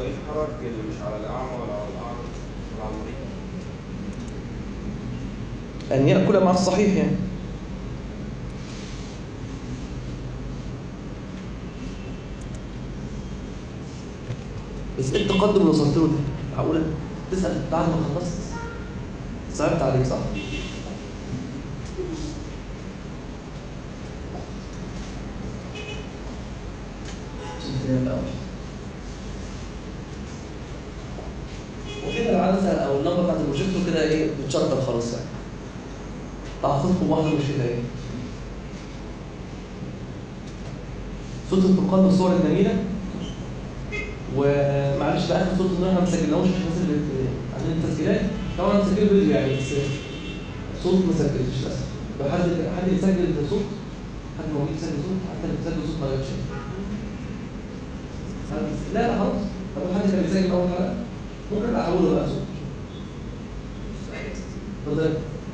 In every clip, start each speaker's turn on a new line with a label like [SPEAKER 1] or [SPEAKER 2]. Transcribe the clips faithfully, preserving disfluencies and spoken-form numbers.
[SPEAKER 1] هو ايه الحرج اللي مش على الاعمى ولا على الاعرج ولا على المريض؟
[SPEAKER 2] ان ياكل مع الصحيح يعني. بس ايه التقدم اللي وصلت له ده؟ معقوله تسال بعد ما خلصت؟ صعبت عليك صح؟ وكده العدسه او اللمبه بتاعت البروجيكتور كده ايه بتشغل خلاص يعني. تعاطفكم واحده مش كده ايه؟ صوت الفرقان والصور الجميله. ومعلش بقى اخر صوت ان احنا ما سجلناهوش عشان الناس اللي عاملين التسجيلات طبعا مسجل فيديو يعني بس صوت ما سجلتش للاسف. لو حد حد يسجل صوت حد موجود يسجل صوت حتى اللي بيسجل صوت ما جابش. لا لا خلاص. طب حد كان بيسجل اول حلقه ممكن احوله بقى صوت. اتفضل.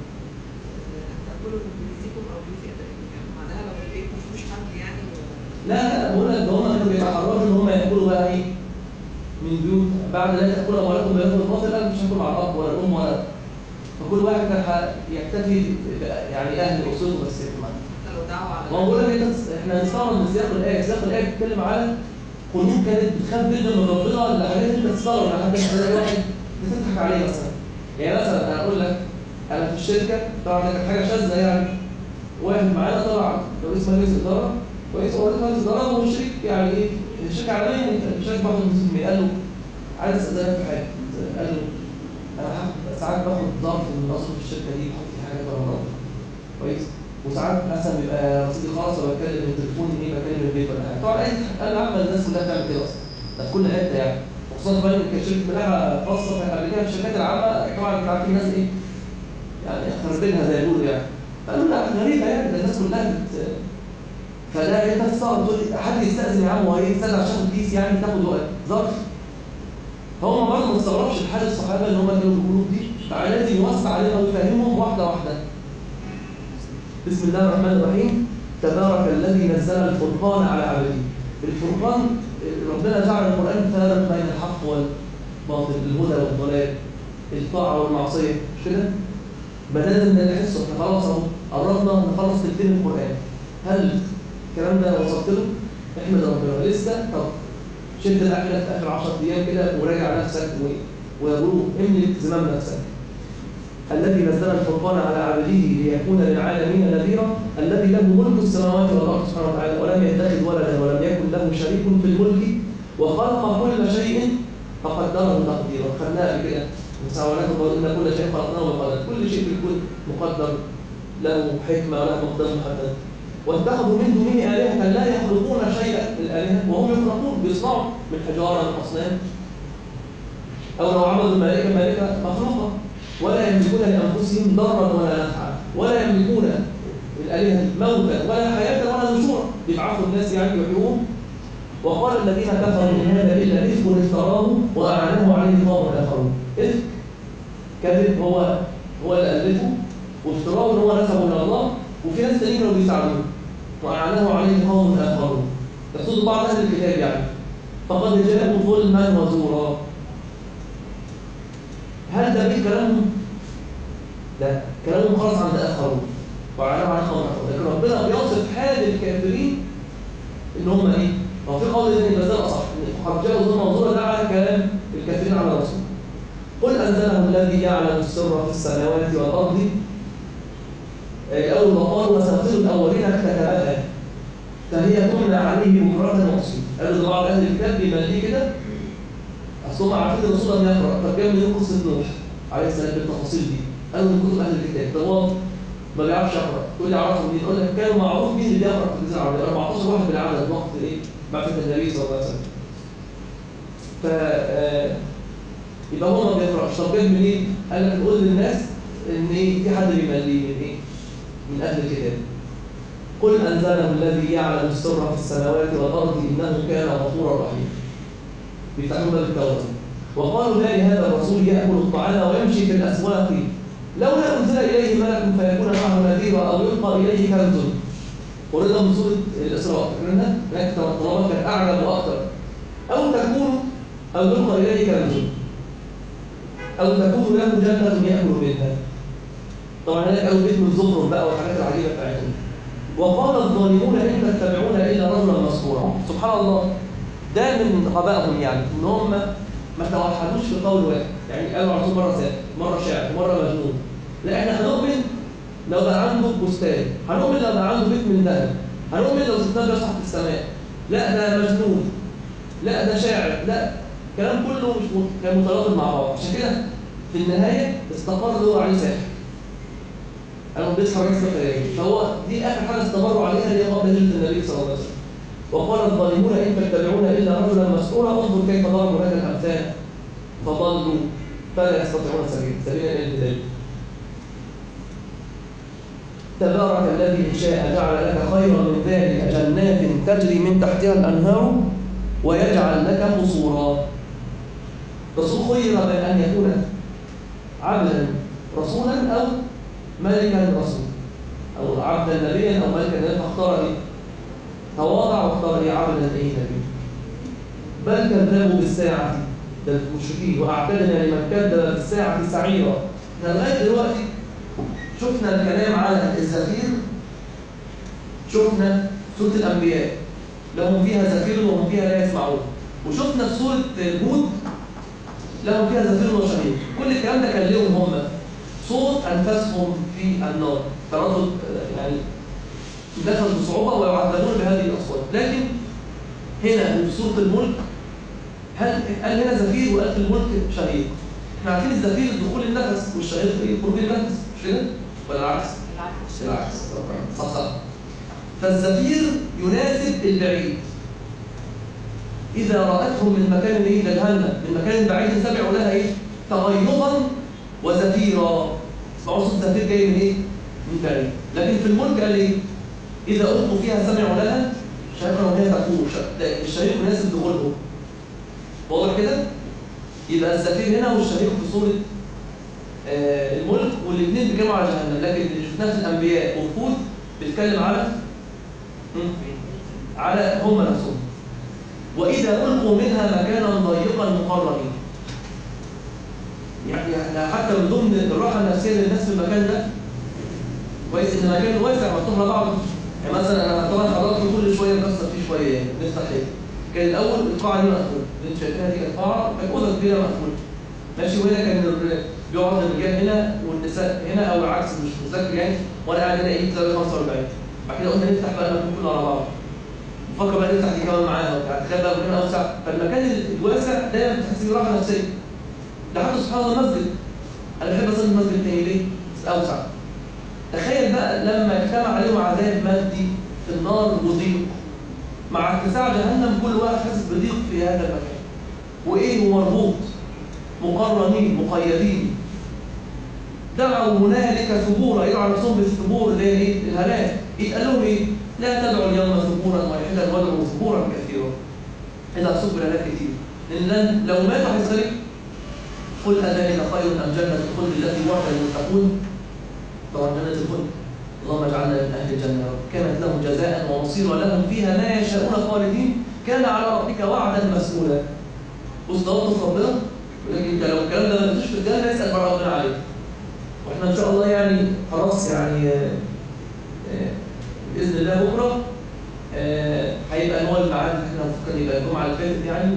[SPEAKER 3] هتقولوا بيزيكم او بيزيكم معناها لو البيت ما فيهوش حد يعني
[SPEAKER 2] لا لا بقول لك ده هم كانوا بيتحرجوا ان هم ياكلوا بقى ايه من بيوت بعد لا تاكلوا اموالكم بياكلوا الباطل. لا مش هاكل مع الاب ولا الام ولا فكل واحد كان يكتفي يعني اهل اسرته بس يسمع.
[SPEAKER 3] حتى لو دعوا على
[SPEAKER 2] ما بقول لك احنا هنستغرب من سياق الايه، سياق الايه بتتكلم على قلوب كانت بتخاف جدا من ربنا لحاجات انت تستغرب لحد ما واحد بتضحك عليه مثلا. يعني مثلا انا اقول لك انا في الشركه طبعا ده كانت حاجه شاذه يعني واحد معانا طبعا رئيس مجلس اداره كويس هو رئيس مجلس اداره هو شريك يعني ايه شركه عالميه شركه باخد من قال له عايز اسالك في حاجه قال له انا هاخد ساعات باخد ظرف من اصل في الشركه دي بحط فيه حاجات ولا مرات كويس وساعات مثلا بيبقى رصيدي خلاص وبتكلم من التليفون ايه بكلم البيت ولا حاجه طبعا انا عارف الناس كلها بتعمل كده اصلا ده في كل حته يعني وخصوصا كمان كشركه ملاحه خاصه قبل كده في الشركات العامه طبعا انت عارفين الناس ايه يعني خربينها زي ما بيقولوا يعني فقالوا لا غريبه يعني ده الناس كلها بت فده انت تستغرب تقول لي حد يستاذن يا عم هو ايه يستاذن عشان تاخد كيس يعني تاخد وقت ظرف فهم برضه ما استغربش الحال الصحابه اللي هم كانوا بيقولوا دي فلازم يوسع عليهم ويفهمهم واحده واحده. بسم الله الرحمن الرحيم تبارك الذي نزل الفرقان على عبده. الفرقان ربنا جعل القران فارق بين الحق والباطل الهدى والضلال الطاعه والمعصيه مش كده؟ بدل ما نحس احنا خلاص اهو قربنا نخلص تلتين القران هل الكلام ده وصلت له؟ احمد ربنا لسه طب شد الاكل في اخر عشرة ايام كده وراجع نفسك ويقولوا املك زمام نفسك. الذي نزل الفرقان على عبده ليكون للعالمين نذيرا الذي له ملك السماوات والارض سبحانه وتعالى ولم يتخذ ولدا ولم يكن له شريك في الملك وخلق كل شيء فقدره تقديرا. خدناها قبل كده مساواه ان كل شيء خلقناه بقدر كل شيء في الكون مقدر له حكمه وله مقدار محدد. واتخذوا من دونه آلهة لا يخلقون شيئا الآلهة وهم يخلقون بيصنعوا من حجارة من أصنام أو لو عملوا الملائكة ملائكة مخلوقة ولا يملكون لأنفسهم ضرا ولا نفعا ولا يملكون الآلهة موتا ولا حياة ولا نشورا بيبعثوا الناس يعني يحيوهم. وقال الذين كفروا إن هذا إلا إفك افتراه وأعانه عليه قوم آخرون. إفك كذب هو هو اللي ألفه وافتراه هو نسبه إلى الله وفي ناس تانيين كانوا بيساعدوه وأعانه عليه قوم آخرون يقصد بعض أهل الكتاب يعني فقد جاءوا ظلما وزورا. هل ده بيه كلامهم؟ لا كلامهم خلاص عند آخرون وأعانه عليه قوم آخرون لكن ربنا بيوصف حال الكافرين إن هم إيه؟ هو في قول ثاني بس ده أصح قد جاءوا ظلما وزورا ده على كلام الكافرين على رسول. قل أنزله الذي يعلم السر في السماوات والأرض أول وقالوا وسنقتل الأولين اكتتابها فهي تمنى عليه بكرة وأصيل. قالوا بعض أهل الكتاب بيمليه كده أصلهم عارفين الرسول أن يقرأ طب جاب من قصة نوح عليه السلام بالتفاصيل دي قالوا من كتب أهل الكتاب طب هو ما بيعرفش يقرأ تقول لي عرفوا مين؟ يقول لك كانوا معروف مين اللي بيقرأ في الجزيرة العربية أربعتاشر واحد بالعدد وقت إيه؟ بعثة النبي صلى الله عليه وسلم. ف يبقى هو ما بيقرأش طب جاب منين؟ قال لك نقول للناس إن إيه في حد بيمليه من إيه؟ من أهل الكتاب. قل أنزله الذي يعلم السر في السماوات والأرض إنه كان غفورا رحيما. بيفتحون باب التوبة. وقالوا ما لهذا الرسول يأكل الطعام ويمشي في الأسواق لولا أنزل إليه ملك فيكون معه نذيرا أو يلقى إليه كنز. ورد من سورة الإسراء فاكرينها؟ هناك طلبات كانت أعلى وأكثر. أو تكون أو يلقى إليه كنز أو تكون له جنة يأكل منها. طبعا هناك قالوا بيت من زخرف بقى والحاجات العجيبة بتاعتهم. وقال الظالمون إن تتبعون إلا رجلا مسحورا. سبحان الله، ده من غبائهم، يعني إن هم ما توحدوش في قول واحد، يعني قالوا على طول مرة ساحر، مرة شاعر، مرة مجنون. لا، إحنا هنؤمن لو بقى عنده بستان، هنؤمن لو بقى عنده بيت من ذهب، هنؤمن لو سبتاه بيصحى في السماء. لا ده مجنون، لا ده شاعر، لا، الكلام كله مش كان متناقض مع بعض. عشان كده في النهاية استقر له عليه ساحر. قالوا بيصحى رئيس الخيال، فهو دي آخر حاجة استمروا عليها اللي هي قبل هجرة النبي صلى الله عليه وسلم. وقال الظالمون إن تتبعون إلا رجلا مسحورا انظر كيف ضربوا لك الأمثال فضلوا فلا يستطيعون سبيلا سبيلا إلى الهداية. تبارك الذي إن شاء جعل لك خيرا من ذلك جنات تجري من تحتها الأنهار ويجعل لك قصورا. الرسول خير بين أن يكون عبدا رسولا أو ملكا رسولا، أو عبدا نبيا أو ملكا نبيا، فاختار إيه؟ تواضع واختار إيه؟ عبدا إيه نبي. بل كذبوا بالساعة، ده المشركين، وأعتدنا لمن كذب بالساعة سعيرا. احنا لغاية دلوقتي شفنا الكلام على الزفير، شفنا سورة الأنبياء لهم فيها زفير وهم فيها لا يسمعون، وشفنا في سورة هود لهم فيها زفير وشهيق. كل الكلام ده كان لهم هم صوت أنفسهم في النار، تردد يعني دخل بصعوبة ويعذبون بهذه الأصوات. لكن هنا في سورة الملك هل قال هنا زفير وقال في الملك شهيق. احنا عارفين الزفير دخول النفس والشهيق ايه؟ خروج النفس، مش كده؟ ولا العكس؟
[SPEAKER 3] العكس.
[SPEAKER 2] العكس صح صح. فالزفير يناسب البعيد. إذا رأتهم من مكان إيه؟ جهنم من مكان بعيد سمعوا لها إيه؟ تغيظا وزفيرا. اسمعوا صوت الزفير جاي من إيه؟ من بعيد. لكن في الملك قال إيه؟ إذا ألقوا فيها سمعوا لها شهيقا وهي تقول. الشهيق يناسب دخولهم. واضح كده؟ يبقى الزفير هنا والشهيق في صورة آه الملك، والاثنين بيتكلموا على جهنم. لكن اللي شفناه في الأنبياء وفود بيتكلم على على هم نفسهم. وإذا ألقوا منها مكانا ضيقا مقربين، يعني حتى من ضمن الراحة النفسية للناس في المكان ده كويس إن مكان واسع مفتوح لبعض. يعني مثلا أنا طبعا حضرتك كل شوية بنكسر فيه شوية، يعني نفتح إيه؟ كان الأول القاعة دي مقفولة، اللي شايفينها دي كانت قاعة كانت أوضة كبيرة مقفولة ماشي، وهنا كان بيقعد الرجال هنا والنساء هنا، أو العكس مش متذكر يعني، وأنا قاعد هنا إيه زاوية خمسة وأربعين. بعد كده قلنا نفتح بقى المكان كله على بعض، نفكر بقى نفتح دي كمان معاها وبتاع، تخيل بقى مكان أوسع. فالمكان الواسع دايما بتحس بيه راحة نفسية. لحد سبحان الله المسجد، أنا بحب أصلي المسجد تاني ليه؟ أوسع. تخيل بقى لما اجتمع عليهم عذاب مادي في النار وضيق مع اتساع جهنم، كل واحد حاسس بضيق في هذا المكان، وإيه ومربوط مقرنين مقيدين. دعوا هنالك ثبورا، يدعوا نفسهم بالثبور اللي هي ايه؟ الهلاك. يتقال لهم ايه؟ لا تدعوا اليوم ثبورا واحدا وادعوا ثبورا كثيرا. هنا ثبور الهلاك كتير، لأن لو ماتوا هيسألك قل أذلك خير أم جنة الخلد التي وعد المتقون. طبعا جنة الخلد اللهم اجعلنا من أهل الجنة، كانت لهم جزاء ومصيرا لهم فيها ما يشاءون خالدين كان على ربك وعدا مسؤولا. بص ضوابط ربنا، ولكن انت لو الكلام ده ما لقيتوش في الجنة اسأل بقى ربنا عليه. واحنا ان شاء الله يعني خلاص يعني آآ آآ باذن الله بكره هيبقى نوع الميعاد اللي احنا هنفكر يبقى الجمعه اللي فاتت يعني.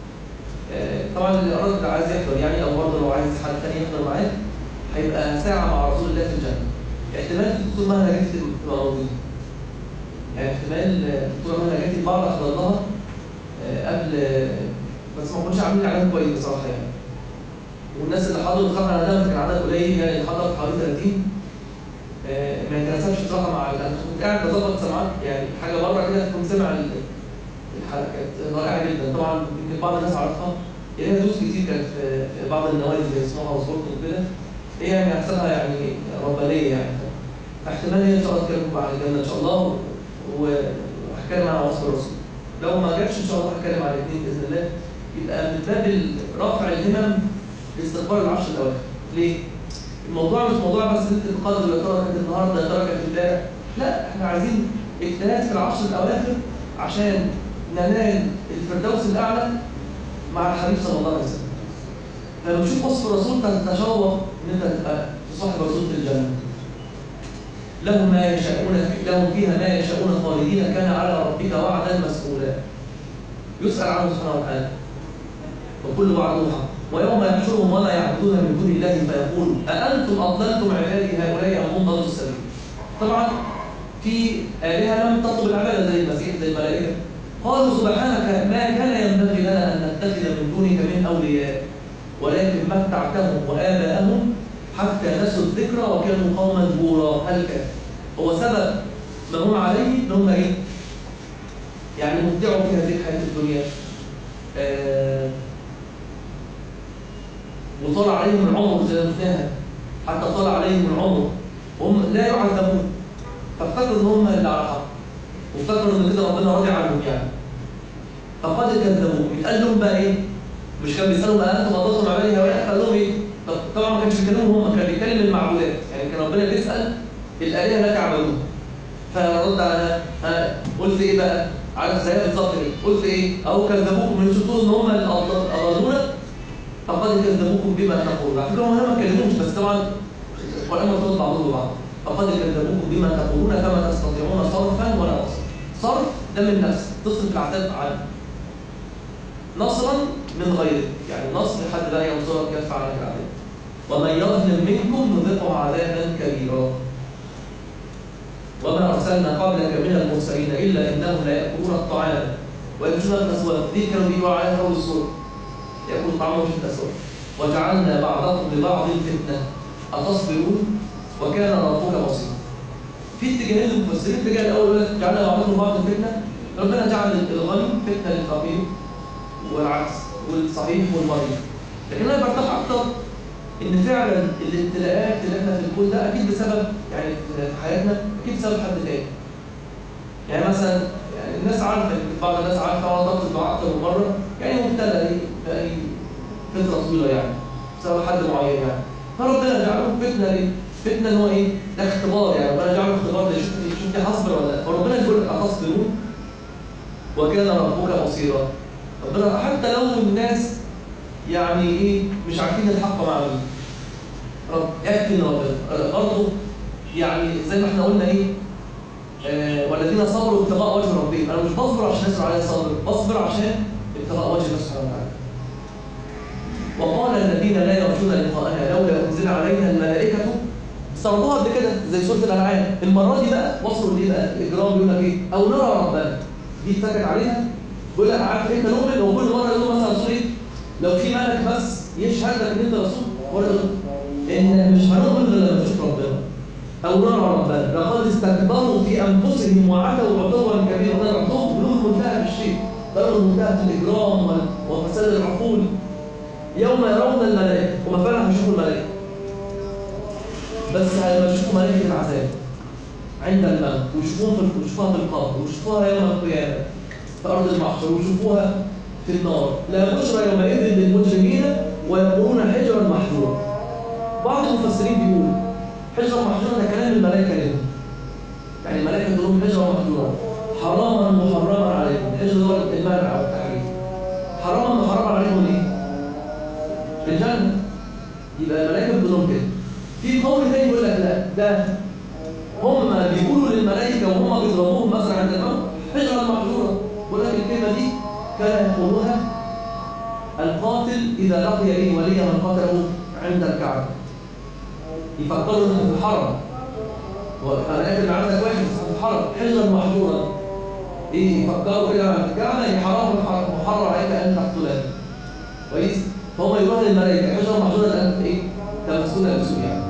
[SPEAKER 2] طبعا اللي اراد عايز يحضر يعني، او برضه لو عايز حد ثاني يحضر معاه، هيبقى ساعه مع رسول الله في الجنه. احتمال الدكتور مهنا جاتي تبقى موجوده، يعني احتمال الدكتوره مهنا جاتي بعض احضر لها قبل، بس ما كنتش عاملين اعلان كويس بصراحه يعني. والناس اللي حضروا بصراحه انا ده كان عدد قليل يعني، اللي حضر حوالي ثلاثين آه ما يتناسبش بصراحه مع، انا كنت قاعد بظبط سماعات يعني حاجه بره كده، كنت سامع الحلقه كانت رائعه جدا. طبعا يمكن بعض الناس عرفتها، يعني هي دروس كتير كانت في بعض النوادي زي اسمها وسبورت وكده، هي يعني احسنها يعني ربانيه يعني. فاحتمال هي ان شاء الله تكلمكم عن الجنه ان شاء الله، وهتكلم عن وصف الرسول. لو ما جاتش ان شاء الله هتكلم عن الاثنين باذن الله. يبقى من باب رفع الهمم لاستقبال العشر الاواخر. ليه؟ الموضوع مش موضوع بس انت القدر يا ترى كانت النهارده يا ترى كانت امبارح، لا احنا عايزين اجتهاد في العشر الاواخر عشان ننال الفردوس الاعلى مع الحبيب صلى الله عليه وسلم. فلما تشوف وصف الرسول تتشوق ان انت تبقى تصاحب رسول في الجنه. لهم ما يشاءون لهم فيها ما يشاءون خالدين كان على ربك وعدا مسؤولا. يسأل عنه سبحانه وتعالى وكل وعده حق. ويوم يحشرهم وما يعبدون من دون الله فيقول أأنتم أضللتم عبادي هؤلاء أم هم ضلوا السبيل. طبعا في آلهة لم تطلب العبادة زي المسيح زي الملائكة. قالوا سبحانك ما كان ينبغي لنا أن نتخذ من دونك من أولياء ولكن متعتهم وآباءهم حتى نسوا الذكر وكانوا قوما بورا. هلك هو سبب ما هم عليه ان هم ايه؟ يعني مبدعوا في هذه الحياه الدنيا. آه وطلع عليهم العمر زي ما قلناها، حتى طلع عليهم العمر وهم لا يعذبون، فافتكروا ان هم اللي على الحق وافتكروا ان كده ربنا راضي عنهم يعني. فقد كذبوا. يتقال لهم بقى ايه؟ مش كان بيسالوا بقى انتم قضيتم عبادي هؤلاء؟ قال لهم ايه؟ طبعا ما كانش بيتكلموا هم، كان بيتكلم المعبودات، يعني كان ربنا بيسال الآلهة لا تعبدون. فرد على ها قلت ايه بقى؟ عارف زيها بالظبط ايه؟ قلت ايه؟ اهو كذبوكم من شطور ان هم اللي اضلونا فقد كذبوكم بما تقولون. على فكره هم ما اتكلموش بس طبعا القرآن مرتبط بعضهم ببعض. فقد كذبوكم بما تقولون فما تستطيعون صرفا ولا نصرا. صرف ده من نفس تصرف العتاب عنه. نصرا من غيره، يعني نصر حد لا ينصرك يدفع عنك العذاب. ومن يظلم منكم نذقه عذابا كبيرا. وما أرسلنا قبلك من المرسلين إلا إنهم لا يأكلون الطعام ويمشون في الأسواق. دي كانوا بيقولوا عليها أول السورة، يأكلوا الطعام ويمشوا في الأسواق. وجعلنا بعضكم لبعض فتنة أتصبرون وكان ربك بصيرا. في اتجاهين للمفسرين. الاتجاه الأول يقول لك جعلنا بعضكم لبعض فتنة، ربنا جعل الغني فتنة للفقير والعكس والصحيح والمريض. لكن أنا برتاح أكتر إن فعلا الابتلاءات اللي احنا في الكون ده أكيد بسبب، يعني في حياتنا أكيد بسبب حد تاني. يعني مثلا يعني الناس عارفة، بعض الناس عارفة طبعا ضغط الدعاء أكتر من مرة، يعني مبتلى إيه في أي فترة طويلة يعني بسبب حد معين يعني. فربنا جعله فتنة ليه؟ فتنة إن هو إيه؟ ده اختبار، يعني ربنا جعله اختبار ليه؟ شوف شوف دي هصبر ولا لا؟ فربنا يقول لك أتصبرون وكان ربك بصيرا. ربنا حتى لو الناس يعني ايه مش عارفين الحق مع مين، رب يكفي ان ربنا برضه يعني زي ما احنا قلنا ايه آه والذين صبروا ابتغاء وجه ربهم. انا مش بصبر عشان يسر عليا صبر، بصبر عشان ابتغاء وجه الله سبحانه وتعالى. وقال الذين لا يرجون لقاءنا لولا انزل علينا الملائكه. استعرضوها قبل كده زي سوره الانعام. المره دي بقى وصلوا ليه بقى؟ الاجرام بيقول لك ايه؟ او نرى ربنا. دي اتفقت عليها. بيقول لك عارف انت نؤمن، وكل مره يقول مثلا رسول ايه؟ لو في ملك بس يشهد لك ان انت رسول، ولا ان مش هنؤمن غير لما نشوف ربنا او نرى ربنا. لقد استكبروا في انفسهم وعتوا عتوا كبيرا. ده عتوا بلوغ المنتهى في الشيء، بلوغ المنتهى في الاجرام وفساد العقول. يوم يرون الملائكه، هم فعلا هيشوفوا الملائكه، بس لما يشوفوا ملائكه العذاب عند الموت، ويشوفوها في القبر، ويشوفوها يوم القيامه في ارض المحشر، ويشوفوها في النار. لا بشرى يومئذ للمجرمين ويقولون حجرا محجورا. بعض المفسرين بيقول حجرا محجورا ده كلام الملائكه لهم، يعني الملائكه تقول لهم حجرا محجورا حراما محرما عليهم. الحجر هو المنع او التحريم. حراما محرما عليهم ايه؟ الجنه. يبقى الملائكه بتقول لهم كده. في قول ثاني يقول لك لا، ده هم بيقولوا للملائكه وهم بيضربوهم مثلا عند الموت حجرا محجورا. بيقول لك الكلمه دي كان يقولها القاتل إذا لقي به وليا من قتله عند الكعبة. يفكروا إنه في الحرم، وأنا قاتل عندك واحد في الحرم حجرا محجورا. إيه يفكروا كده عند الكعبة هي حرام محرم عليك أن تقتله. كويس؟ فهم يروحوا للملائكة حجرا محجورا لأن إيه؟ تمسكون بسوء يعني.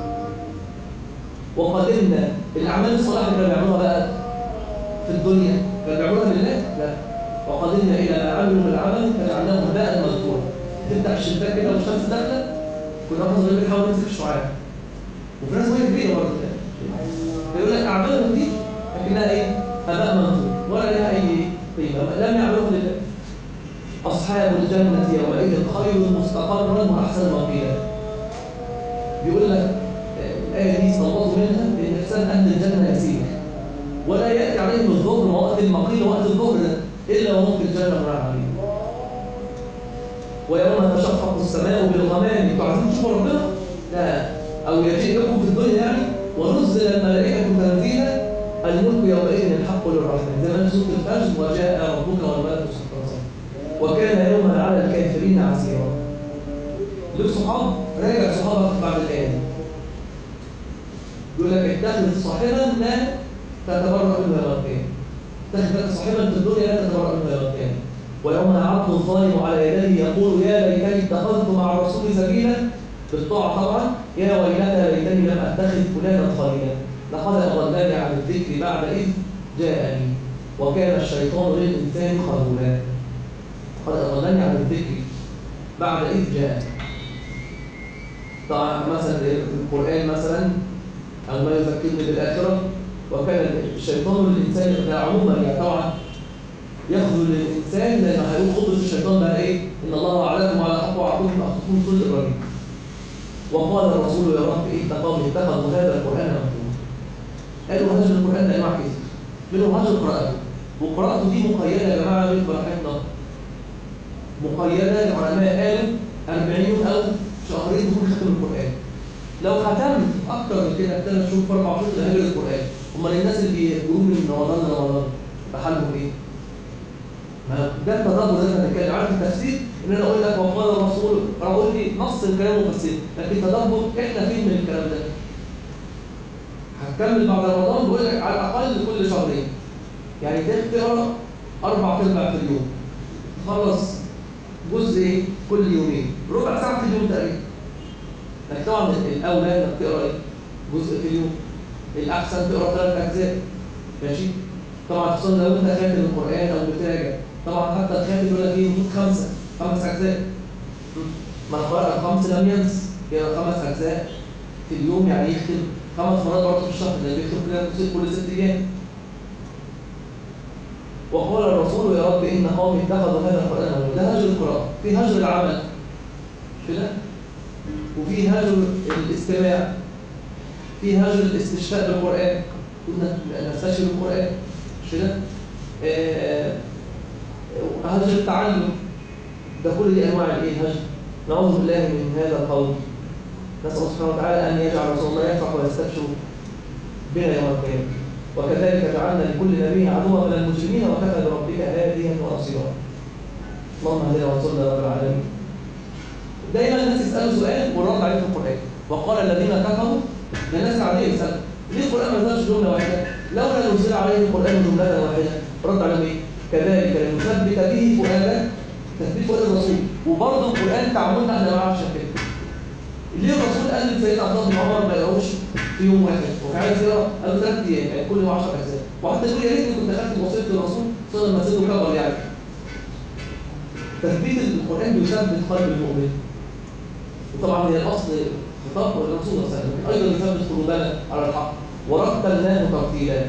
[SPEAKER 2] وقدمنا الأعمال الصالحة اللي كانوا بيعملوها بقى في الدنيا كانوا بيعملوها لله؟ لا. وقدمنا إلى ما عملوا من العمل فجعلناه هباء منثورا. تفتح الشباك كده والشمس داخلة، كنا احنا صغيرين بنحاول نمسك الشعاع. وفي ناس وهي كبيرة برضه يقول لك أعمالهم دي لكنها إيه؟ هباء منثور ولا لها أي قيمة، لم يعملوه لله. أصحاب الجنة يومئذ خير مستقرا وأحسن مقيلا. بيقول لك الآية دي استنبطوا منها إن إحسان أهل الجنة يسير، ولا يأتي عليهم الظهر وقت المقيل وقت الظهر ده إلا وهم في الجنة ونعم عليهم. ويوم تشقق السماء بالغمام. انتوا عايزين تشوفوا ربنا؟ لا. او يجيء لكم في الدنيا يعني ونزل الملائكه تنزيلا الملك يومئذ الحق للرحمن زي ما سوره الفجر وجاء ربك والملك صفا صفا وكان يوما على الكافرين عسيرا. دول صحاب راجع صحابك بعد الايه يقول لك اتخذ صاحبا لا تتبرأ منه يوم القيامه. اتخذ صاحبا في الدنيا لا تتبرأ منه يوم القيامه. ويوم يعض الظالم على يديه يقول يا ليتني اتخذت مع الرسول سبيلا بالطاعه طبعا يا ويلتى ليتني لم اتخذ فلانا خليلا لقد اضلني عن الذكر بعد اذ جاءني وكان الشيطان للانسان خذولا. قد اضلني عن الذكر بعد اذ جاءني. طبعا مثلا القران مثلا او ما يذكرني بالاخره وكان الشيطان للانسان ده عموما يعني طبعا يخذل الانسان لانه هيقول خطبه الشيطان بقى ايه؟ ان الله اعلمكم على حق وعقولكم اخذكم كل الرجيم. وقال الرسول يا رب إن قومي اتخذوا هذا القرآن مكتوبا. قالوا هجر القرآن ده أنواع كتير. منهم هجر قراءته، وقراءته دي مقيدة يا جماعة بين براحتنا. مقيدة العلماء قالوا أربعين أو شهرين تكون ختم القرآن. لو ختمت أكتر من كده ثلاث شهور في أربع شهور ده هجر القرآن. أمال الناس اللي بيقولوا من رمضان لرمضان بحالهم إيه؟ ما ده التدبر اللي احنا بنتكلم عنه في التفسير ان انا اقول لك وقال الرسول اقول لي نص الكلام مفسر لكن تدبر احنا فين من الكلام ده؟ هتكمل بعد رمضان بقول لك على الاقل كل شهرين يعني تقرا اربع ارباع في اليوم تخلص جزء ايه؟ كل يومين ربع ساعه في اليوم تقريبا. لكن طبعا الاولى انك تقرا ايه؟ جزء في اليوم. الاحسن تقرا ثلاث اجزاء ماشي؟ طبعا خصوصا لو انت خاتم القران او بتراجع طبعا حتى الخاتم يقول لك ايه المفروض خمسه خمس اجزاء. من قرأ الخمس لم ينس يقرا خمس اجزاء في اليوم يعني يختم خمس مرات برضه في الشهر لان بيختم كل ست ايام. وقال الرسول يا رب ان قومي اتخذوا هذا القران ده هجر القراءه. في هجر العمل مش كده؟ وفي هجر الاستماع. في هجر الاستشفاء بالقران كنا نستشفي بالقران مش كده؟ آه هجر التعلم ده كل دي انواع الايه الهجر. نعوذ بالله من هذا القول. نسال الله سبحانه وتعالى ان يجعل رسول الله يفرح ويستبشر بنا يوم القيامه. وكذلك جعلنا لكل نبي عدوا من المجرمين وكفى بربك هاديا ونصيرا. اللهم اهدنا وانصرنا يا رب العالمين. دايما الناس يسالوا سؤال والرد عليه في القران. وقال الذين كفروا للناس عاديه يسالوا ليه القران ما نزلش جمله واحده؟ لولا نزل عليه القران جمله واحده. رد عليهم ايه؟ كذلك لنثبت به فؤادك تثبيت فؤاد الرسول. وبرضه القران تعاملنا احنا معاه عشان كده. ليه الرسول قال لسيدنا عبد الله بن عمر ما يقراوش في يوم واحد وفعلا يقرا قالوا ثلاث ايام يعني كل يوم عشر اجزاء. وحتى يقول يا ريتني كنت اخدت وصيه الرسول صلى الله عليه وسلم كبر يعني. تثبيت القران بيثبت قلب المؤمن. وطبعا هي الاصل خطاب الرسول صلى الله عليه وسلم ايضا يثبت قلوبنا على الحق ورتلناه ترتيلا.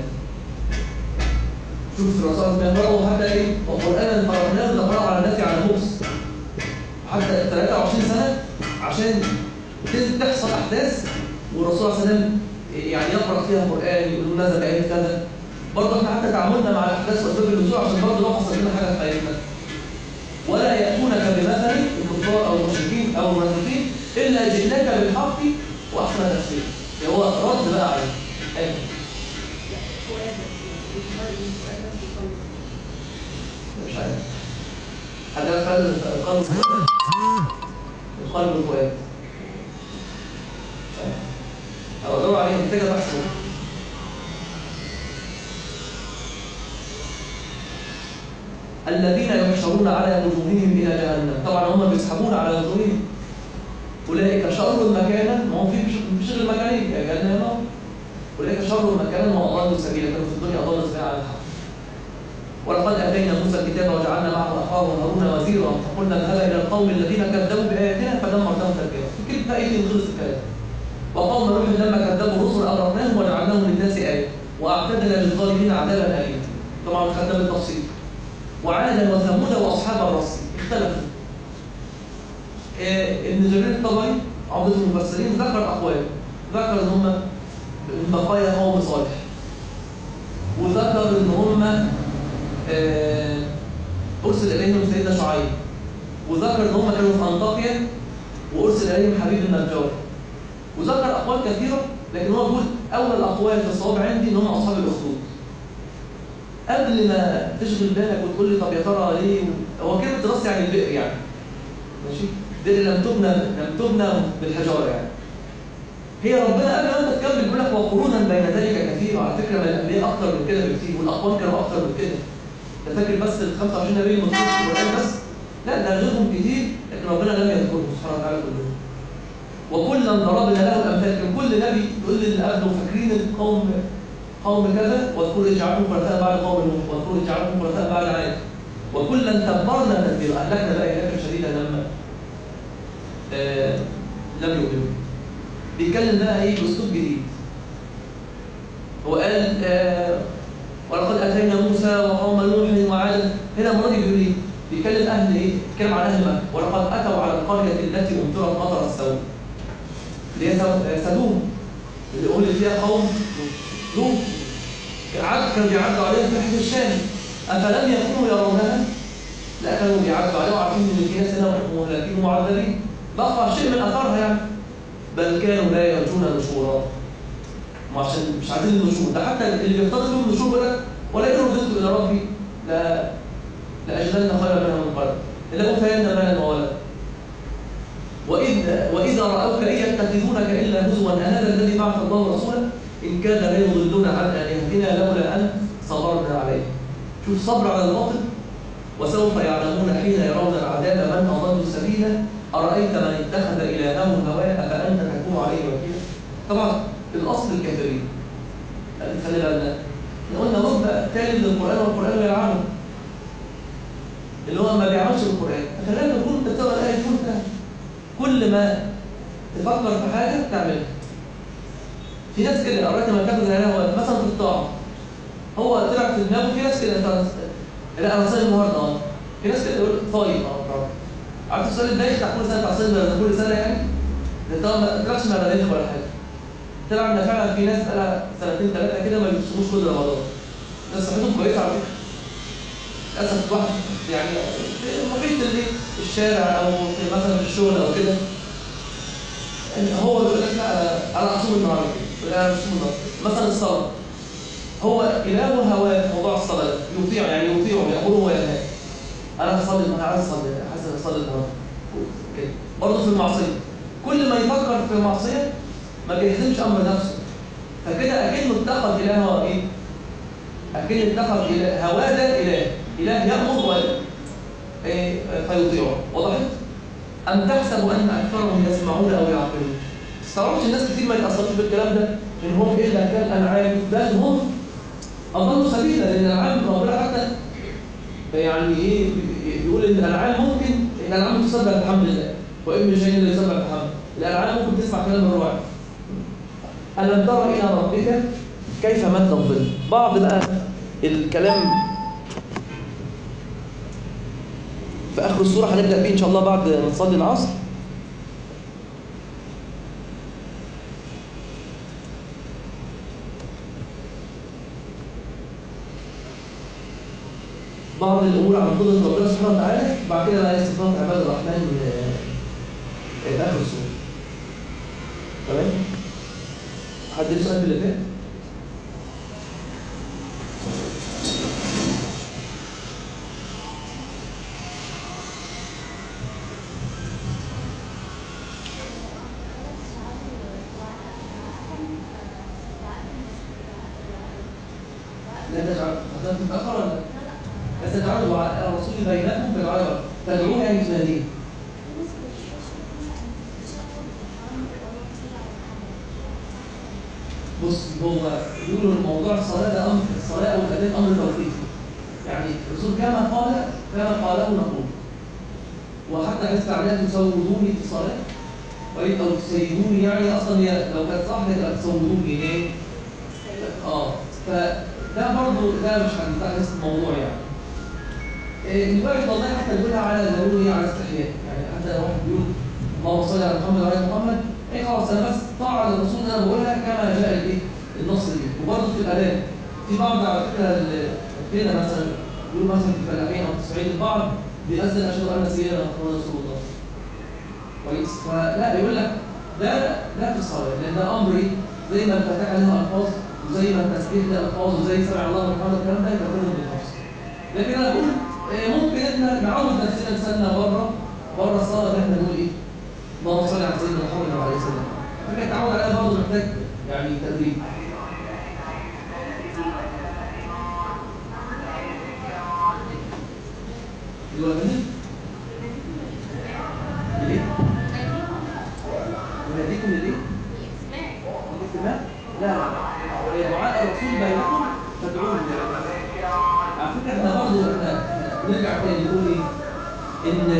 [SPEAKER 2] شوف الرسول بيقرأوا حتى ايه؟ القرآن فرقناه نقرأه على الناس على موس حتى ثلاثة وعشرين سنة عشان تحصل أحداث والرسول صلى الله عليه وسلم يعني يقرأ فيها القرآن يقول نزل آيات كذا. برضه احنا حتى تعاملنا مع الأحداث وأسباب النزول عشان برضه لو حصل لنا حاجة في حياتنا. ولا يأتونك بمثل الكفار أو المشركين أو المنافقين إلا جئناك بالحق وأحسن تفسير. يعني هو رد بقى عليه. أيوه. مش عارف حاجة خلل القلب القلب الفؤاد أو أدور عليه محتاجة بحث. الذين يحشرون على وجوههم إلى جهنم طبعا هم بيسحبون على وجوههم أولئك شر مكانا. ما هو في مش غير مكانين يا جهنم. أولئك شر مكانا وأضلوا سبيلا كانوا في الدنيا أضلوا سبيلا على الحق. ولقد آتينا موسى الكتاب وجعلنا معه أخاه هارون وزيرا فقلنا اذهبا إلى القوم الذين كذبوا بآياتنا فدمرناهم تدميرا. في كلمة آية خلص الكلام. وقوم نوح لما كذبوا الرسل أغرقناهم وجعلناهم للناس آية وأعتدنا للظالمين عذابا أليما. طبعا خدنا بالتفصيل. وعادا وثمود وأصحاب الرس اختلفوا. إيه ابن جرير الطبري عبد المفسرين ذكر أقوال. ذكر إن هم من بقايا قوم صالح. وذكر إن هم أرسل إليهم سيدنا شعيب وذكر ان هم كانوا في انطاكيا وارسل اليهم حبيب النجار، وذكر اقوال كثيره، لكن هو بيقول اول الاقوال في الصواب عندي ان هم اصحاب الاخدود. قبل ما تشغل بالك وتقول لي طب يا ترى ليه، هو كلمه راس يعني البئر يعني ماشي، دي لم تبنى لم تبنى بالحجاره يعني. هي ربنا قبل ما انت تكمل بيقول لك وقرونا بين ذلك كثير، على فكره ما الانبياء اكثر من كده بكثير، والاقوام كانوا اكثر من كده. انت فاكر بس ال خمسة وعشرين نبي المذكورين في القران بس؟ لا، ده غيرهم كتير، لكن ربنا لم يذكرهم سبحانه وتعالى كلهم. وكلا ضربنا له الامثال، كان كل نبي يقول للي قبله فاكرين القوم قوم كذا واذكروا إذ جعلكم خلفاء بعد قوم نوح واذكروا إذ جعلكم خلفاء بعد عاد وكلا تبرنا تدبيرا، اهلكنا بقى اهلاكا شديدا لما آه لم يؤمنوا. بيتكلم بقى ايه باسلوب جديد. هو قال آه ولقد اتينا موسى وقوم نوح وعاد، هنا المره دي بيقول ايه؟ بيتكلم اهل ايه؟ بيتكلم عن اهل مكه. ولقد اتوا على القريه التي امطرت مطر السوء، اللي هي سدوم، اللي قول فيها قوم لوط. عاد كانوا بيعدوا عليها في الحج الشامي، افلم يكونوا يرونها؟ لا، كانوا بيعدوا عليها وعارفين ان في ناس هنا مهلكين ومعذبين، بقى شيء من اثارها يعني. بل كانوا لا يرجون نشورا، ما عشان مش عايزين النشور ده، حتى اللي بيفترض لهم النشور بيقول لك ولئن رددت الى ربي لا لاجدن خيرا منها منقلبا الا اوتين مالا وولدا واذا واذا راوك ان يتخذونك الا هزوا اهذا الذي بعث الله رسولا ان كاد لا يضلون عن الهتنا لولا ان صبرنا عليه. شوف صبر على الباطل. وسوف يعلمون حين يرون العذاب من اضل سبيلا ارايت من اتخذ الهه هواه افانت تكون عليه وكيلا. طبعا الاصل الكافرين، خلي بالنا احنا قلنا رب تالي للقران والقران يلعنه، اللي هو ما بيعملش بالقران. فخلينا نكون انت بتقرا الايه تكون كل ما تفكر في حاجه تعملها. في ناس كده قرأت ما كتب هو مثلا في الطاعه، هو طلع في دماغه. في ناس كده انت لا انا صايم النهارده اه، في ناس كده يقول صايم اه، عارف السؤال الدايخ بتاع كل سنه بتاع صايم كل سنه يعني، انت ما طلعش ما بلاش ولا حاجه. طلع ان فعلا في ناس بقى سنتين ثلاثه كده ما بيصوموش كل رمضان، ناس صحتهم كويسه على فكره. للاسف واحد يعني في محيط البيت الشارع او في مثلا في الشغل او كده، هو بيقول لك لا انا اصوم النهارده، لا انا اصوم النهارده. مثلا الصلاه، هو اله هواه في موضوع الصلاه ده، يطيع يعني يطيعه يامره وينهاه. انا هصلي، انا عايز اصلي، حاسس اصلي النهارده كده. برضه في المعصيه، كل ما يفكر في معصيه ما بيحزمش امر نفسه، فكده اكنه اتخذ اله هو ايه؟ اكنه اتخذ اله هواه ده اله، اله يامر و إيه فيطيعه. وضحت؟ ام تحسب ان اكثرهم يسمعون او يعقلون؟ استغربت الناس كتير ما يتاثرش بالكلام ده، ان هم الا كالانعام بل هم اضلوا سبيلا. لان الانعام ربنا حتى يعني ايه بيقول ان الانعام ممكن الانعام تسبح بحمد الله وان من شيء لا يسبح بحمد. الانعام ممكن تسمع كلام الراعي. ألم تر إلى ربك كيف مد الظل. بعض بقى الكلام في آخر السورة هنبدأ بيه إن شاء الله بعد ما نصلي العصر. بعض الأمور عن قدرة ربنا سبحانه وتعالى، بعد كده بقى صفات عباد الرحمن في آخر السورة. تمام؟ حد ليه سؤال في اللي فات؟ لا تجعل هذا متأخر ولا لا؟ لا تجعلوا دعاء الرسول بينكم بالعيار، تدعوه يعني تناديه. بص، هو بيقولوا الموضوع الصلاة ده أمر، الصلاة والأذان أمر توقيفي. يعني الرسول كما قال كما قاله نقول. وحتى حديث تعليق تسودوني في الصلاة أو تسيدوني، يعني أصلا لو كانت صح تبقى تسودوني ليه؟ اه فده برضه ده مش هنفتح نفس الموضوع يعني. الواحد والله حتى يقولها على ضروري على استحياء، يعني حتى لو واحد بيقول اللهم صل على محمد وعلى محمد، ايه خلاص انا بس طاعه للرسول انا بقولها كما جاء الايه؟ النص دي. وبرضه في الاذان في بعض على فكره هنا مثلا بيقول مثلا في الفلاحين او في الصعيد البعض بيأذن أشهد أن سيدنا محمد رسول الله. كويس؟ فلا يقول لك ده لا في الصلاة، لأن ده أمر إيه؟ زي ما الفاتحة عليها ألفاظ وزي ما التسبيح ده ألفاظ وزي سمع الله لمن حمده الكلام ده يبقى كله بالنفس. لكن أنا بقول ممكن إحنا نعود نفسنا نستنى بره بره الصلاة إن إحنا نقول إيه؟ اللهم صل على سيدنا محمد وعليه وسلم. فكرة التعود عليها برضه محتاج يعني تدريب. دلوقتي ليه؟ يناديكم للإيه؟ الاجتماع؟ لا لا دعاء الرسول بينكم فادعوه. على فكرة احنا برضه احنا نرجع تاني نقول ايه؟ إن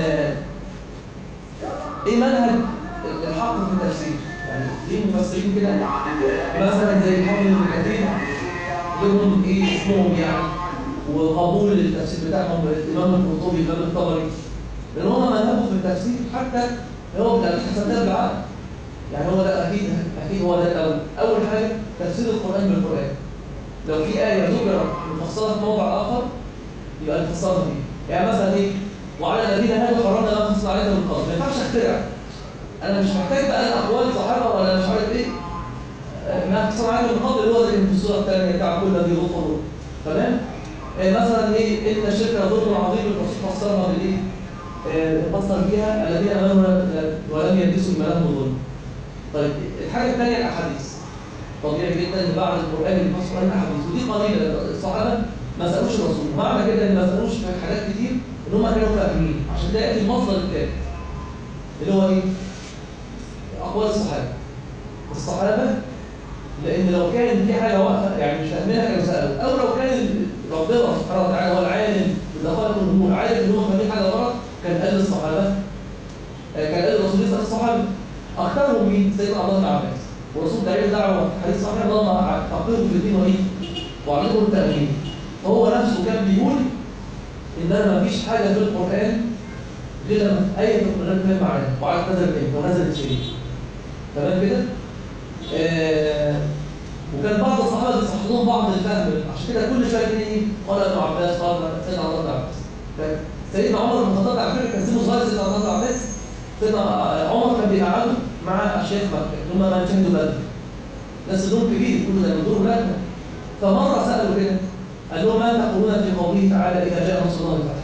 [SPEAKER 2] ايه منهج الحق في التفسير؟ يعني ليه مفسرين كده مثلا زي الحافظ ابن كثير لهم ايه اسمهم يعني وقبول التفسير بتاعهم الامام القرطبي الامام الطبري، لان هم منهجهم في التفسير حتى هو بالأكيد حسب ده بالعقل. يعني هو ده اكيد اكيد هو ده الاول. اول حاجه تفسير القران بالقران. لو في ايه ذكرت مفصله في موضع اخر يبقى نفسرها فيه. يعني مثلا ايه؟ وعلى الذين هادوا حرمنا ما قصصنا عليهم من قبل. ما ينفعش اخترع. انا مش محتاج بقى الاقوال صحابه ولا مش عارف ايه. ما قصصنا عليهم من قبل اللي هو زي في السوره الثانيه بتاع كل الذي غفروا. تمام؟ إيه مثلا ايه؟ ان الشرك ظلم عظيم. الرسول فسرها بالايه؟ فسر فيها الذين امنوا ولم يلبسوا ايمانهم بظلم. طيب الحاجه الثانيه الاحاديث. طبيعي جدا ان بعد القران يفسر لنا احاديث ودي قليله. الصحابه ما سالوش الرسول، معنى كده ان ما سالوش في حاجات كتير ان هم كانوا فاهمين، عشان ده ياتي المصدر الثالث اللي هو ايه؟ اقوال الصحابه. الصحابه لان لو كان في حاجه واقفه يعني مش فاهمينها كانوا سالوا، او لو كان ربنا سبحانه وتعالى هو العالم بدقائق الامور عارف ان هم فاهمين حاجه غلط كان قال للصحابه، كان قال الرسول يسال الصحابه. اختارهم مين؟ سيدنا عبد الله بن عباس. والرسول دعا دعوه حديث صحيح اللهم فقههم في الدين وايه؟ وعلمهم التأويل. فهو نفسه كان بيقول ان انا ما فيش حاجه في القران غير لما ايه في القران فهم معناها وعارف نزل ايه ونزل شيء. تمام كده؟ آه وكان بعض الصحابه بيصحح لهم بعض الفهم، عشان كده كل شويه ايه؟ قال ابن عباس قال سيدنا عبد الله بن عباس. سيدنا عمر بن الخطاب على فكره كان سنه صغير. سيدنا عبد الله بن عباس سيدنا عمر كان بيقعده مع اشياخ مكه اللي هم من شهدوا بدر. ناس سنهم كبير كله ده من دور ولادهم. فمره سالوا كده قال لهم ما تقولون في قوله تعالى اذا جاء نصر الله والفتح؟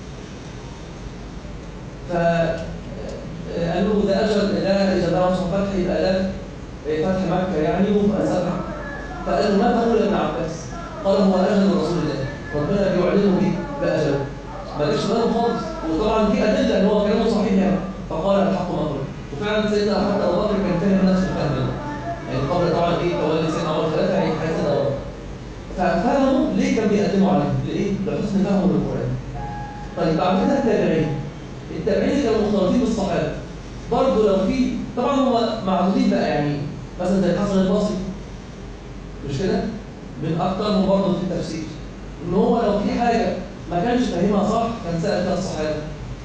[SPEAKER 2] فقال له ده اجل ده اذا جاء نصر الفتح يبقى ده فتح مكه يعني ويبقى سبع. فقال له ما تقول يا ابن عباس؟ قال هو اجل رسول الله ربنا بيعلمه به باجله. ما جاش بالهم خالص، وطبعا في ادله ان هو كلامه صحيح يعني. فقال الحق ما قلت. وفعلا سيدنا حتى ابو بكر كان فاهم نفس الفهم ده. يعني قبل طبعا ايه تولي سيدنا عمر ثلاثه يعني حياه سيدنا عمر. ففهموا ليه كان بيقدموا عليهم؟ لايه؟ لحسن فهمهم للقران. طيب بعد كده التابعين. التابعين كانوا مختلطين بالصحابه. برضه لو في طبعا هم معدودين بقى يعني مثلا زي الحسن البصري مش كده؟ من اكثرهم برضه في التفسير. ان هو لو في حاجه ما كانش فاهمها صح كان سال فيها الصحابه.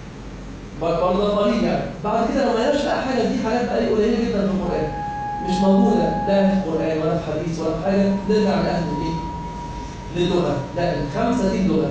[SPEAKER 2] برضه ده قليل يعني. بعد كده لو ما لقاش بقى حاجه دي حاجات بقى قليله جدا في القران. مش موجوده لا في القران ولا في حديث ولا في حاجه نرجع لاهل الايه؟ للغه. لا الخمسه دي اللغه.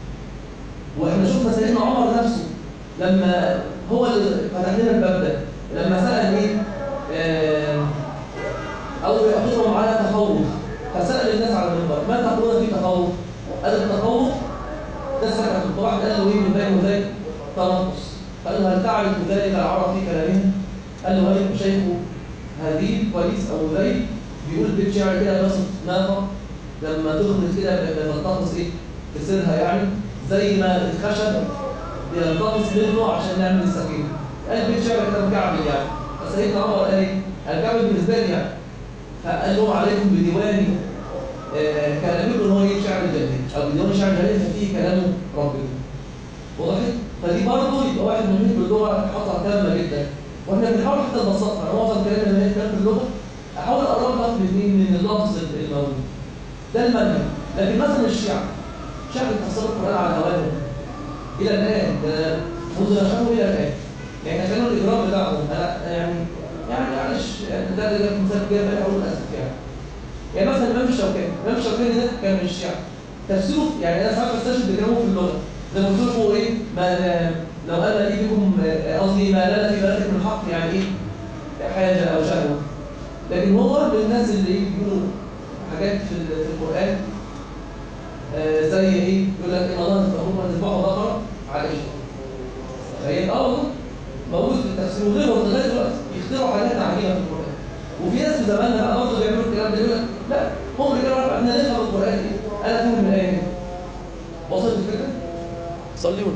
[SPEAKER 2] واحنا شفنا سيدنا عمر نفسه لما هو اللي فتح لنا الباب ده لما سال ايه؟ آه او ياخذهم على تخوف فسال الناس على المنبر ما تقولون في تخوف؟ قال التخوف ده سكت. واحد قال له ايه من بين وذاك تنقص. قال له هل تعرف ذلك العرب في كلامهم؟ قال له هل شيخ هذه كويس او ذلك بيقول بيت شعر كده بس ناقه لما تخلص كده بتنتقص ايه؟ تسيرها يعني زي ما الخشب بينتقص منه عشان نعمل السكينه. قال بيت شعر كده مكعبل يعني. فسيدنا عمر قال ايه؟ الكعبل بالنسبه لي يعني. فقال لهم عليكم بديواني آه كلامكم ان هو ايه شعر الجاهليه او بديوان شعر الجاهليه ففيه كلام ربنا. وضحت؟ فدي برضه يبقى واحد مهم في اللغه حطها تامه جدا. واحنا بنحاول حتى نبسطها. معظم كلام اللي هيتكلم في اللغه احاول اقرب لك من من اللفظ الموجود. ده المنهج. لكن مثلا الشيعة شيعة بتفسر القران على هواهم الى الان ده منذ نشأته الى الان. يعني كانوا الاجرام بتاعهم انا يعني يعني معلش يعني ده ده مثال كده بقى اقول للاسف يعني. يعني مثلا الامام الشوكاني، الامام الشوكاني ده كان من الشيعة. تفسيره يعني انا ساعات بستشهد بكلامه في اللغه. زي ما قلت لكم ايه ما لو انا لي بكم قصدي ما لنا في بلدك من حق يعني ايه حاجه او شهوه. لكن هو من الناس اللي ايه بيقولوا حاجات في ال- في القران آه زي ايه يقول لك ان الله تذبحوا تذبحوا بقره على ايه؟ تخيل اه والله موجود في التفسير وغيره لغايه دلوقتي يخترعوا حاجات عجيبه في القران. وفي ناس في زماننا بقى برضه بيعملوا الكلام ده يقول لك لا هم اللي كانوا عارفين احنا نفهم القران ايه؟ انا فاهم الايه دي. وصلت الفكره؟ صليوا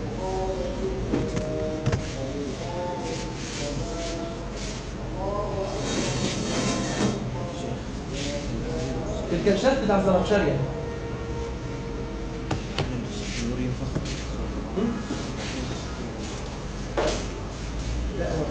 [SPEAKER 2] الكرشات بتاع الزمخشري لا هو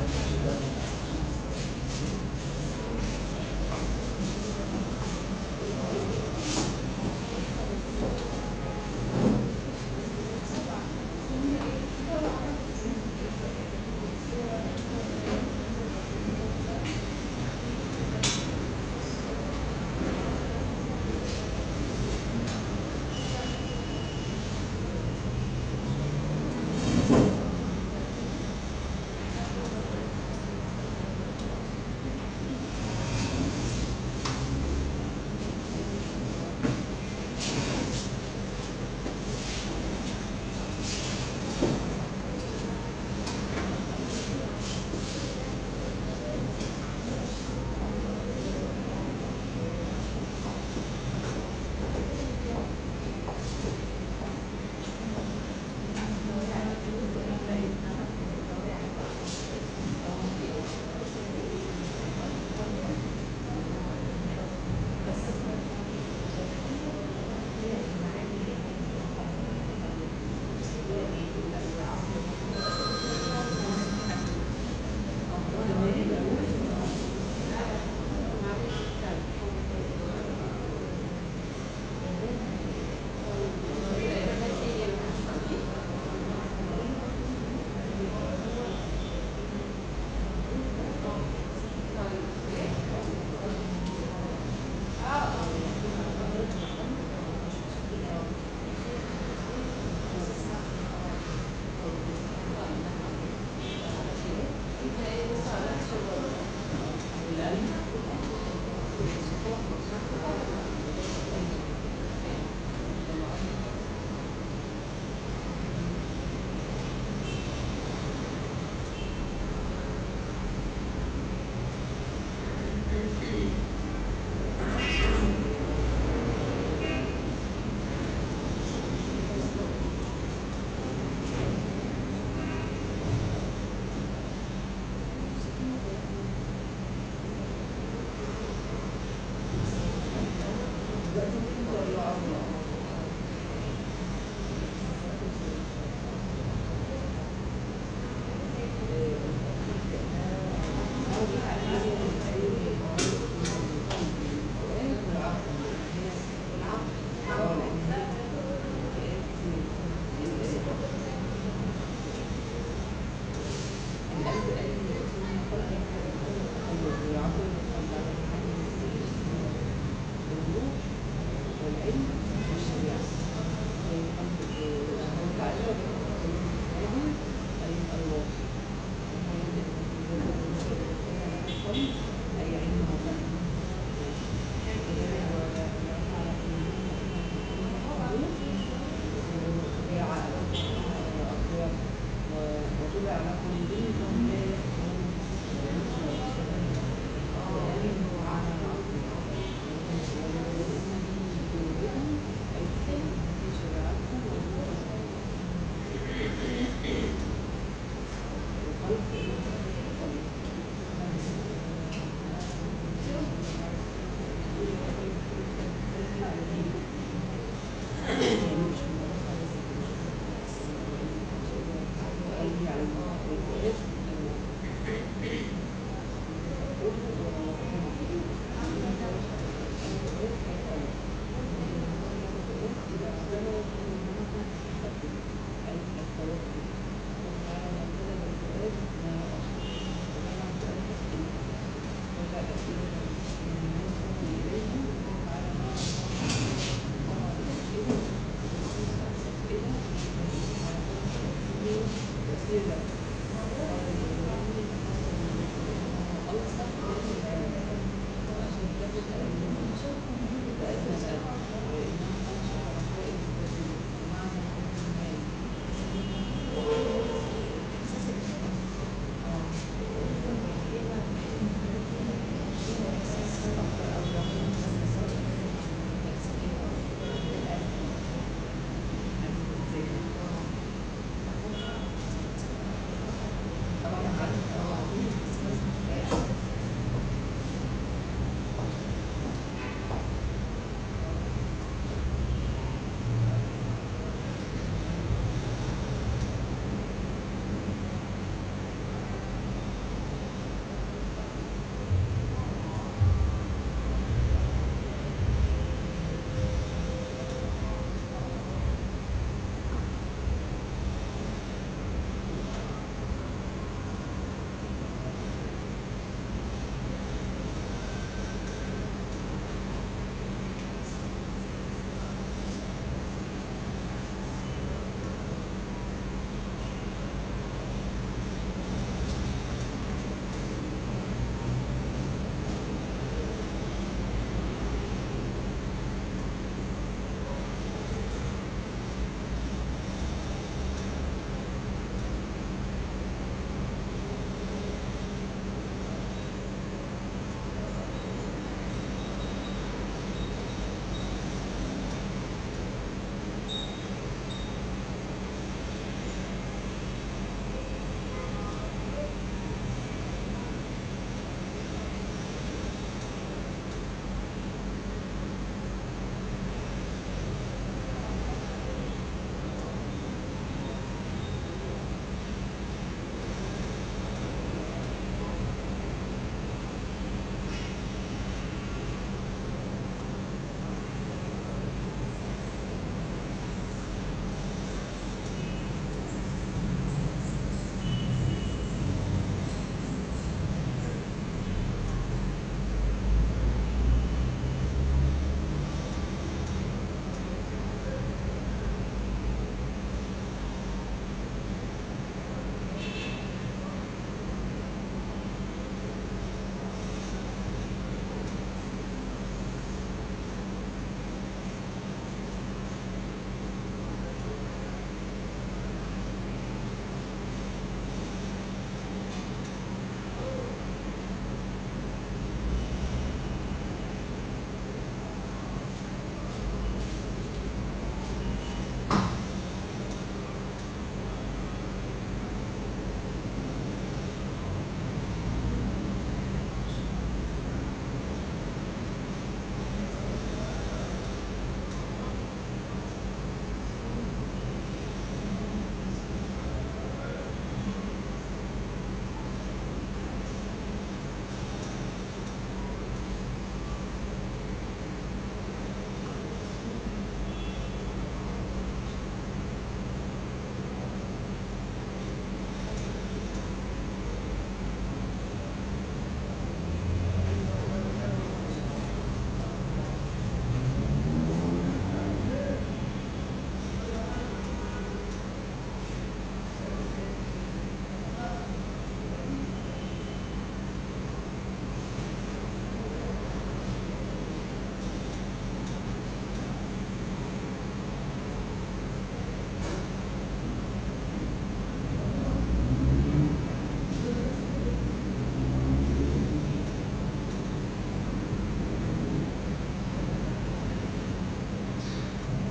[SPEAKER 4] والعلم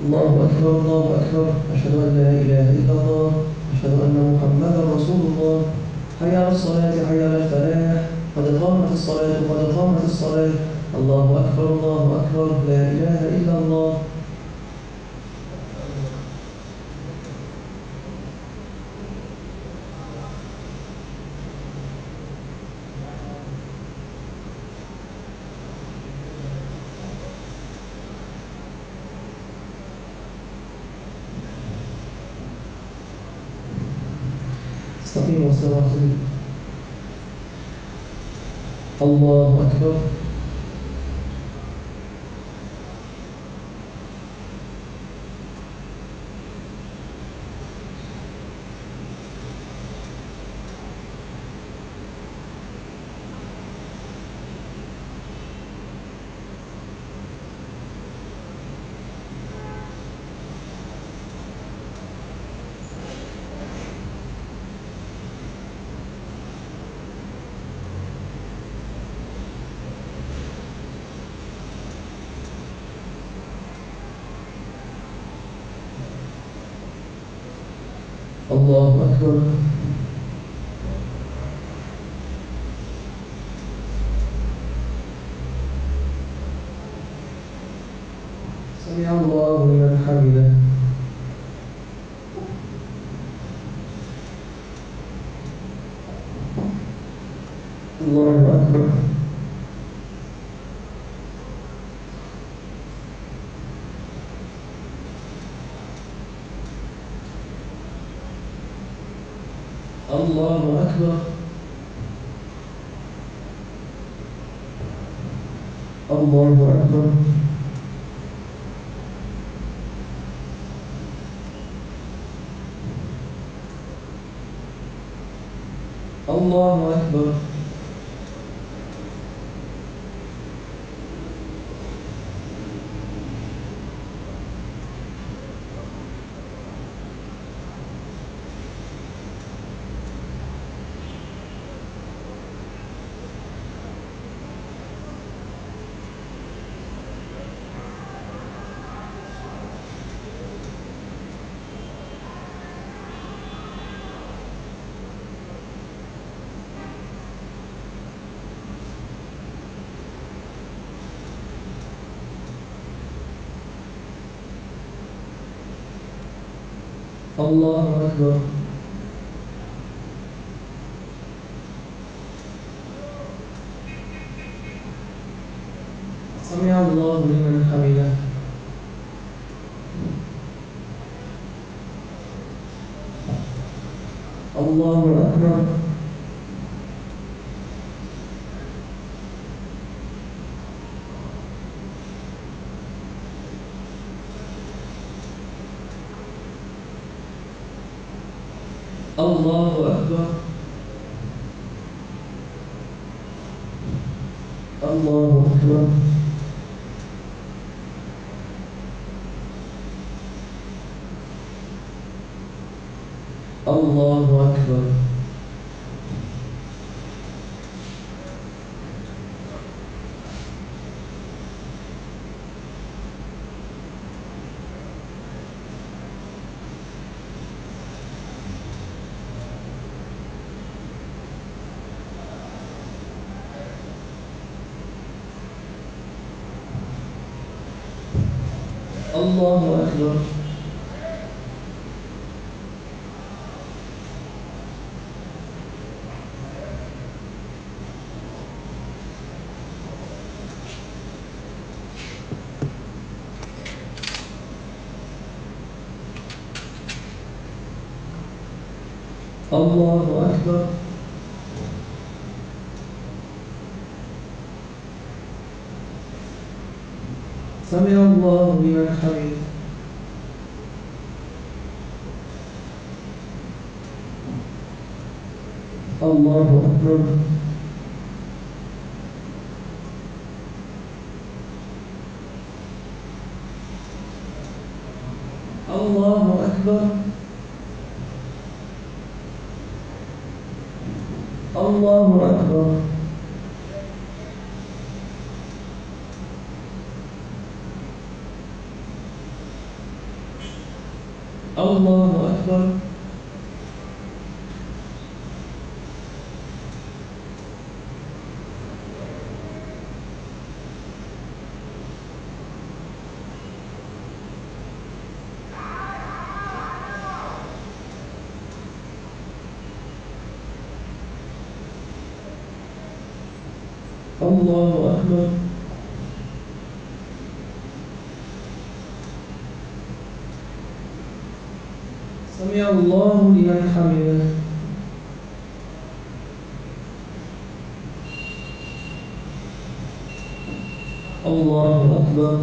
[SPEAKER 2] الله أكبر الله أكبر أشهد أن لا إله إلا الله أشهد أن محمدا رسول الله حي على الصلاة حي على الفلاح قد قامت الصلاة قد قامت الصلاة الله أكبر الله أكبر لا إله إلا الله استقيموا واستغفروا الله أكبر الله أكبر سمع الله لمن حمده الله أكبر الله أكبر الله أكبر الله أكبر الله أكبر سمع الله لمن حمده الله أكبر الله أكبر الله أكبر الله أكبر الله أكبر الله أكبر سمع الله لمن حمده الله أكبر الله أكبر الله أكبر الله أكبر. الله أكبر. سمع الله لمن حمده. الله أكبر.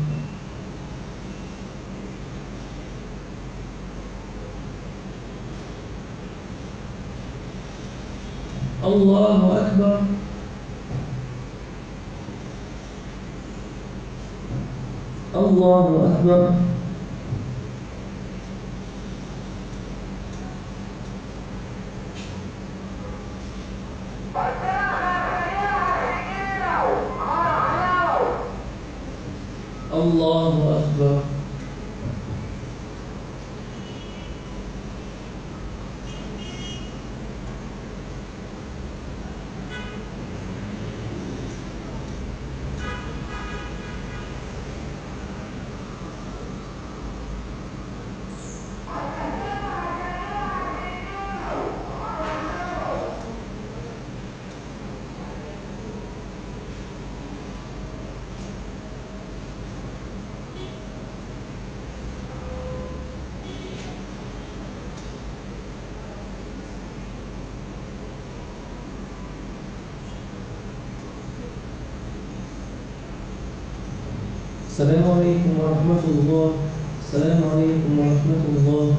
[SPEAKER 2] الله أكبر. الله أكبر. الله أكبر. السلام عليكم ورحمة الله. السلام عليكم ورحمة الله.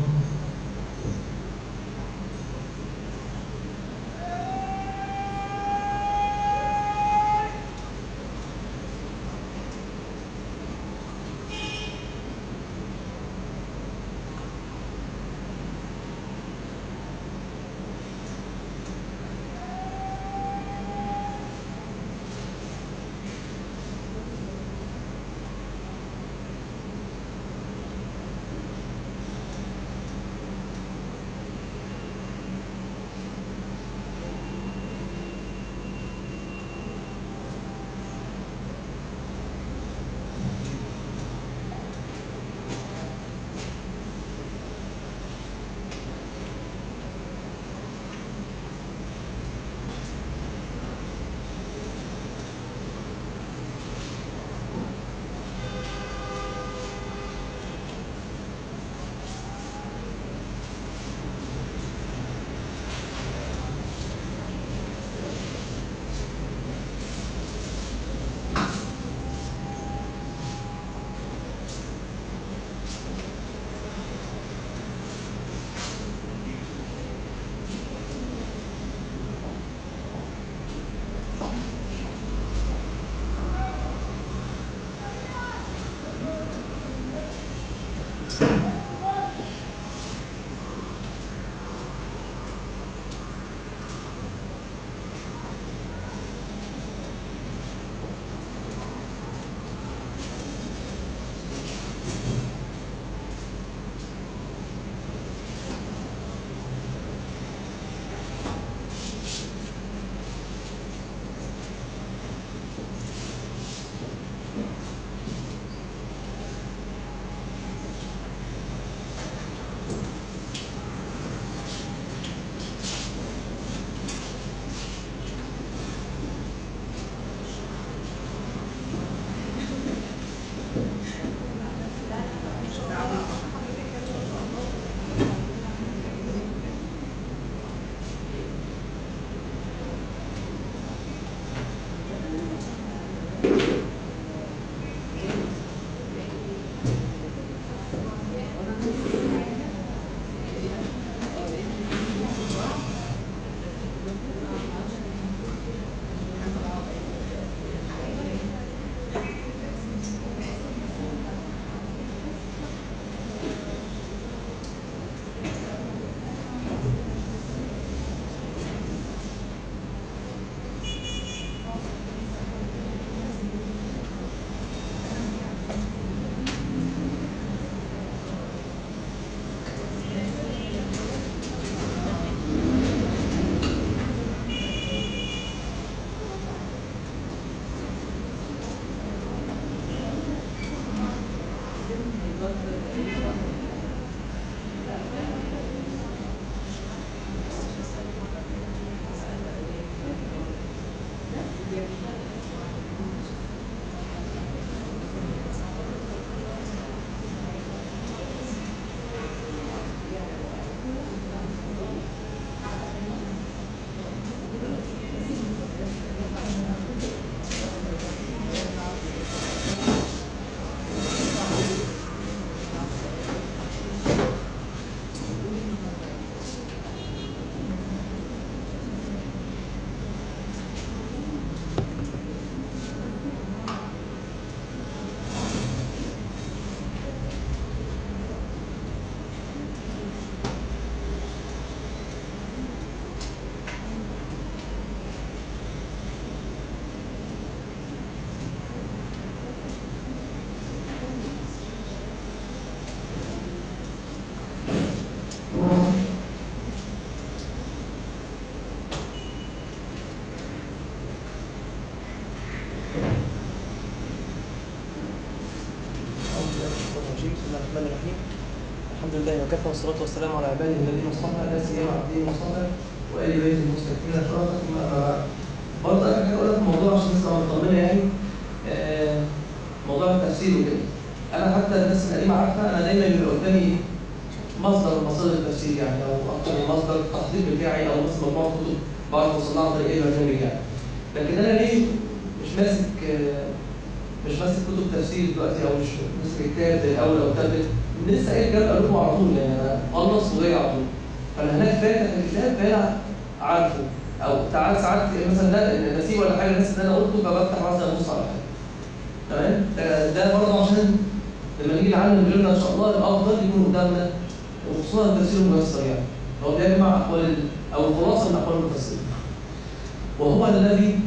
[SPEAKER 2] الرجيم. بسم الله الرحمن الرحيم. الحمد لله وكفى والصلاة والسلام على عباده الذين اصطفى لا سيما عبده المصطفى وآل بيته المستكفين شرفا ثم أما بعد. برضه آخر حاجة أقول لك الموضوع عشان لسه مطمنة يعني آه موضوع التفسير وكده. أنا حتى الناس القديمة عارفة أنا دايما بيبقى قدامي مصدر من مصادر التفسير يعني أو أكثر من مصدر التحضير بتاعي أو مثلا مجموعة كتب بعرف أوصلها عن طريق أي برنامج يعني. لكن أنا ليه مش ماسك آه مش ماسك كتب تفسير دلوقتي او مش ماسك كتاب زي الاول او تابلت لسه قايل الكلام قالوا على طول يعني انا خلص وجاي على طول فانا هناك فاتح الكتاب فانا عارفه او تعال ساعات مثلا لا نسيب ولا حاجه الناس اللي انا قلته فبفتح مثلا نص على حاجه تمام ده, ده برضه عشان لما نيجي نعلم غيرنا ان شاء الله الافضل يكون قدامنا وخصوصا التفسير الميسر يعني هو بيجمع اقوال او الخلاصه من اقوال المفسرين وهو الذي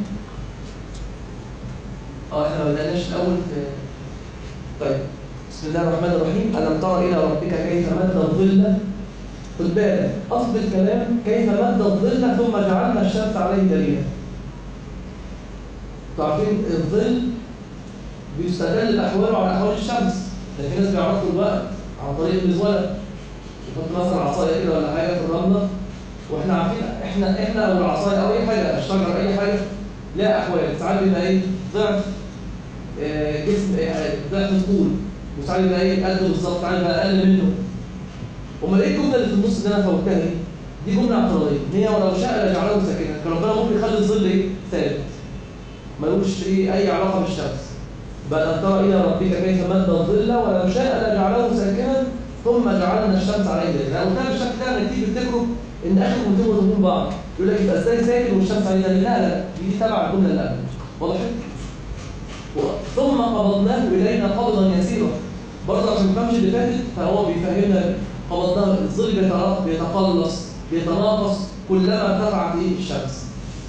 [SPEAKER 2] اه احنا ما بدأناش الاول في طيب بسم الله الرحمن الرحيم. ألم تر إلى ربك كيف مد الظل خد بالك أصل الكلام كيف مد الظل ثم جعلنا الشمس عليه دليلا. انتوا عارفين الظل بيستدل أحواله على أحوال الشمس ده في ناس بيعرفوا الوقت عن طريق المزولة يحط مثلا عصاية كده ولا حاجة في الرملة واحنا عارفين احنا احنا او العصاية او اي حاجة الشجر اي حاجة لها أحوال ساعات بيبقى ايه ضعف آه جسم آه ضعف الطول وساعات بيبقى ايه قد بالظبط ساعات بيبقى اقل منه. امال ايه الجمله اللي في النص اللي انا فوتها دي؟ دي جمله اعتراضيه هي ولو شاء لجعله ساكنا كان ربنا ممكن يخلي الظل ايه؟ ثابت ملوش ايه اي علاقه بالشمس. بل ان ترى الى ربك كيف مد الظل ولو شاء لجعله ساكنا ثم جعلنا الشمس عليه دليلا. لو كان بالشكل ده انك تيجي تفتكروا ان اخر كلمتين مضمون بعض يقول لك يبقى ازاي ساكن والشمس عليه دليلا؟ لا لا دي تبع الجمله اللي قبل واضح؟ ثم قبضناه إلينا قبضا يسيرا برضه عشان ما نفهمش اللي فاتت فهو بيفهمنا قبضناه الظل بيتقلص بيتناقص كلما ارتفعت ايه الشمس.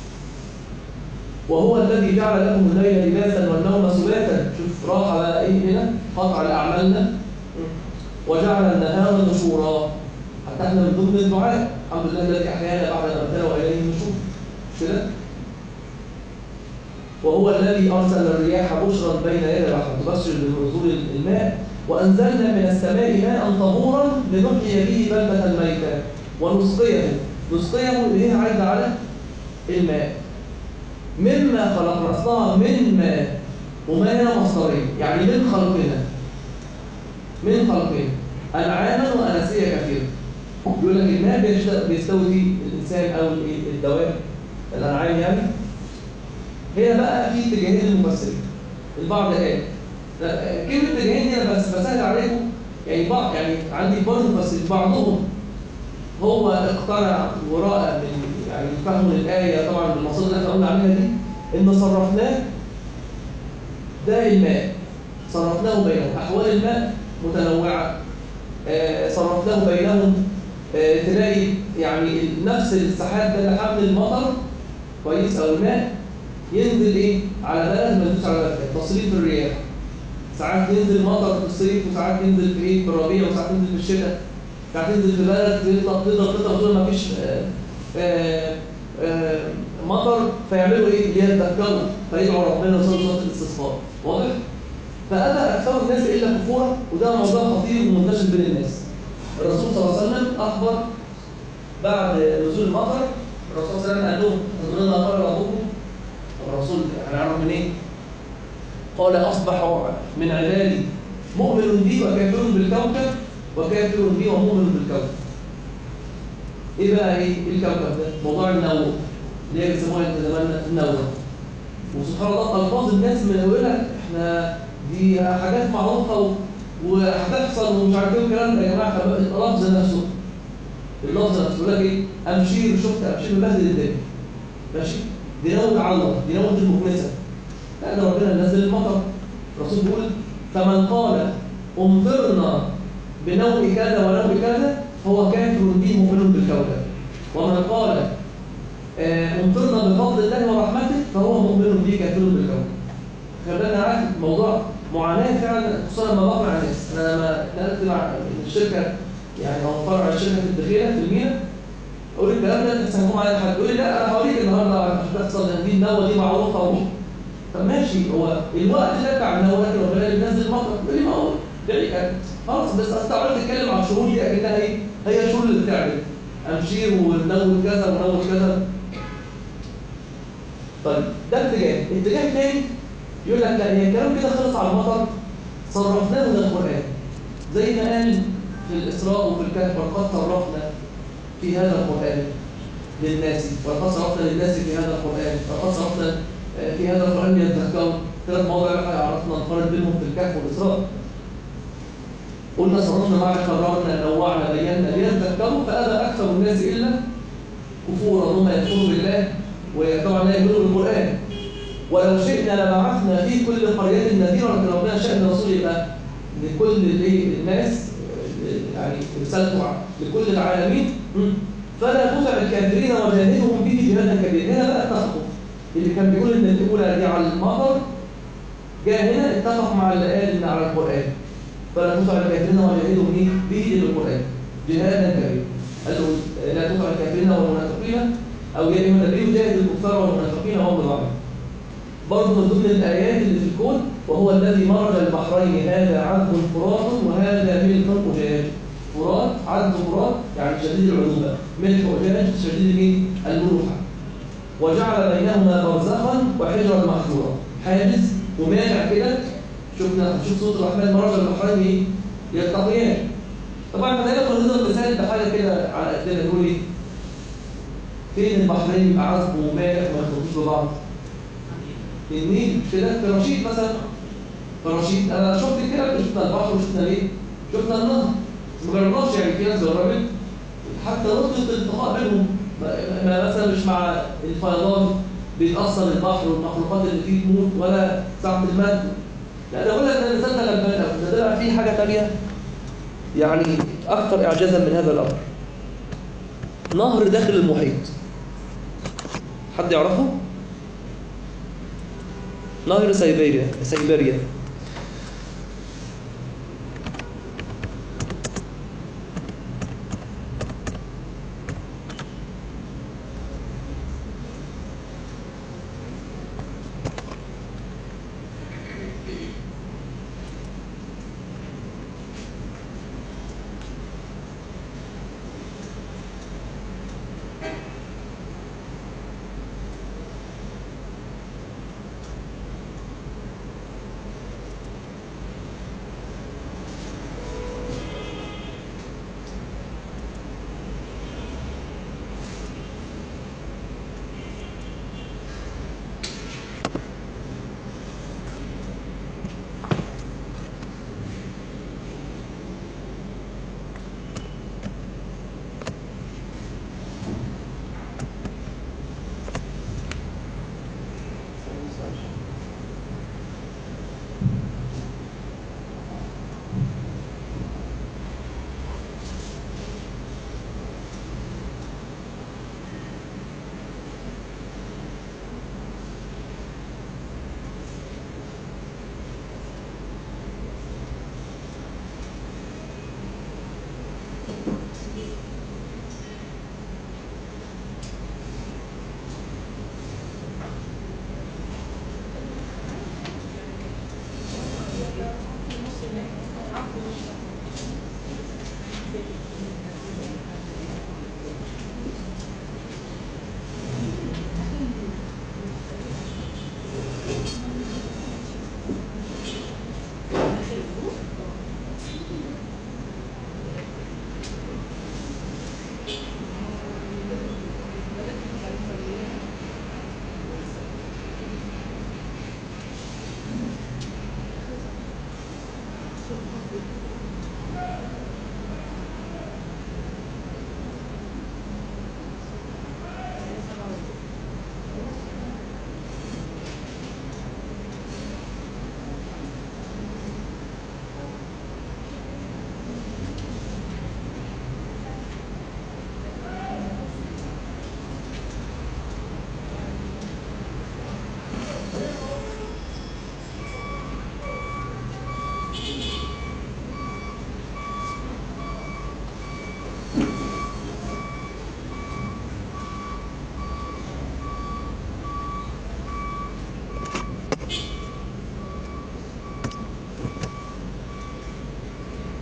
[SPEAKER 2] وهو الذي جعل لكم الليل لباسا والنوم سباتا شوف راحه بقى ايه هنا قطع لاعمالنا وجعل النهار نشورا حتى احنا من ضمن الدعاء الحمد لله الذي احيانا بعد ان امتنا واليه النشور مش كده؟ وهو الذي أرسل الرياح بشرا بين يدي الرحمة تبشر بنزول الماء وأنزلنا من السماء ماء طهورا لنحيي به بلدة ميتا ونسقيه نسقيه إليه عايد على الماء مما خلقنا أصلها من ماء وما هنا مصدرين يعني من خلقنا من خلقنا أنعاما وأناسيا كثيرة يقول لك الماء بيستوي فيه الإنسان أو الدواب الأنعام يعني هي بقى في اتجاهين للمفسرين البعض قال كلمه اتجاهين دي انا بس بسهل عليكم يعني بعض يعني عندي برضه مفسرين بعضهم هو اقتنع وراء من يعني فهم الايه طبعا بالمصادر اللي احنا قلنا عليها دي ان صرفناه ده الماء صرفناه بينهم احوال الماء متنوعه آه صرفناه بينهم آه تلاقي يعني نفس السحاب ده اللي حمل المطر كويس او الماء ينزل ايه على بلد ما ينزلش على بلد تصريف الرياح ساعات ينزل مطر في الصيف وساعات ينزل في ايه في الربيع وساعات ينزل في الشتاء ساعات ينزل في بلد تقدر تقدر تقول ما فيش مطر فيعملوا ايه اللي يتذكروا فيدعوا ربنا ويصلوا صلاه الاستسقاء واضح؟ فابى اكثر الناس الا كفورا وده موضوع خطير ومنتشر بين الناس. الرسول صلى الله عليه وسلم اخبر بعد نزول المطر الرسول صلى الله عليه وسلم قال لهم انظروا لنا قال ربكم الرسول هنعرف منين؟ إيه؟ قال أصبح من عبادي مؤمن بي وكافر بالكوكب وكافر بي ومؤمن بالكوكب. إيه بقى إيه الكوكب ده؟ موضوع النور اللي هي بيسموها زمان النور. وسبحان الله ألفاظ الناس من أولها إحنا دي حاجات معروفة وهتحصل ومش عارف إيه والكلام ده يا جماعة اللفظ نفسه اللفظ نفسه يقول لك إيه؟ أمشير شفت أمشير مبهدل الدنيا ماشي؟ دي نوة علق دي نوة المكنسة لا ده ربنا نزل المطر الرسول بيقول فمن قال امطرنا بنوء كذا ونوء كذا فهو كافر به مؤمن بالكوكب ومن قال امطرنا بفضل الله ورحمته فهو مؤمن به كافر بالكوكب. خلينا عارف موضوع معاناة فعلا خصوصا لما بقرا على الناس انا لما نقلت مع الشركة يعني او فرع الشركة في الدخيلة في المينا اقول الكلام ده تحسنكم على حد يقول لي لا انا هوريك النهارده مش بتحصل دي النوه دي معروفه ومش طب ماشي هو الوقت ده بتاع النوه لكن ربنا اللي بينزل المطر يقول لي ما هو يعني خلاص بس استوعبت تتكلم عن الشهور دي اكنها ايه؟ هي الشهور اللي بتعمل امشير ونول كذا ونول كذا. طيب ده اتجاه، اتجاه تاني يقول لك لا هي الكلام كده خلص على المطر صرفناه من القرآن زي ما قال في الإسراء وفي الكهف ولقد صرفنا في هذا القرآن للناس ولقد صرفنا للناس في هذا القرآن ولقد صرفنا في هذا القرآن ليتذكروا. ثلاث مواضع بقى عرفنا نقارن بينهم في الكهف والإسراء. قلنا صرفنا معك قررنا نوعنا بينا ليتذكروا فأبى أكثر الناس إلا كفورا هم يكفروا بالله وطبعا لا يؤمنوا بالقرآن. ولو شئنا لبعثنا في كل قرية نذيرا لكن ربنا شأن الرسول يبقى لكل الناس يعني رسالته لكل العالمين فلا تطع الكافرين وجاهدهم به جهادا كبيرا. هنا بقى اتفقوا اللي كان بيقول ان الاولى دي على المطر جاء هنا اتفق مع اللي قال ان على القرآن فلا تطع الكافرين وجاهدهم به بالقرآن جهادا كبيرا. قال له لا تطع الكافرين والمنافقين او يا ايها النبي جاهد الكفار والمنافقين وهم ضعيف. برضه من ضمن الآيات اللي في الكون وهو الذي مرج البحرين هذا عذب فرات وهذا ملح أجاج. فرات عذب فرات يعني شديد العذوبة، ملح أجاج شديد مين؟ الملوحة. وجعل بينهما برزخا وحجرا محجورا، حاجز ومانع كده. شفنا شوف صوت الرحمن مرج البحرين يلتقيان. طبعا احنا هنا بنضرب مثال بحاجه كده على قدنا نقول ايه؟ فين البحرين يبقى عذب ومالح وما يخلطوش ببعض؟ النيل كده في رشيد مثلا. في رشيد انا شفت كده شفنا البحر وشفنا ايه؟ شفنا النهر. ما جربناش يعني في ناس جربت حتى نقطه الالتقاء بينهم ما مثلا مش مع الفيضان بيتاثر البحر والمخلوقات اللي فيه تموت ولا ساعه المد. لا ده بقول لك ان الانسان ده غلبان قوي. ده طلع فيه حاجه ثانيه يعني اكثر اعجازا من هذا الامر. نهر داخل المحيط. حد يعرفه؟ نهر سيبيريا سيبيريا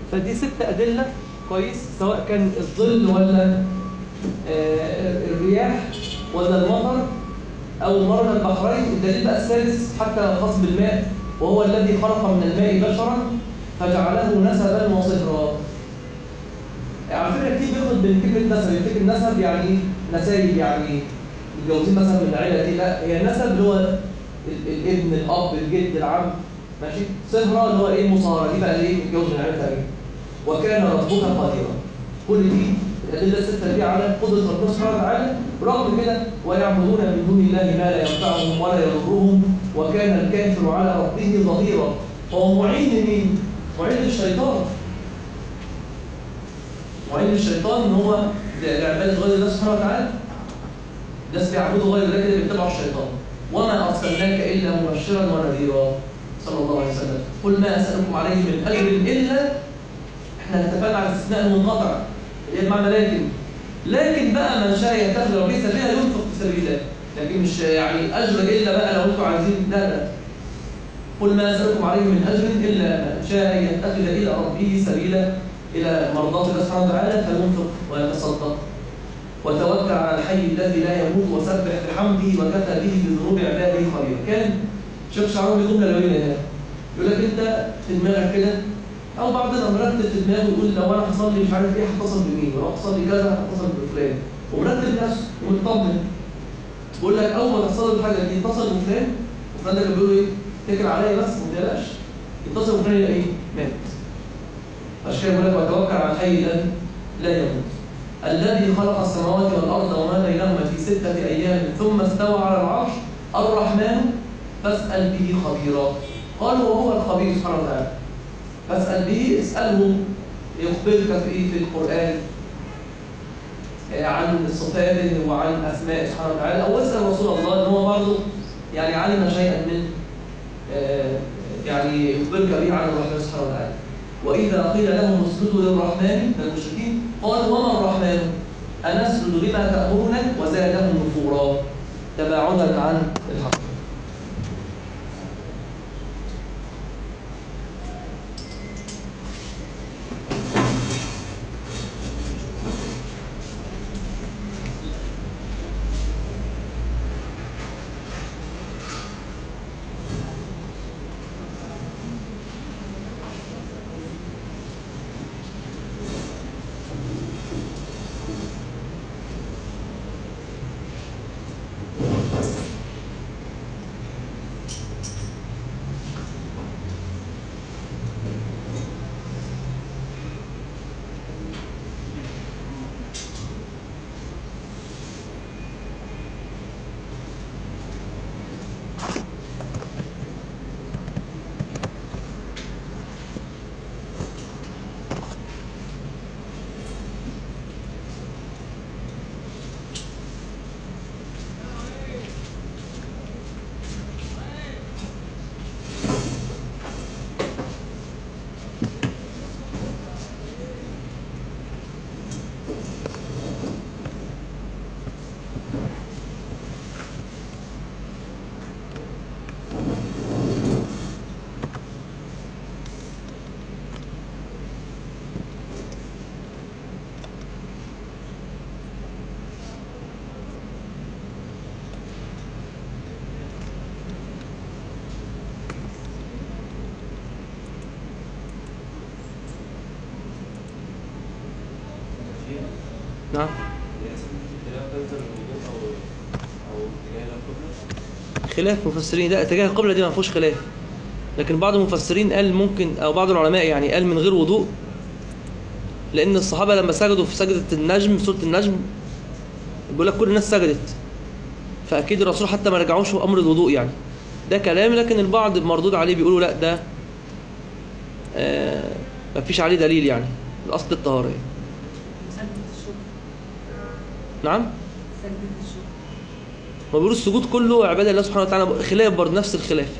[SPEAKER 2] فدي ست أدلة كويس، سواء كان الظل ولا آه، الرياح ولا المطر أو مرض البحرين. الدليل بقى السادس حتى خاص بالماء، وهو الذي خلق من الماء بشرا فجعله نسبا وصهرا. على فكرة كتير بياخد من كلمة نسب، يفتكر نسب يعني نسايب، يعني متجوزين مثلا من العيلة دي. لا، هي النسب اللي هو ال- الابن، الأب، الجد، العم، ماشي. صهرا اللي هو إيه؟ المصاهرة، دي بقى اللي إيه؟ متجوز من العيلة الثانية. وكان ربك قديرا. كل دي الأدلة الستة دي على قدرة ربنا سبحانه وتعالى. برغم كده ويعبدون من دون الله ما لا ينفعهم ولا يضرهم وكان الكافر على ربه ظهيرا. هو معين لمين؟ معين للشيطان. معين للشيطان ان هو لعباده غير الله سبحانه وتعالى. الناس بيعبدوا غير الله كده بيتبعوا الشيطان. وما ارسلناك الا مبشرا ونذيرا صلى الله عليه وسلم. قل ما اسالكم عليه من اجر الا، احنا اتفقنا على الاستثناء المنقطع اللي هي المعنى لكن لكن بقى من شاء يتخذ ربه سبيلا ينفق في سبيل الله، لكن مش يعني اجر الا بقى لو انتم عايزين. لا لا، قل ما اسالكم عليه من اجر الا من شاء يتخذ الى ربه سبيلا، الى مرضات الله سبحانه وتعالى، فينفق ويتصدق وتوكل على الحي الذي لا يموت وسبح بحمده وكفى به بذنوب عباده خبيرا. كان شيخ شعراوي جمله جميله هنا، يقول لك انت في دماغك كده او بعضنا مرتب في دماغه، يقول لو انا حصل لي مش عارف ايه هتصل بمين، ولو حصل لي كذا هتصل بفلان، ومرتب نفسه ومطمن. بقول لك اول ما تحصل له الحاجه دي اتصل بفلان، وفلان ده كان بيقول له ايه؟ اتكل عليا بس ما تقلقش. يتصل بفلان يلاقيه مات. عشان كده بيقول لك وتوكل على الحي الذي لا يموت الذي خلق السماوات والارض وما بينهما في سته ايام ثم استوى على العرش الرحمن فاسال به خبيرا. قالوا وهو الخبير سبحانه وتعالى، فاسال به، اساله يخبرك في ايه في القران عن صفاته وعن اسماء سبحانه وتعالى، او اسال رسول الله ان هو برضه يعني علم شيئا من يعني يخبرك به عن الرحمن سبحانه وتعالى. وإذا قيل لهم اسجدوا للرحمن للمشركين قالوا وما الرحمن أنسجد لما تأمرنا وزادهم نفورا تباعدا عن الحق. نعم. خلاف مفسرين، لا اتجاه القبلة دي ما فيهوش خلاف، لكن بعض المفسرين قال ممكن، او بعض العلماء يعني قال من غير وضوء، لان الصحابة لما سجدوا في سجدة النجم، سورة النجم، بيقول لك كل الناس سجدت، فاكيد الرسول حتى ما رجعوش امر الوضوء يعني. ده كلام، لكن البعض مردود عليه بيقولوا لا ده آه ما فيش عليه دليل، يعني الاصل الطهارة يعني. نعم. ما بيقولوا السجود كله عبادة الله سبحانه وتعالى، خلاف برضه نفس الخلاف.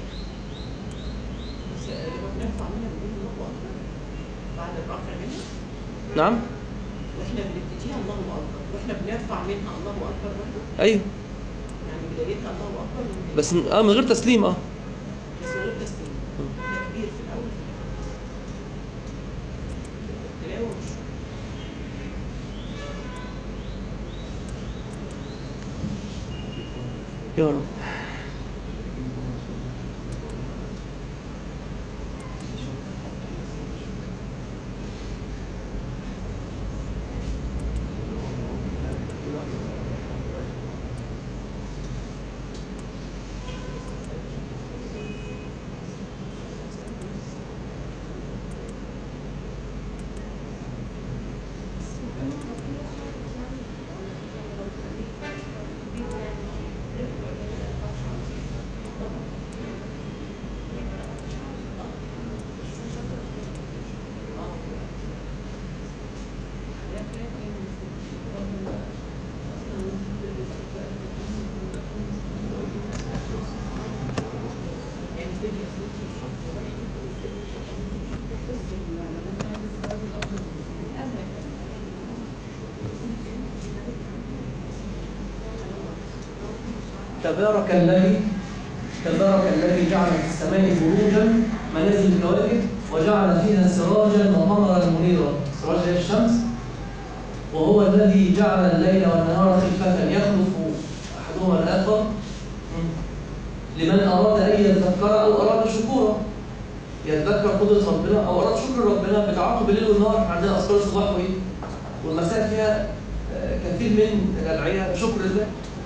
[SPEAKER 2] نعم.
[SPEAKER 3] واحنا بنبتديها الله اكبر، واحنا بنرفع منها الله اكبر برضه.
[SPEAKER 2] ايوه.
[SPEAKER 3] يعني بدايتها الله اكبر
[SPEAKER 2] بس اه من غير تسليم. اه
[SPEAKER 3] بس من غير تسليم. تكبير في الاول.
[SPEAKER 2] يا رب. تبارك الذي تبارك الذي جعل في السماء بروجا منازل الكواكب وجعل فيها سراجا وقمرا منيرا. سراج هي الشمس. وهو الذي جعل الليل والنهار خلفة يخلف احدهما الاخر لمن اراد ان يذكر او اراد شكورا. يتذكر قدرة ربنا او اراد شكر ربنا بتعاقب بالليل والنهار. عندنا اذكار الصباح وايه والمساء فيها كثير من الادعيه شكر لله.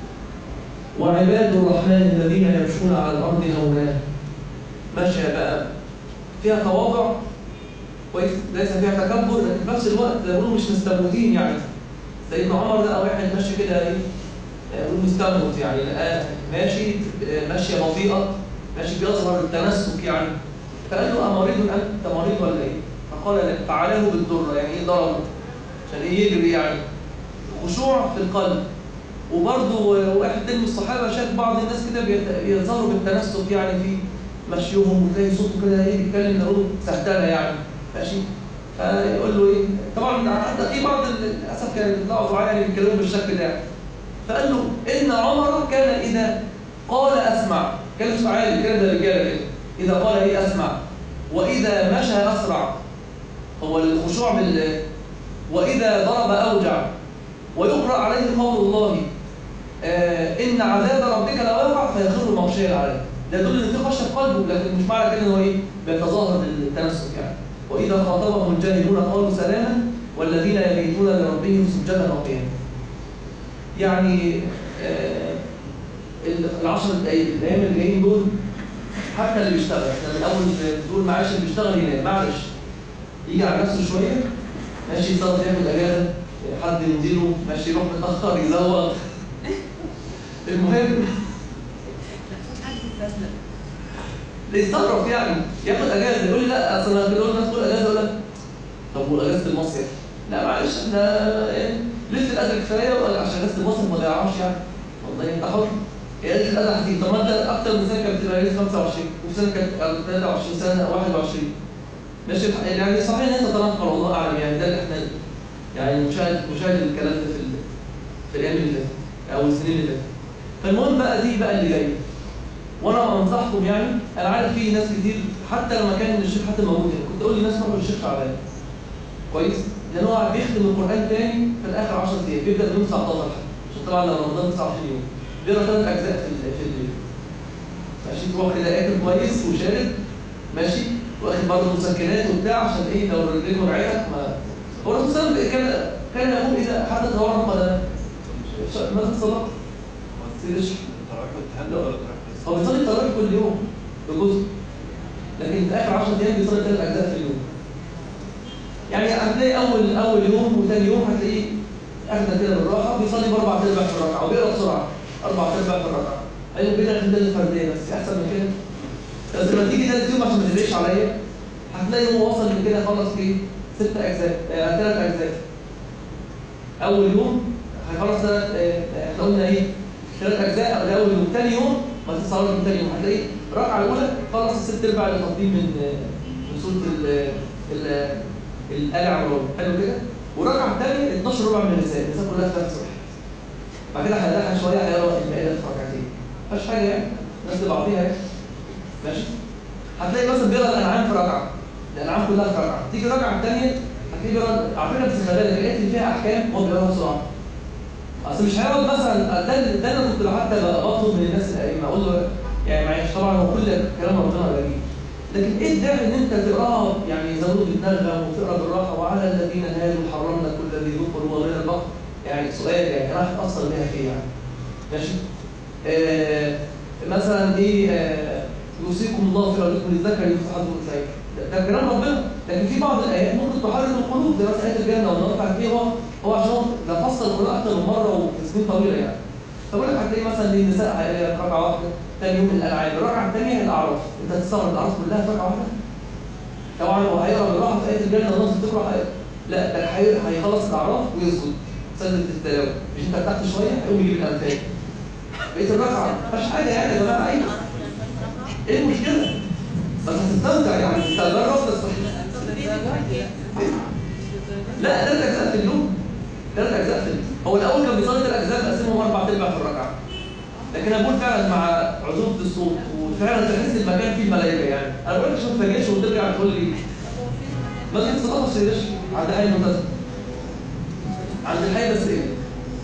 [SPEAKER 2] وعباد الرحمن الذين يمشون على الارض هونا. ماشيه بقى فيها تواضع وليس فيها تكبر، لكن في نفس الوقت بيقولوا مش مستموتين. يعني سيدنا عمر ده واحد ماشي كده ايه مستموت، يعني ماشي ماشيه بطيئه، ماشي بيظهر التنسك يعني. فقال له امريض انت مريض ولا ايه؟ فقال لا، فعلاه بالدره. يعني ايه ضربه؟ عشان ايه يجري يعني. خشوع في القلب. وبرضه واحد من الصحابه شاف بعض الناس كده بيظهروا بالتنسك يعني في مشيهم، وتلاقي صوته كده ايه بيتكلم يقول سهتانه يعني ماشي. فيقول له ايه؟ طبعا حتى في بعض للاسف كانوا بيطلعوا دعاء يعني بيتكلموا بالشكل ده. فقال له ان عمر كان اذا قال اسمع، كان صوت عالي كده ده رجاله كده، اذا قال ايه اسمع، واذا مشى اسرع. هو الخشوع بال واذا ضرب اوجع. ويقرأ عليه قول الله آه إن عذاب ربك لواقع فيخر مغشيا عليه. ده يدل إن في خشية في قلبه، لكن مش معنى كده إن هو إيه بيتظاهر بالتنسك يعني. وإذا خاطبهم الجاهلون قالوا سلاما والذين يبيتون لربهم سجدا وقياما. يعني آه العشر الأيام اللي جايين دول حتى اللي بيشتغل، احنا من أول دول معاش اللي بيشتغل ينام معلش يجي على نفسه شوية ماشي، يصرف ياخد أجازة، حد ينزله ماشي يروح متأخر يزوغ. المهم يتصرف يعني ياخد اجازه. يقول لي لا اصل انا بقول لك تقول اجازه، اقول لك طب واجازه المصيف؟ لا معلش احنا لسه الاجر كفايه عشان اجازه المصيف ما ضيعهاش يعني. والله انت حر، هي اجازه الاجر هتيجي. طب ما انت اكتر من سنه كانت بتبقى اجازه خمسة وعشرين وفي سنه كانت ثلاثة وعشرين سنه واحد وعشرين ماشي. يعني صحيح ان انت تنقل والله اعلم يعني. ده اللي احنا يعني مشاهد مشاهد الكلام ده في في الايام اللي فاتت او السنين اللي فاتت. فالمهم بقى دي بقى اللي جاي. وانا انصحكم يعني، انا عارف في ناس كتير حتى لما كان الشيخ حاتم موجود كنت اقول للناس روحوا للشيخ شعبان كويس، لان هو بيختم القران تاني في الاخر عشرة ايام، بيبدا من يوم تسعتاشر عشان طبعا لو رمضان تسعة وعشرين يوم بيقرا ثلاث اجزاء في في الليل ماشي. تروح كده اكل كويس وشارب ماشي، واخد برضه مسكنات وبتاع عشان ايه لو رجليك وجعتك. ما هو الرسول صلى الله عليه وسلم كان كان يقول اذا حدث هو قدمه ماذا صلاه؟ سيدش هو بيصلي التراويح كل يوم بجزء، لكن في اخر عشرة ايام بيصلي ثلاث اجزاء في اليوم. يعني هتلاقي اول اول يوم وثاني يوم هتلاقيه اخذ كده بالراحه بيصلي باربع ارباع في الركعه وبيقرا بسرعه اربع ارباع في الركعه. ايوه كده عشان ده الفرديه بس احسن من كده. بس لما تيجي ثالث يوم عشان ما تدريش عليا هتلاقي هو وصل لكده خلص في ست اجزاء آه ثلاث اجزاء. اول يوم هيخلص ثلاث احنا قلنا ايه ثلاث اجزاء ده اول يوم. ثاني يوم ما تصلي من ثاني يوم هتلاقي الركعه الاولى خلص الست ارباع اللي فاضلين من من سوره ال ال الآل عمران حلو كده. والركعه الثانيه اتناشر ربع من النساء، النساء كلها في نفس واحد. بعد كده هيريح شويه هيقرا المائده في ركعتين ما فيهاش حاجه يعني الناس بعضيها يعني ماشي. هتلاقي مثلا بيقرا الانعام في ركعه، الانعام كلها في ركعه. تيجي الركعه الثانيه هتلاقيه بيقرا على فكره بس خلي بالك الآيات اللي فيها احكام هو بيقراها بسرعه اصل مش هيقعد مثلا ده ده انا كنت حتى بطلب من الناس الائمه اقول له يعني معلش طبعا هو كل كلام ربنا جميل، لكن ايه الداعي ان انت تقراها يعني زود بتنغم وتقرا بالراحه وعلى الذين هادوا حرمنا كل ذي ذكر وغير البقر، يعني سؤال يعني راح تاثر بيها في ايه يعني؟ ماشي؟ آه مثلا ايه آه يوصيكم الله في اولادكم للذكر مثل حظ الانثيين، ده, ده كلام ربنا، لكن في بعض الايات ممكن تحرك القلوب زي مثلا ايه الجنه والنار بتاعت ايه هو هو عشان ده فصل القران اكتر من مره وفي سنين طويله يعني. فبقول لك هتلاقي مثلا النساء ركعه واحده، ثاني يوم الالعاب، الركعه الثانيه هي الاعراف، انت هتستغرب الاعراف كلها في ركعه واحده؟ طبعا هو هيقرا بالراحه في ايه الجنه والنار تقرا آية. لا ده هيخلص الاعراف ويسجد سجده التلاوه، مش انت ارتحت شويه هيقوم يجيب الامثال. بقيت الركعه ما فيش حاجه يعني يا جماعه ايه؟ ايه المشكله؟ بس هتستمتع يعني تجرب بس. لا ثلاث اجزاء في اليوم، ثلاث اجزاء في اليوم. هو الاول كان بيصلي ثلاث اجزاء مقسمهم اربع ارباع في الركعه، لكن انا بقول فعلا مع عزوبه الصوت وفعلا تحس المكان فيه الملائكه يعني. انا بقول لك شوف ما تفاجئش وترجع تقول لي ما تتصرفش يا باشا عند حي المنتزه عند الحي بس ايه؟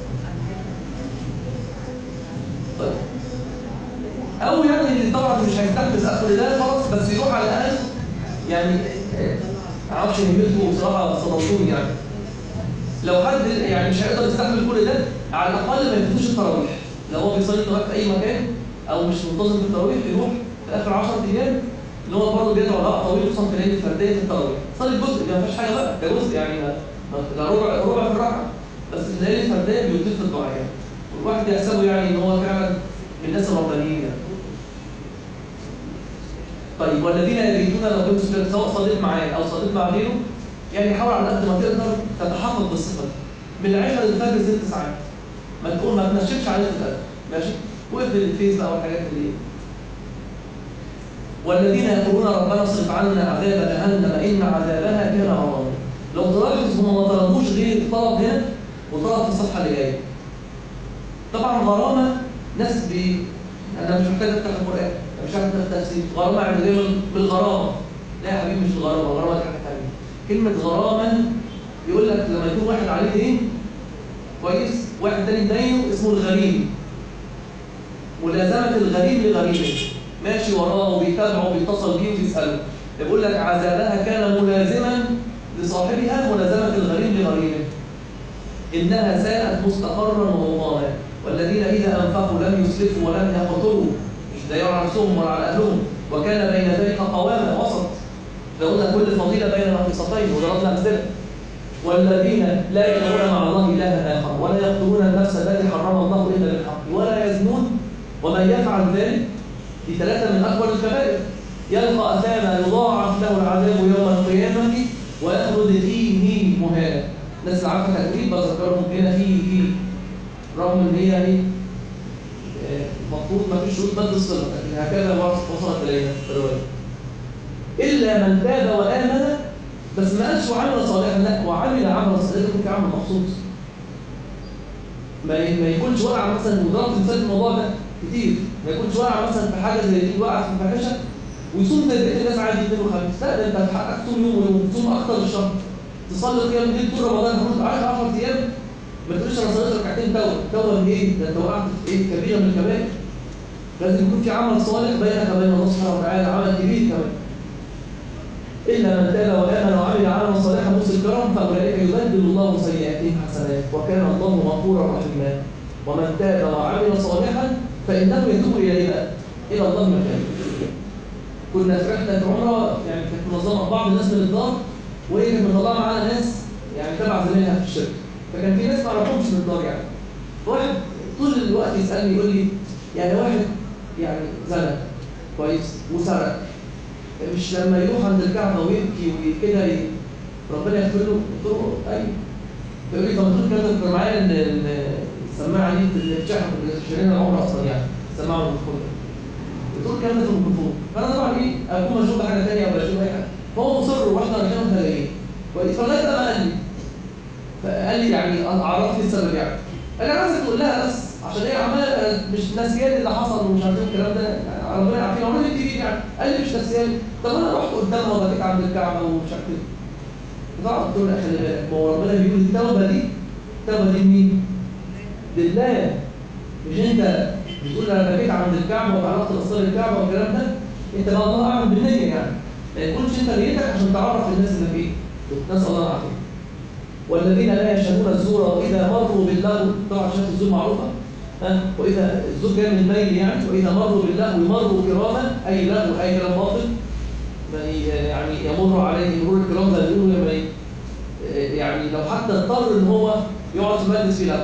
[SPEAKER 2] طيب او يعني اللي طبعا مش هيستحمل كل ده خلاص بس يروح على الاقل يعني ما اعرفش همته بصراحه صدمتوني يعني. لو حد يعني مش هيقدر يستحمل كل ده على الاقل ما يفوتوش التراويح، لو هو بيصلي لغايه في اي مكان او مش منتظم في التراويح يروح في اخر عشرة ايام اللي هو برضه بيدعو دعاء طويل خصوصا في ليله الفرديه في التراويح. صلي جزء ما فيش حاجه بقى ده جزء يعني ده ربع ربع في الركعه بس في الليله الفرديه بيطيل في الدعاء يعني. والواحد يحسبه يعني ان هو فعلا من الناس الربانيين يعني. طيب والذين يبيتون لو كنت سواء صليت معاه او صليت مع غيره يعني حاول على قد ما تقدر تتحقق بالصفه دي. من العشاء للفجر ست ساعات. ما تقول ما تنشفش عليه في الأدب ماشي؟ واقفل الفيس بقى والحاجات اللي والذين يقولون ربنا اصرف عنا عذاب جهنم ان عذابها كان غراما. لو تلاحظ هم ما طلبوش غير طلب هنا وطلب في الصفحه اللي جايه. طبعا غرامه ناس بي انا مش محتاج افتح القران مش هفتح التفسير. غرامه يعني زي بالغرامه. لا يا حبيبي مش الغرامه، الغرامه دي حاجه ثانيه. كلمه غرامه يقول لك لما يكون واحد عليه دين كويس واحد تاني مدينه اسمه الغريم، ملازمه الغريم لغريمه ماشي وراه وبيتابعه وبيتصل بيه وبيساله. يقول لك عذابها كان ملازما لصاحبها ملازمه الغريم لغريمه. انها ساءت مستقرا ومقاما والذين اذا انفقوا لم يسرفوا ولم يقتروا مش ضيعوا على نفسهم ولا على اهلهم وكان بين ذلك قواما وسط. لو قلنا كل فضيله بين نقيصتين وضربنا امثله. والذين لا يدعون مع الله إلها آخر ولا يقتلون النفس التي حرم الله إلا بالحق ولا يزنون ومن يفعل ذلك في ثلاثة من أكبر الكبائر يلقى أثاما يضاعف له العذاب يوم القيامة ويخلد فيه مهانا. الناس اللي عارفة تأكيد بذكرهم هنا فيه فيه رغم إن هي إيه المفروض ما فيش شروط بد الصلة لكن هكذا وصلت إلينا الرواية. إلا من تاب وآمن بس ما قالش وعمل صالحا لا وعمل عمل صالحا يكون في عمل مخصوص. ما ما يكونش وقع مثلا وضربت مثال الموضوع ده كتير ما يكونش وقع مثلا في حاجه زي دي وقع في الفاحشه ويصوم زي بقيه الناس عادي اثنين وخميس. لا ده انت هتحقق تصوم يوم ويوم تصوم اكتر الشهر تصلي قيام الليل طول رمضان المفروض عشرة ايام ما تقولش انا صليت ركعتين توبه توبه من ايه؟ ده انت وقعت في ايه؟ كبيره من الكبائر. لازم يكون في عمل صالح بينك وبين الله سبحانه وتعالى عمل كبير كمان. إلا من تاب وآمن وعمل عملا صالحا موسى الكرم فأولئك يبدل الله سيئاتهم حسنات وكان الله غفورا رحيما. ومن تاب وعمل صالحا فإنه يتوب إلينا إلى الله مكان. كنا في رحلة عمرة يعني كانت منظمة بعض الناس من الدار وهي كانت مطلعة معانا ناس يعني تبع زميلها في الشركة فكان في ناس ما اعرفهمش من الدار يعني. واحد طول الوقت يسألني يقول لي يعني واحد يعني زنى كويس وسرق مش لما يروح عند الكعبة ويبكي وكده ربنا يغفر له؟ قلت له ايوه. فيقول لي طب ما تقول كده كان معايا ان السماعه دي في الشحن اللي شارينها العمر اصلا يعني السماعه الميكروفون. قلت له الكلام ده في الميكروفون فانا طبعا ايه اكون مشغول بحاجه ثانيه او بشوف اي حاجه فهو مصر واحنا رايحين هلاقيه كويس فلغايه بقى قال لي فقال لي يعني عرفني السبب يعني. انا عايزك تقول لها بس عشان هي عماله مش ناسياني اللي حصل ومش عارف الكلام ده يعني ربنا يعافينا عمال يجي يعني قال لي مش ناسياني. طب انا رحت قدامها وبكيت عند الكعبه ومش عارف ايه. طبعا قلت له خلي بالك ما هو ربنا بيقول التوبه دي التوبه دي مين؟ لله. مش انت بتقول انا بكيت عند الكعبه وتعرفت اصل الكعبه والكلام ده، انت بقى الله اعلم بالنيه يعني. ما يكونش انت نيتك عشان تعرف الناس انك ايه؟ نسال الله العافيه. والذين لا يشهدون الزور واذا مروا باللغو، طبعا شهاده الزور معروفه، ها؟ واذا الزور جاي من الميل يعني، واذا مروا باللغو مروا كراما، اي لغو اي كلام باطل يعني يمر عليه مرور الكرام زي ما بيقولوا لما يعني لو حتى اضطر ان هو يقعد في مجلس فيه لغو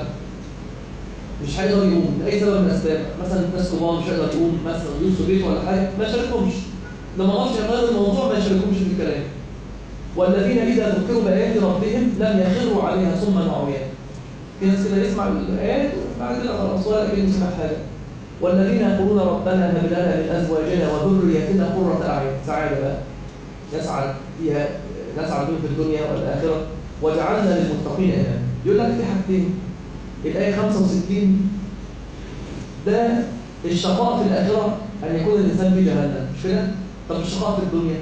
[SPEAKER 2] مش هيقدر يقوم لاي سبب من الاسباب، مثلا ناس كبار مش هيقدر يقوم، مثلا ضيوف في بيته ولا حاجه ما يشاركهمش، لما ما عرفش يغير الموضوع ما يشاركهمش في الكلام. والذين اذا ذكروا بايات ربهم لم يخروا عليها صما وعميانا. في ناس كده يسمع الايات وبعد كده خلاص ولا كأنه سمع حاجه. والذين يقولون ربنا هب لنا من ازواجنا وذرياتنا قرة اعين، سعاده بقى نسعد فيها، نسعد بهم في الدنيا والاخره وجعلنا للمتقين اماما. يقول لك في حاجتين، الآية خمسة وستين ده الشقاء في الآخرة أن يكون الإنسان في جهنم، مش كده؟ طب الشقاء في الدنيا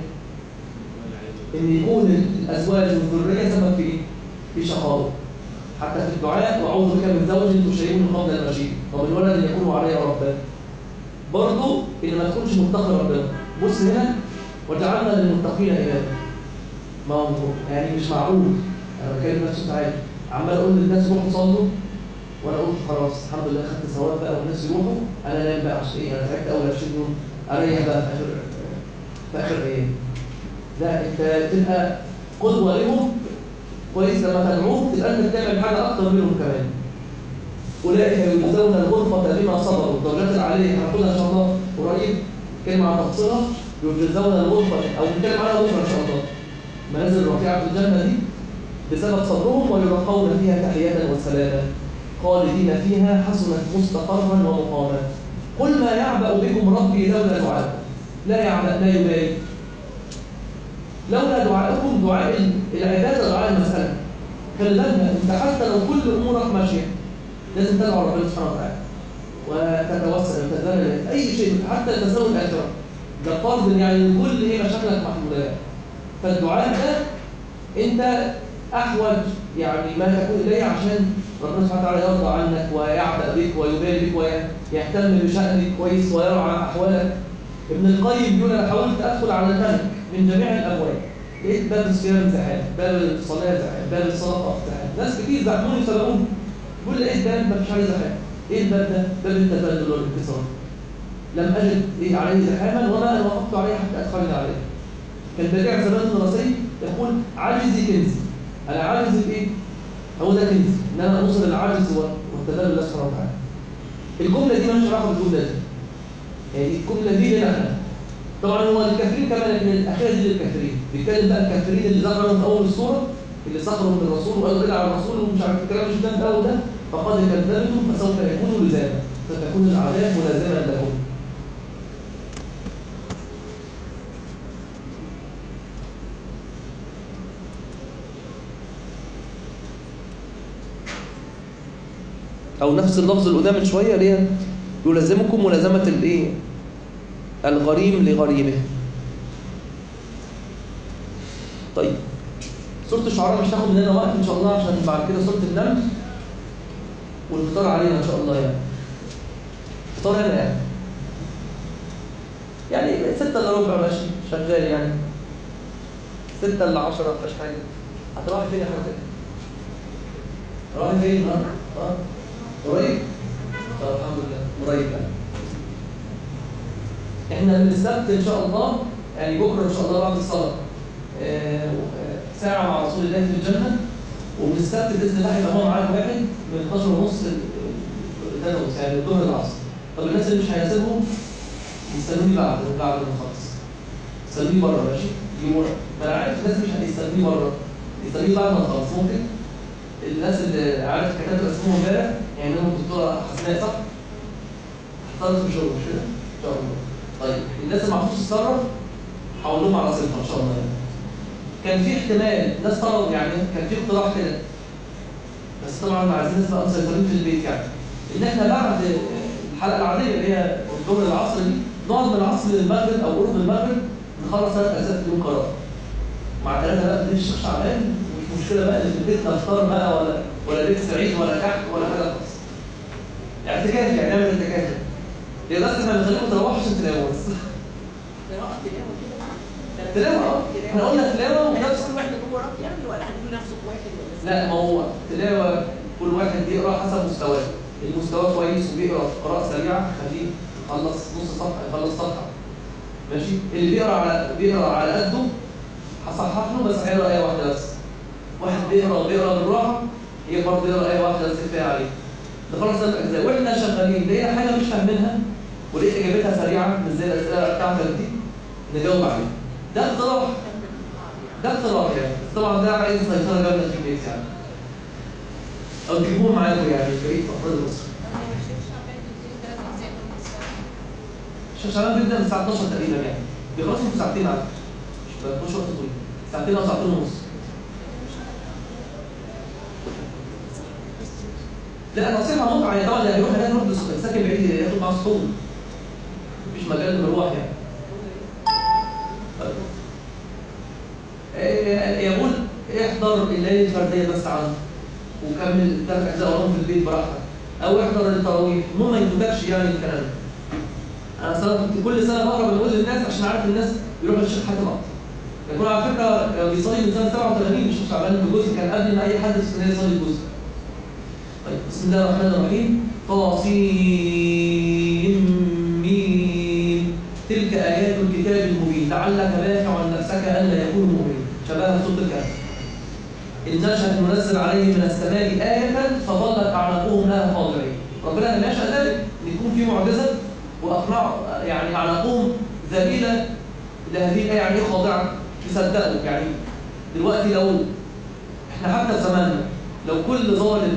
[SPEAKER 2] أن يكون الأزواج والذرية سبب في إيه؟ في شقاء. حتى في الدعاء وأعوذ بك من زوج تشيبني قبل المشيب، طب الولد أن يكون عليه ربان. برضه إن ما تكونش متقي ربنا. بص هنا وجعلنا للمتقين إماما. ما هو يعني مش معقول، أنا بكلم نفسي تعالى عمال أقول للناس روحوا صلوا وانا قلت خلاص الحمد لله خدت ثواب بقى والناس يروحوا، انا نام بقى عشان ايه؟ انا تعبت اول عشرين يوم اريح بقى في اخر في اخر ايام. لا انت تبقى قدوه لهم كويس، لما تدعوهم تبقى انت بتعمل حاجه اكتر منهم كمان. اولئك يجزون الغرفه بما صبروا، الدرجات العاليه هناخدها ان شاء الله قريب كلمه عن تفصيلها. يجزون الغرفه او نتكلم عنها بكره ان شاء الله. منازل الرفيعه في الجنه دي بسبب صبرهم ويلقون فيها تحيه وسلاما خالدين فيها حسنت مستقرا ومقاما. قل ما يعبأ بكم ربي لولا دعاءكم. لا يعبأ لا يبالي، لولا دعاءكم. دعاء العباده دعاء المسألة. خلي بالك انت حتى لو كل امورك ماشيه لازم تدعو ربنا سبحانه وتعالى وتتوسل وتتذلل اي شيء، حتى تساوي الاخره ده فرض يعني كل ايه مشاكلك محموله. فالدعاء ده انت احوج يعني ما تكون اليه عشان ربنا سبحانه وتعالى يرضى عنك ويعبأ بك ويبالي بك ويهتم بشأنك كويس ويرعى احوالك. ابن القيم بيقول انا حاولت ادخل على الملك من جميع الابواب، لقيت باب الصيام زحام، باب الصلاه زحام، باب الصدقه زحام، ناس كتير زحموني وسبقوني. بيقول لقيت باب ما فيش عليه زحام. ايه الباب ده؟ باب التذلل والانكسار. لم اجد ايه عليه زحاما وما انا وقفت عليه حتى ادخلني عليه. كان بديع زمان الدراسي يقول عاجزي كنزي، انا عاجز في ايه؟ هو ده كنزي، ان انا اوصل العاجز والتذلل لله سبحانه وتعالى. الجمله دي مالهاش علاقه بالجمله دي، يعني الجمله دي لنا احنا طبعا، هو الكافرين كمان لكن الاخيره دي للكافرين. بيتكلم بقى الكافرين اللي ذكروا في اول السوره، اللي سخروا من الرسول وقالوا كده على الرسول ومش عارف الكلام مش ده الاول ده، فقد كذبتم فسوف يكونوا لزاما، فتكون الاعداء ملازمه لهم. او نفس اللفظ اللي قدام من شويه اللي هي يلازمكم ملازمه الايه؟ الغريم لغريمه. طيب سوره الشعراء مش هتاخد مننا وقت ان شاء الله، عشان بعد كده سوره النمل والفطار علينا ان شاء الله. يعني فطار هنا يعني يعني ستة الا ربع ماشي شغال، يعني ستة الا عشرة ما فيهاش حاجه. هتروحي فين يا حضرتك؟ رايحه فين النهارده؟ اه قريب؟ طب الحمد لله قريب. يعني احنا من السبت ان شاء الله، يعني بكره ان شاء الله بعد الصلاه آه ساعه مع رسول الله في الجنه، ومن السبت باذن الله هيبقى هو معاك واحد من اثناشر ونص لثلاثة يعني الظهر العصر. طب الناس اللي مش هيسيبهم يستنوني بعد بعد ما نخلص، استنوني بره ماشي؟ يجيبوا، ما انا عارف الناس مش هيستنوني بره، يستنوني بعد ما نخلص. ممكن الناس اللي عارف كتبت اسمهم امبارح يعني هم الدكتوره حسناء صح؟ اختارت في شغل مش كده؟ ان شاء الله. طيب الناس اللي معرفوش تتصرف هقول لهم على صفه ان شاء الله. يعني كان في احتمال ناس طلبوا، يعني كان في اقتراح كده بس طبعا عايزين ناس بقى مسيطرين في البيت، يعني ان احنا بعد الحلقه العاديه اللي هي الظهر العصر دي نقعد من العصر للمغرب او قرب المغرب نخلص ثلاث اجزاء في اليوم قرار مع ثلاثه بقى في الشيخ شعبان. مش مشكله بقى اللي في البيت افطار بقى ولا ولا بيت سعيد ولا كحك ولا حاجه خالص. اعتكاف يعني نعمل اعتكاف. هي بس احنا بنخليكم تروحوا عشان تلاقوا بس.
[SPEAKER 3] قراءة تلاوة كده.
[SPEAKER 2] تلاوة اه. احنا قلنا تلاوة ونفس
[SPEAKER 3] كل واحد جوه رب يعني ولا هنقول نفسه واحد ولا؟
[SPEAKER 2] لا ما هو تلاوة كل واحد بيقرا حسب مستواه. المستوى كويس وبيقرا قراءة سريعة خليه يخلص نص صفحة يخلص صفحة. ماشي؟ اللي بيقرا على بيقرا على قده هصحح له بس هيقرا آية واحدة بس. واحد بيقرا بيقرا بالراحة هي برضه يقرا آية واحدة بس كفاية عليه. ده خلاص ثلاث أجزاء واحنا شغالين لقينا حاجة مش فاهمينها ولقيت إجابتها سريعة مش زي الأسئلة بتاعتك دي نجاوب عليها. ده اقتراح. ده اقتراح يعني طبعا ده عايز سيطرة جامدة في البيت يعني. أو تجيبوه معاكم يعني في بقية أفراد الأسرة. الشيخ شعبان بيبدأ من الساعة اتناشر تقريبا يعني. بيخلصوا في ساعتين عادي. مش بيخلصوا وقت طويل. ساعتين أو ساعتين ونص. لا نصيحة متعة يعني طبعا اللي هيروح هناك يروح ساكن بعيد ياخد معاه صحون. مفيش مجال للمروح يعني. يقول احضر الليالي الفردية بس عنه وكمل ثلاث أجزاء وراهم في البيت براحتك أو احضر التراويح المهم ما يفوتكش يعني الكلام. أنا سنة كل سنة بقرا بقول للناس عشان عارف الناس بيروحوا للشيخ حاتم أكتر. يكون على فكرة بيصلي من سنة سبعة وثمانين مش شعبان بجزء كان قبل ما أي حد في السنة يصلي بجزء. طيب بسم الله الرحمن الرحيم. طاسين ميم تلك آيات الكتاب المبين لعلك باخع نفسك ألا يكونوا مؤمنين. شباب سورة الكهف. إن نشأ ننزل عليه من السماء آية فظلت أعناقهم لها خاضعين. ربنا لما يشاء ذلك أن يكون في معجزة وأقنع يعني أعناقهم ذليلة لهذه الآية يعني خاضعة يصدقوا يعني. دلوقتي لو إحنا حتى في زماننا لو كل ظالم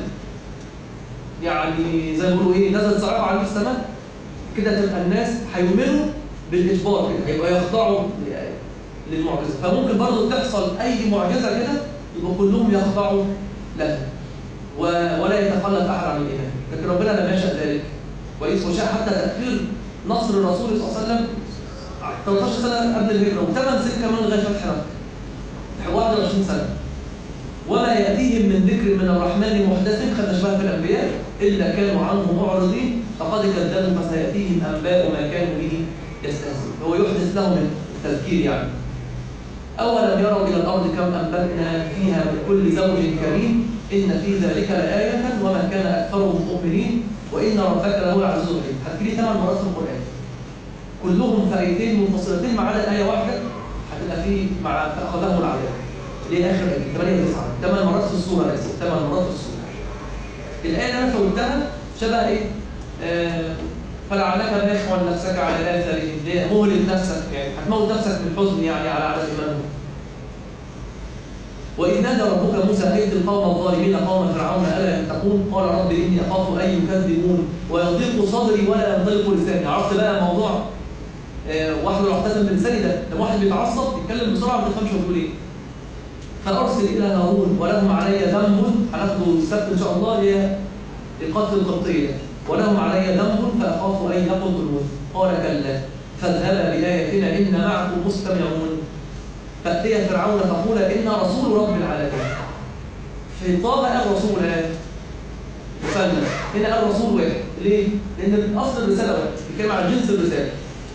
[SPEAKER 2] يعني زي ما بيقولوا إيه نزل صعقة عليه في السماء كده تبقى الناس هيؤمنوا بالإجبار كده هيبقى يخضعوا للمعجزة. فممكن برضه تحصل أي معجزة كده يبقى كلهم يخضعوا لها ولا يتخلف أحد عن الإيمان. لكن ربنا لم يشاء ذلك كويس وشاء حتى تأخير نصر الرسول صلى الله عليه وسلم ثلاث عشرة سنة قبل الهجرة وثمان سنين كمان لغاية فتح مكة واحد وعشرين سنة. وما يأتيهم من ذكر من الرحمن محدث خد شبه في الأنبياء إلا كانوا عنه معرضين فقد كذبوا فسيأتيهم أنباء ما كانوا به يستهزئون. هو يحدث لهم التذكير يعني. أولم يروا إلى الأرض كم أنبتنا فيها من كل زوج كريم إن في ذلك لآية وما كان أكثرهم مؤمنين وإن ربك لهو العزيز الرحيم. هتجري ثمان مرات في القرآن كلهم في آيتين منفصلتين ما عدا آية واحدة هتبقى فيه مع فأخذهم العذاب اللي هي آخر آية ثمانية وتسعة ثمان مرات في السورة آسف ثمان مرات في السورة. الآية اللي أنا فوتها شبه إيه؟ آه فلعلك باخع نفسك على آثارهم مهلك نفسك يعني هتموت نفسك من الحزن يعني على عدم إيمانهم. وإذ نادى ربك موسى أيد القوم الظالمين قوم فرعون ألا يتقون قال رب إني أخاف أن يكذبون ويضيق صدري ولا ينطلق لساني. عرفت بقى موضوع آه واحد يعتزم بلساني ده لما واحد بيتعصب يتكلم بسرعة ما تفهمش هو بيقول إيه. فأرسل إلى هارون ولهم علي ذنب هناخده السبت إن شاء الله هي القتل القبطية ولهم علي ذنب فأخاف أن يقتلون قال كلا فاذهبا بآياتنا إن معكم مستمعون. فأتي فرعون فقول إن رسول رب العالمين. في طه الرسول مثنى هنا الرسول واحد. ليه؟ لأن أصل الرسالة واحد بيتكلم عن جنس الرسالة.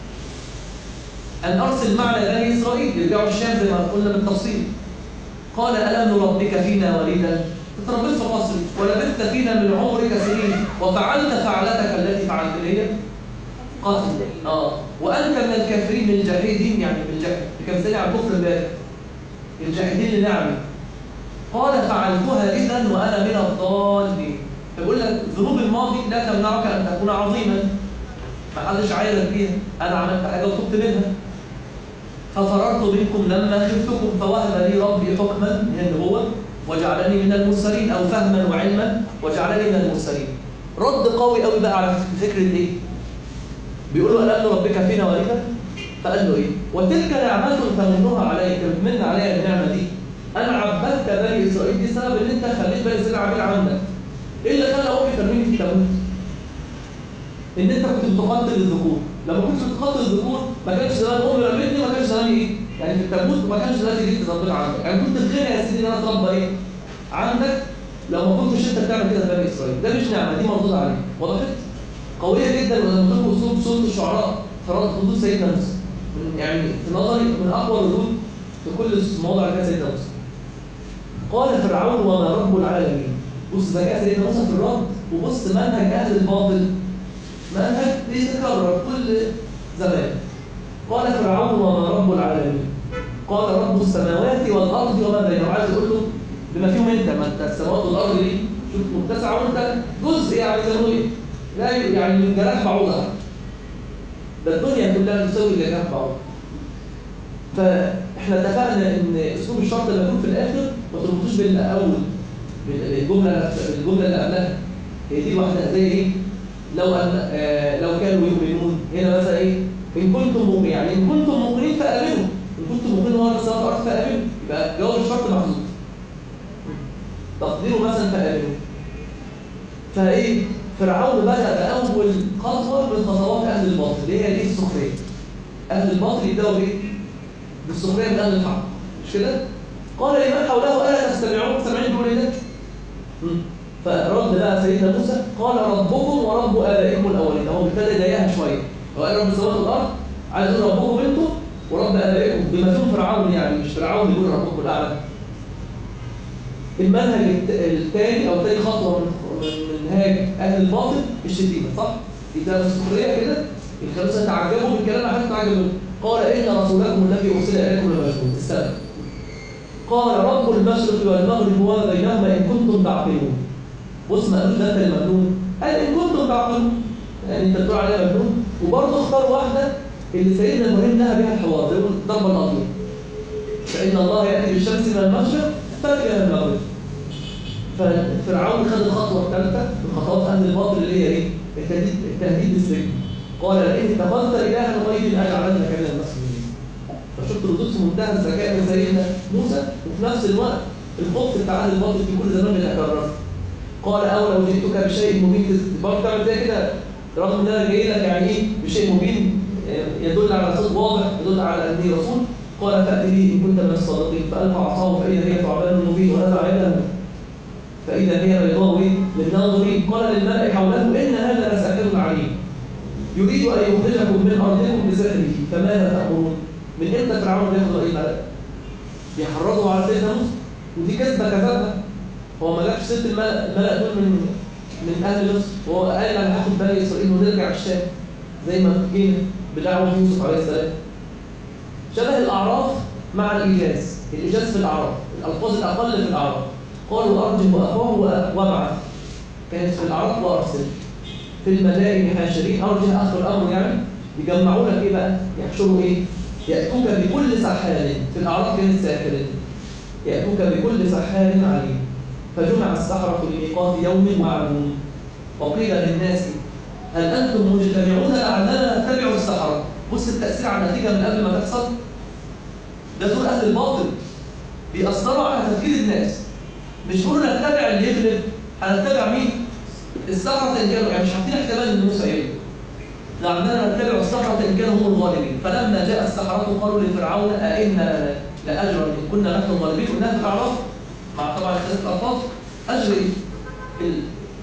[SPEAKER 2] أن أرسل معنا بني إسرائيل يرجعوا الشام زي ما قلنا بالتفصيل. قال ألم نربك فينا وليدا تربيت في قصري ولبثت فينا من عمرك سنين وفعلت فعلتك التي فعلت لي قتل اه وأنت من الكافرين من الجاحدين يعني من الجاحد بكمثال على الكفر الباقي الجاحدين لنعمه. قال فعلتها إذا وأنا من الضالين. فبقول لك ذنوب الماضي لا تمنعك أن تكون عظيما ما حدش عايرك بيها. أنا عملت حاجة وتبت منها ففررت منكم لما خفتكم فوهب لي ربي حكما من النبوة وجعلني من المرسلين أو فهما وعلما وجعلني من المرسلين. رد قوي قوي بقى على فكرة إيه؟ بيقول له ألم ربك فينا وليدا؟ فقال له إيه؟ وتلك نعمة تمنها عليك من عليها النعمة دي أنا عبدت بني إسرائيل دي سبب إن أنت خليت بني إسرائيل عامل عندك. إيه اللي خلى أمي ترميني في التابوت؟ إن أنت كنت بتقتل الذكور. لما كنت بتقتل الذكور ما كانش زمان أمي رمتني ما كانش زمان إيه؟ يعني في التابوت ما كانش دلوقتي جيت تربيت عندك. يعني كنت الغنى يا سيدي إن أنا أتربى إيه؟ عندك لو ما كنتش أنت بتعمل كده في بني إسرائيل. ده مش نعمة دي مردود عليك. وضحت؟ قويه جدا. ولما تقول اسلوب سوره الشعراء فرد ردود سيدنا موسى، يعني في نظري من اقوى الردود في كل موضع كان سيدنا موسى. قال فرعون وما رب العالمين. بص ذكاء سيدنا موسى في الرد، وبص منهج اهل الباطل، منهج بيتكرر كل زمان. قال فرعون وما رب العالمين قال رب السماوات والارض وما بينهما. عايز اقول له بما فيهم انت، ما انت السماوات والارض دي شوف متسعه وانت جزء، يعني زي ما ايه لا يعني من جناح بعوضه، ده الدنيا كلها تساوي جناح بعوضه. فاحنا اتفقنا ان اسلوب الشرط اللي يكون في الاخر ما تربطوش بالاول، بالجمله الجمله اللي قبلها. هي دي واحده زي ايه؟ لو ان آه لو كانوا يؤمنون، هنا مثلا ايه؟ ان كنتم مؤمنين، يعني ان كنتم مؤمنين فامنوا، ان كنتم مؤمنين هو السماوات والارض فامنوا، يبقى جواب الشرط محذوف. تقديره مثلا فامنوا. فايه؟ فرعون بدأ بأول خطوة من خطوات أهل الباطل اللي هي الايه؟ السخرية. أهل الباطل يبدأوا بإيه؟ بالسخرية من أهل الحق، مش كده؟ قال لمن حوله ألا تستمعون؟ سامعين بيقول إيه ده؟ فرد بقى سيدنا موسى قال ربكم ورب آبائكم الأولين. هو ابتدى يضايقها شوية، هو قال رب السماوات والأرض، عايز يقول ربكم أنتم ورب آبائكم، بما فيهم فرعون، يعني مش فرعون يقول ربكم الأعلى. المنهج الثاني أو ثاني خطوة من منهاج أهل الباطل الشتيمة، صح؟ إذا السخرية كده الخمسة تعجبوا بالكلام عشان تعجبوا. قال إن رسولكم الذي أرسل إليكم لمجنون. السلام. قال رب المشرق والمغرب وما بينهما إن كنتم تعقلون. بص ما قالوش ده أنت المجنون، قال إن كنتم تعقلون، يعني أنت بتقول عليها مجنون. وبرضه اختار واحدة اللي سيدنا إبراهيم نهى بها الحوار، يقول ضرب الأرض، فإن الله يأتي بالشمس من المشرق فأتي من المغرب. ففرعون خد الخطوة الثالثة من خطوات أهل الباطل اللي هي إيه؟ التهديد التهديد بالسجن. قال لئن اتخذت إلها غيري لأجعلنك من المسجونين. فشفت ردود في منتهى الذكاء من سيدنا موسى، وفي نفس الوقت الخبث بتاع أهل الباطل في كل زمان بيتكرر. قال أولو جئتك بشيء مبين، برضه تعمل زي كده رغم إن أنا جاي لك يعني إيه بشيء مبين يدل على صدق واضح، يدل على أني رسول. قال فأت به إن كنت من الصادقين. فألقى عصاه فإذا هي ثعبان مبين ونزع يده فإذا هي بيضاء للناظرين. قال للملأ حوله إن هذا لساحر عليم يريد أن يخرجكم من أرضكم بسحره فماذا تأمرون؟ من إمتى فرعون بياخد رأي الملأ؟ بيحرضوا على سيدنا موسى، ودي كذبة كذبها. هو ما جابش ست الملأ، الملأ دول من من أهل مصر، وهو قال أنا هاخد بني إسرائيل ونرجع الشام زي ما جينا بدعوة يوسف عليه السلام. شبه الأعراف مع الإيجاز، الإيجاز في الأعراف، الألفاظ الأقل في الأعراف. قالوا أرجم وأخوه وابعث، كانت في الأعراف وأرسل في المدائن حاشرين. أرجم آخر الأمر يعني يجمعوا لك إيه بقى؟ يحشروا إيه؟ يأتوك بكل سحار. في الأعراف كانت ساحر، يأتوك بكل سحار عليم. فجمع السحرة لميقات يوم معلوم وقيل للناس هل أنتم مجتمعون لعلنا نتبع السحرة. بص التأثير على النتيجة من قبل ما تحصل. ده دول أهل الباطل بيأثروا على تفكير الناس، مش بيقولوا نتبع اللي يغلب، هنتبع مين؟ السحرة إن كانوا، يعني مش حاطين احتمال إن موسى يغلب، لعلنا نتبع السحرة إن كانوا هم الغالبين. فلما جاء السحرة قالوا لفرعون أئن لأجرا إن كنا نحن الغالبين. قلنا في الأعراف مع طبعا ثلاث ألفاظ أجر ال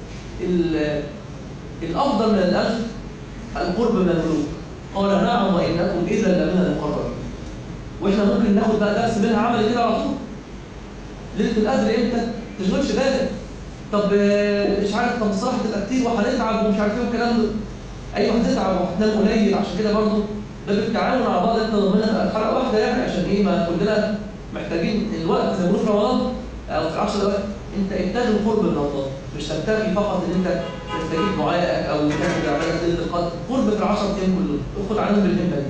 [SPEAKER 2] ال الأفضل من الأجر القرب من الملوك. قال نعم وإنكم إذا لمن المقربين. وإحنا ممكن ناخد بقى درس منها عمل كده على طول. ليلة القدر إمتى؟ ما تشغلش بالك. طب مش عارف، طب الصراحة تبقى كتير وهنتعب ومش عارف إيه والكلام ده. أيوه هتتعب وهتنام قليل، عشان كده برضه ده بالتعاون على بعض. إحنا ضمننا حلقة واحدة يعني عشان إيه ما كلنا محتاجين الوقت زي ما بنقول في رمضان أو في العشر دقايق. أنت إنتاج القرب من الله، مش تنتهي فقط إن أنت تستجيب دعائك أو تاخد عبادة ليلة القدر. قرب في العشر أيام كلهم، خد عنهم بالهمة دي.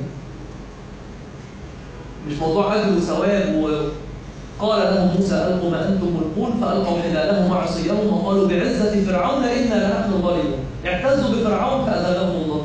[SPEAKER 2] مش موضوع أجر وثواب. وقال لهم موسى ألقوا ما أنتم ملقون فألقوا حبالهم وعصيهم وقالوا بعزة فرعون إنا لنحن الظالمون. اعتزوا بفرعون فأذلهم الله.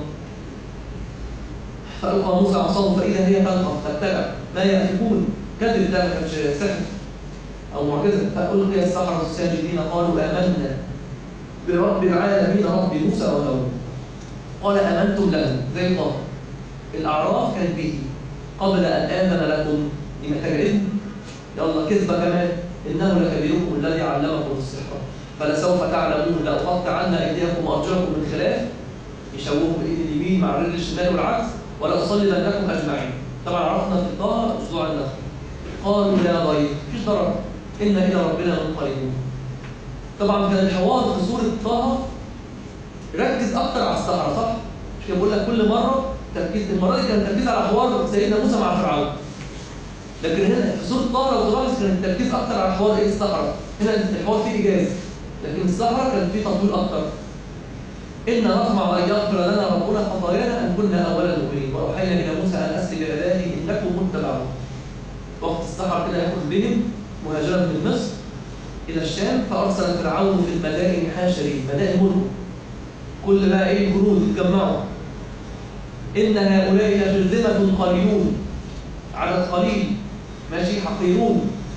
[SPEAKER 2] فألقى موسى عصاه فإذا هي تلقف تتبع ما يأفكون. كذب ده ما كانش سحر أو معجزة. فألقي السحرة الساجدين قالوا آمنا برب العالمين رب موسى وهارون. قال آمنتم له زي طه. الأعراف كانت به قبل أن آمن لكم. دي محتاجة إذن. يلا كذبة كمان إنه لكبيركم الذي علمكم السحر فلسوف تعلمون لأقطعن أيديكم وأرجلكم من خلاف يشوهوا بالايد اليمين مع الرجل الشمال والعكس، ولا اصلبنكم اجمعين. طبعا عرفنا في طه اسبوع النخل. قالوا لا ضير، مفيش ضرر، انا الى ربنا منقلبون. طبعا كان الحوار في سوره طه ركز اكتر على الصحراء، صح؟ مش كده بقول لك كل مره تركيز، المره دي كان التركيز على حوار سيدنا موسى مع فرعون. لكن هنا في سوره طه لو تلاحظ كان التركيز اكتر على حوار ايه؟ الصحراء. هنا الحوار فيه ايجاز، لكن الصحراء كان فيه تطويل اكتر. إن نطمع أن يغفر لنا ربنا خطايانا أن كنا أول المؤمنين، وأوحينا إلى موسى أن أسر بعبادي إنكم متبعون. وقت السحر كده يخرج بهم مهاجرا من مصر إلى الشام، فأرسل فرعون في المدائن حاشرين، مدائن ملك، كل بقى إيه الجنود اتجمعوا. إن هؤلاء لشرذمة قليلون، عدد قليل ماشي، حقيرون،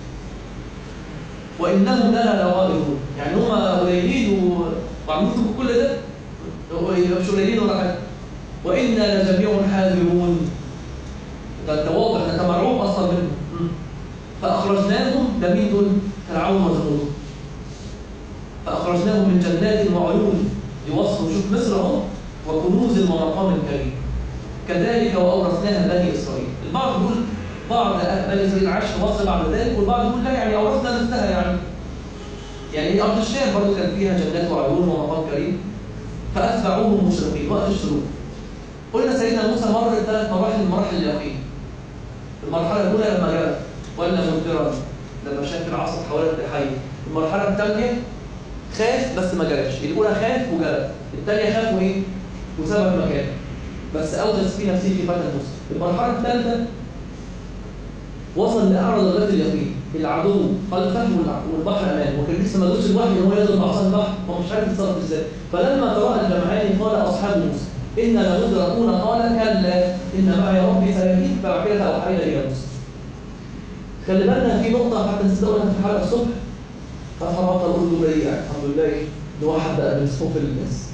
[SPEAKER 2] وإنهم لنا لغائبون. يعني هم قليلين وعملوا كل ده مش قليلين ولا حاجه. وانا لجميع حاذرون، ده انت واضح انت مرعوب اصلا منهم. فاخرجناهم، ده مين دول؟ فرعون وجنوده. فاخرجناهم من جنات وعيون، يوصفوا شوف مصر اهو، وكنوز ومقام كريم. كذلك واورثناها بني اسرائيل. البعض يقول بعض بني اسرائيل عاش في مصر بعد ذلك، والبعض يقول لا يعني اورثنا نفسها، يعني يعني ارض الشام برضه كان فيها جنات وعيون ومقام كريم. فأتبعوهم مشرقين وقت الشروق. قلنا سيدنا موسى مر ثلاث مراحل من مراحل اليقين. المرحلة الأولى لما جرى ولا مدبرا، لما شاف العصا حوالين الحي. المرحلة الثانية خاف بس ما جراش. الأولى خاف وجرى، الثانية خاف وإيه؟ وساب المكان بس أوجس في نفسه في فتى موسى. المرحلة الثالثة وصل لأعلى درجات اليقين، العدو خلفه والبحر امامه، وكان لسه ما جوش الوحي ان هو يضرب بعصا البحر، هو مش عارف يتصرف ازاي. فلما تراءى الجمعان قال اصحاب موسى انا لمدركون، قال كلا ان معي ربي سيهدين. فبعد كده اوحينا الى موسى. خلي بالنا في نقطه حتى نسيت اقولها في الحلقه الصبح، ففرط الاردن بريئه الحمد لله ان هو حد من صفوف الناس.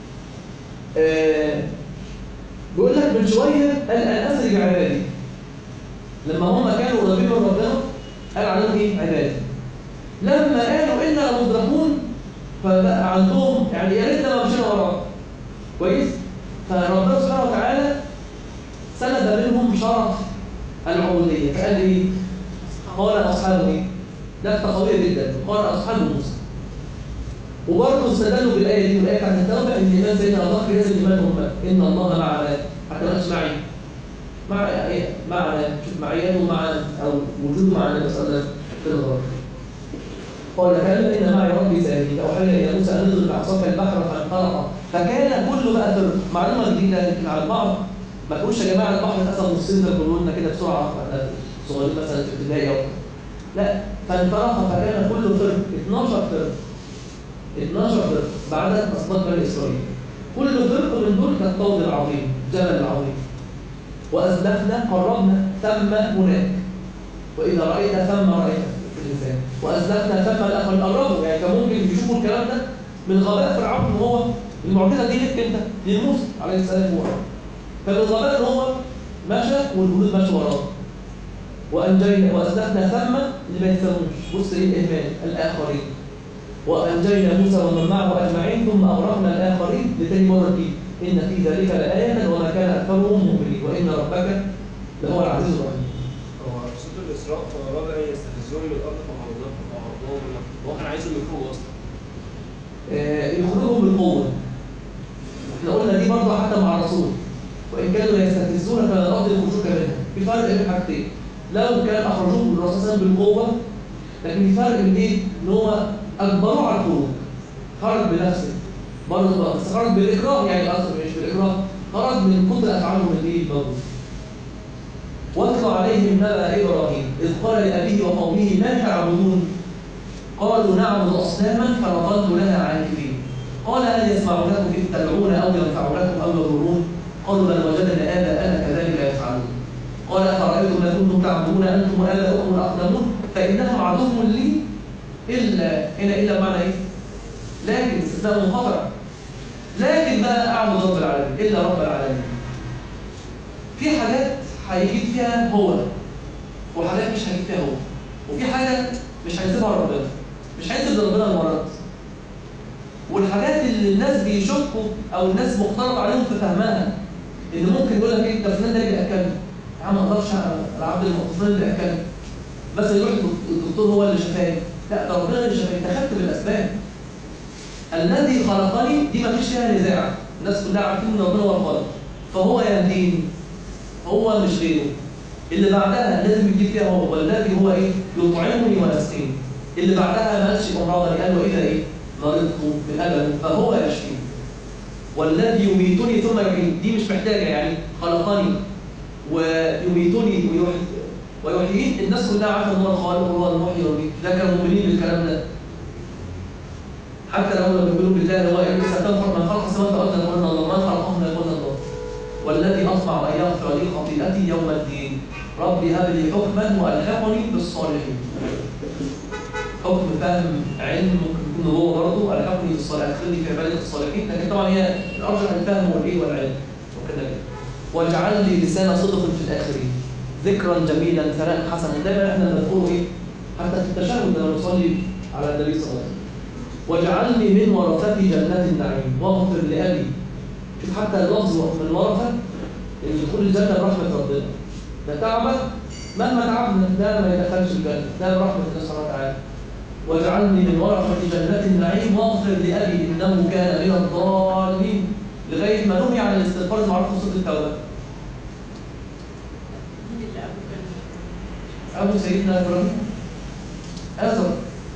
[SPEAKER 2] آه بيقول لك من شويه قال ان اسري بعبادي، لما هم كانوا قريبين من ربنا قال عليهم ايه؟ عبادي. لما قالوا انا لمدركون فبقى عندهم يعني يا ريتنا ما مشينا وراه. كويس؟ فربنا سبحانه وتعالى سند منهم شرف العبوديه، فقال ايه؟ قال اصحاب ايه؟ لفته قويه جدا، قال اصحاب موسى. وبرضه استدلوا بالايه دي، والايه بتاعت التوبه ان ايمان سيدنا ابو بكر لازم ايمان هم ان الله معنا، حتى ما معي مع ايه؟ معنا، شوف معيته معنا او وجوده مع النبي صلى الله عليه وسلم في الغرب. قال كلا ان معي ربي سيهدين. اوحينا الى موسى ان اضرب بعصاك البحر فانطلق فكان كله بقى فرق. معلومه جديده يمكن على البعض ما تقولش يا جماعه البحر اتقسم نصين قولوا لنا كده بسرعه صغيرين مثلا في ابتدائي او لا، فانطلق فكان كله فرق، اثناشر فرق اثناشر فرق بعدد اسباط بني اسرائيل. كل فرق من دول كان طود العظيم، جبل عظيم. وأزلفنا قربنا ثم هناك، وإذا رأيت ثم رأيت في الإنسان. وأزلفنا ثم الآخرين قربوا، يعني كان ممكن يشوفوا الكلام ده من غباء فرعون إن هو المعجزة دي لك أنت لموسى عليه السلام. هو فمن غباء إن هو مشى والجنود مشوا وراه. وأنجينا وأزلفنا ثم اللي ما يفهموش، بص إيه الإهمال الآخرين. وأنجينا موسى ومن معه أجمعين ثم أغرقنا الآخرين لتاني مرة دي. إن في ذلك لآية وما كان أكثرهم مؤمنين وإن ربك لهو العزيز الرحيم.
[SPEAKER 1] هو في سورة الإسراء فرابع يستفزون من الأرض فمرضوهم، هو كان عايزهم يخرجوا أصلا.
[SPEAKER 2] آه يخرجهم بالقوة. احنا قلنا دي برضه حتى مع الرسول، وإن كانوا يستفزون فلا الأرض يخرجوك منها. في فرق بين حاجتين، لو كان أخرجوهم الرسول بالقوة، لكن في فرق بين إيه؟ إن هو أجبروه على الخروج، خرج بنفسه برضه، بس خرج بالإكراه، يعني أصلا مش بالإكراه، خرج من كتر أفعالهم اللي برضه. واتل عليهم نبأ إبراهيم إذ قال لأبيه وقومه ما تعبدون؟ قالوا نعبد أصناما فنظل لها عاكفين. قال هل يسمعونكم إذ تدعون أو ينفعونكم أو يضرون؟ قالوا بل وجدنا آباءنا كذلك يفعلون. قال أفرأيتم ما كنتم تعبدون أنتم وآباؤكم الأقدمون فإنهم عدو لي إلا هنا إلا بمعنى إيه؟ لكن استثناء منقطع. لكن بقى أعبد رب العالمين إلا رب العالمين. في حاجات هيجيب فيها هو وحاجات مش هيجيب فيها هو، وفي حاجة مش هيسيبها ربنا، مش هيسيب ربنا المرض. والحاجات اللي الناس بيشكوا او الناس مختلط عليهم في فهمها، اللي ممكن يقول لك ايه ده فلان ده اللي بياكلني، يا عم ما اقدرش على عبد المغفور اللي بياكلني، بس يروح الدكتور هو اللي شفاني، لا ده ربنا اللي شفاني، انت خدت بالاسباب. الذي خلقني دي ما فيش فيها نزاع، الناس كلها عارفين ان ربنا هو الخالق، فهو يهديني، هو مش غيره. اللي بعدها لازم يجيب فيها هو، والذي هو ايه؟ يطعمني ويسقيني. اللي بعدها ما قالش امراضني، قال واذا ايه؟ مرضت من الم فهو يشفيني. والذي يميتني ثم يحييني، دي مش محتاجه يعني خلقني ويميتني ويحييني، الناس كلها عارفه ان هو الخالق وهو المحيي والميت، ده كانوا مؤمنين بالكلام ده. حتى لو لم يؤمنوا بالله هو إن ستنفع من خلق السماوات والأرض ليقولن الله، من خلقهم ليقولن الله. والذي أطمع أن يغفر لي خطيئتي يوم الدين، رب هب لي حكما وألحقني بالصالحين. حكم فهم علم ممكن يكون هو برضه ألحقني بالصالحين، أدخلني في عبادة الصالحين، لكن طبعا هي الأرجح الفهم والإيه والعلم وكذا كده. واجعل لي لسان صدق في الآخرين، ذكرا جميلا ثناء حسنا. دايما احنا بنقول إيه؟ حتى في التشهد لما نصلي على النبي صلى الله عليه وسلم. واجعلني من ورثة جنات النعيم واغفر لأبي. شوف حتى اللفظ من الورثة اللي يدخل الجنة برحمة ربنا. ده تعبك مهما تعبنا ده ما يدخلش الجنة، ده برحمة الله سبحانه وتعالى. واجعلني من ورثة جنات النعيم واغفر لأبي إنه كان من الضالين، لغاية ما نهي عن الاستغفار المعروف في سورة التوبة. أبو سيدنا إبراهيم آزر.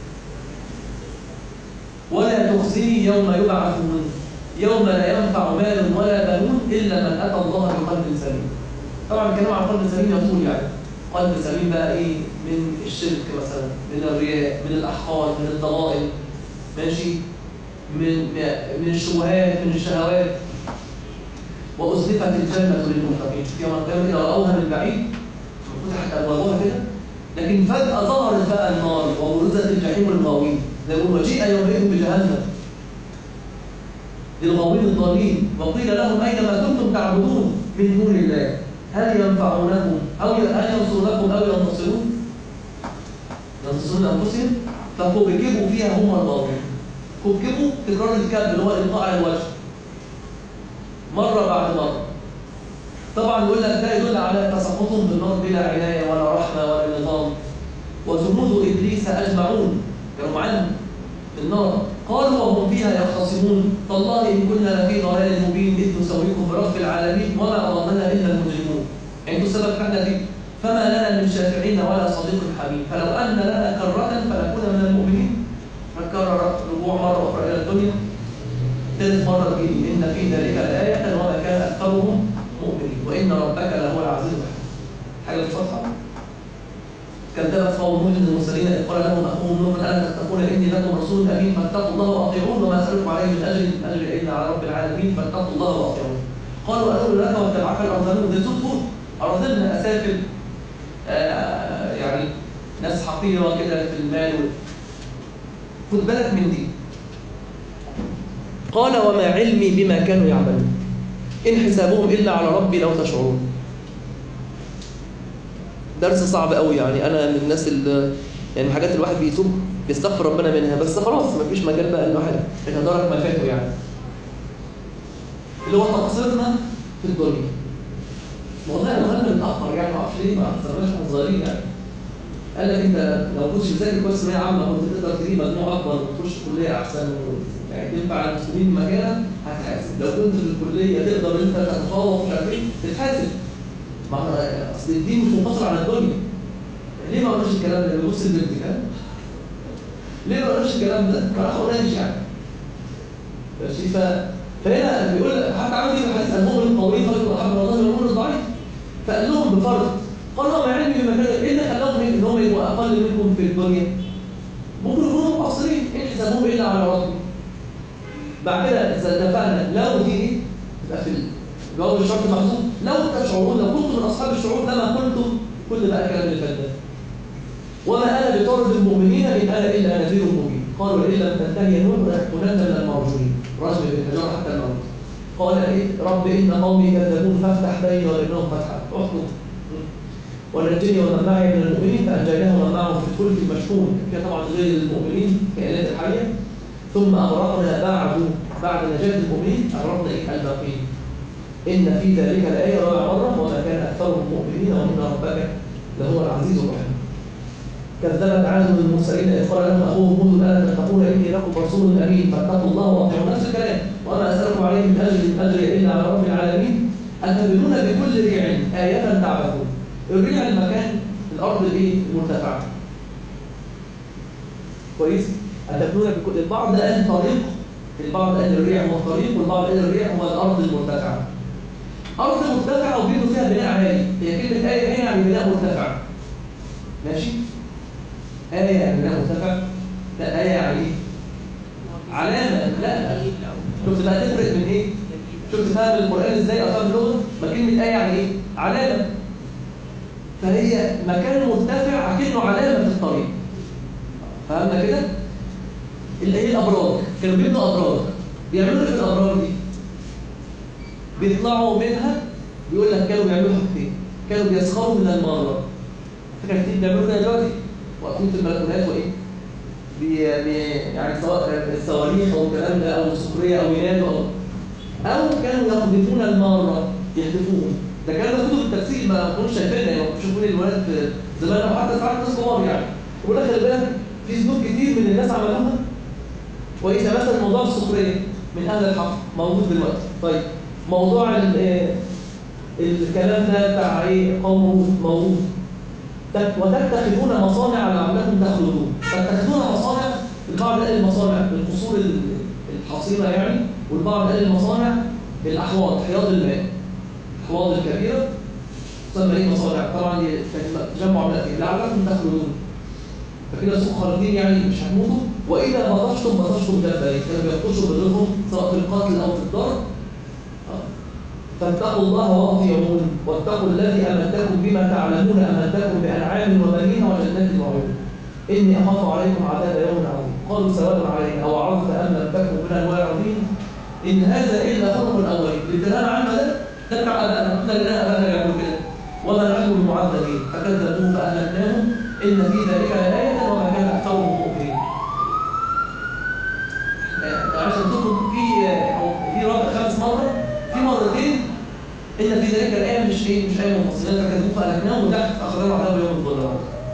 [SPEAKER 2] ولا تخزني يوم يبعثون يوم لا ينفع مال ولا بنون إلا من أتى الله بقلب سليم. طبعا الكلام عن قلب سليم يطول يعني. قلب سليم بقى إيه؟ من الشرك مثلا، من الرياء، من الأحقاد، من الضلائل، ماشي؟ من من الشبهات، من الشهوات. وأزلفت الجنة للمتقين. يوم القيامة إذا رأوها من بعيد فتحت أبوابها كده، لكن فجأة ظهرت بقى النار وبرزت الجحيم للغاوين. وجيء يومئذ بجهنم للغاوين الضالين، وقيل لهم أين ما كنتم تعبدون من دون الله هل ينفعونكم أو هل ينصرونكم أو ينتصرون؟ ينتصرون أنفسهم فكبكبوا فيها هم الغاوين. كبكبوا تكرار الكذب اللي هو إلقاء على الوجه مرة بعد مرة. طبعا يقول لك ده يدل على تسخطهم بالنار بلا عناية ولا رحمة ولا نظام. وجنود إبليس أجمعون كانوا معاهم في النار، قالوا وهم فيها يختصمون تالله إن كنا لفي ضلال مبين إذ نسويكم برب العالمين وما أضلنا إلا المجرمون. يعني السبب احنا فيه فما لنا من شافعين ولا صديق حميم فلو أن لنا كرة فنكون من المؤمنين. فكرر رجوع مرة أخرى إلى الدنيا ثالث مرة تجيب إن في ذلك لآية وما كان أكثرهم مؤمنين وإن ربك لهو العزيز الحكيم. حاجة الفتحة كذبت قوم نوح المرسلين إذ قال لهم أخوهم نوح ألا تتقون إني لكم رسول أمين فاتقوا الله وأطيعون وما أسألكم عليه من أجر من أجر إلا على رب العالمين فاتقوا الله وأطيعون. قالوا أنؤمن لك واتبعك الأرذلون. دي صوت أرذلنا أسافل آه يعني ناس حقيرة كده في المال. خد بالك من دي. قال وما علمي بما كانوا يعملون إن حسابهم إلا على ربي لو تشعرون. درس صعب قوي يعني. أنا من الناس اللي يعني حاجات الواحد بيتوب بيستغفر ربنا منها، بس خلاص مفيش مجال بقى الواحد يتدارك ما فاته يعني. اللي هو تقصيرنا في الدنيا. والله أنا غنى متأخر يعني ما أعرفش ليه ما أخسرناش إحنا صغيرين يعني. قال لك أنت لو كنتش بتذاكر كويس ثانوية عامة كنت تقدر تجيب مجموع أكبر وتخش كلية أحسن يعني تنفع المسلمين مكانك هتحاسب. لو كنت في الكلية تقدر أنت تتفوق مش عارف إيه تتحاسب. ما أصل الدين مش منفصل عن الدنيا. ليه ما قلناش الكلام ده؟ بيبص البنت كده. ليه ما قلناش الكلام ده؟ ما راحوناش يعني. ماشي. ف فهنا بيقول حتى عندي في الحديث المؤمن القوي خير وأحب الله من المؤمن الضعيف. فقال لهم بفرض قالوا ما علمي بما كان ايه اللي خلاهم ان هم يبقوا اقل منكم في الدنيا؟ ممكن يكونوا مقصرين ان حسابهم الا على ربي. بعد كده اتفقنا لو دي تبقى في الجواب الشرط محذوف لو تشعرون لو كنتم من اصحاب الشعور لما قلتم كل بقى كلام اللي فات ده. وما انا بطارد المؤمنين ان انا الا نذير مبين. قالوا ان لم تنتهي نوح لنكونن من المرجومين. رجم بالحجاره حتى الموت. قال ايه رب ان قومي كذبون فافتح بيني وبينهم فتحا احكم ونجني ومن معي من المؤمنين فانجيناه ومن معه في الفلك المشحون. فيها طبعا غير المؤمنين كائنات الحيه. ثم أغرقنا بعد بعد نجاة المؤمنين أغرقنا إيه الباقين. إن في ذلك الآية رابع مرة وما كان أكثرهم مؤمنين وإن ربك لهو العزيز الرحيم. كذبت عاد المرسلين إذ قال لهم أخوهم هود ألا تتقون إني لكم رسول أمين فاتقوا الله وأطيعوا. نفس الكلام وما أسألكم عليه من أجر إن أجري إلا على رب العالمين أتبنون بكل ريع آية تعبثون. الريع المكان الأرض الإيه المرتفعة كويس. أتبنون بكل البعض قال طريق البعض قال الريع هو الطريق والبعض قال الريع هو الأرض المرتفعة. أرض مرتفعة وبينوا فيها بناء عالي. هي كلمة آية هنا يعني بناء مرتفع ماشي. آية يعني بناء مرتفع لا آية يعني إيه؟ علامة. لا شفت بقى تفرق من إيه؟ شفت فهم القرآن إزاي أفهم اللغة؟ ما كلمة آية يعني إيه؟ علامة. فهي مكان مرتفع أكنه علامة في الطريق. فهمنا كده؟ اللي هي الأبراج كانوا بيبنوا أبراج. بيعملوا في الأبراج دي بيطلعوا منها بيقول لك كانوا بيعملوا حاجتين. كانوا بيسخروا من المرة. فكرة كتير بيعملوا كده دلوقتي واقفين في البلكونات وايه بي بي يعني سواء الصواريخ او الكلام ده او السخريه او ينادوا او او كانوا يقذفون الماره يحذفوهم. ده كان ده كتب التفسير ما كانوش شايفينها يعني بيشوفون الولاد زمان او حتى ساعات ناس كبار يعني. يقول لك خلي بالك في ذنوب كتير من الناس عملوها كويسه. مثلا موضوع السخريه من اهل الحق موجود دلوقتي. طيب موضوع الكلام ده بتاع ايه قوم موجود. وتتخذون مصانع لعلكم تخلدون. تتخذون مصانع البعض قال المصانع القصور الحصينه يعني والبعض قال المصانع الاحواض حياض الماء الحواض الكبيره تسمى ايه مصانع. طبعا دي تجمع من الاثنين لعلكم تخلدون. فكده سوق خالدين يعني مش هتموتوا. واذا بطشتم بطشتم جبارين. كانوا بيبطشوا بدورهم سواء في القتل او في الضرب. فاتقوا الله واطيعون واتقوا الذي امدكم بما تعلمون امدكم بانعام وبنين وجنات وعيون اني اخاف عليكم عذاب يوم عظيم. قالوا سواء علينا او عرفت ام لم تكن من الواعظين ان هذا الا خلق الاولين. الكلام عنه ده ده بتاع ابائنا احنا لنا ابائنا يعملوا كده وما نحن بمعذبين فكذبوه فاهلكناهم ان في ذلك لايه وما كان اكثرهم مؤمنين. عشان تكون في في رابع خمس مره في مرتين إن في ذلك الآية مش إيه مش آية منفصلة فكذبوه فأهلكناهم وتحت أخذهم عذاب يوم الظلام.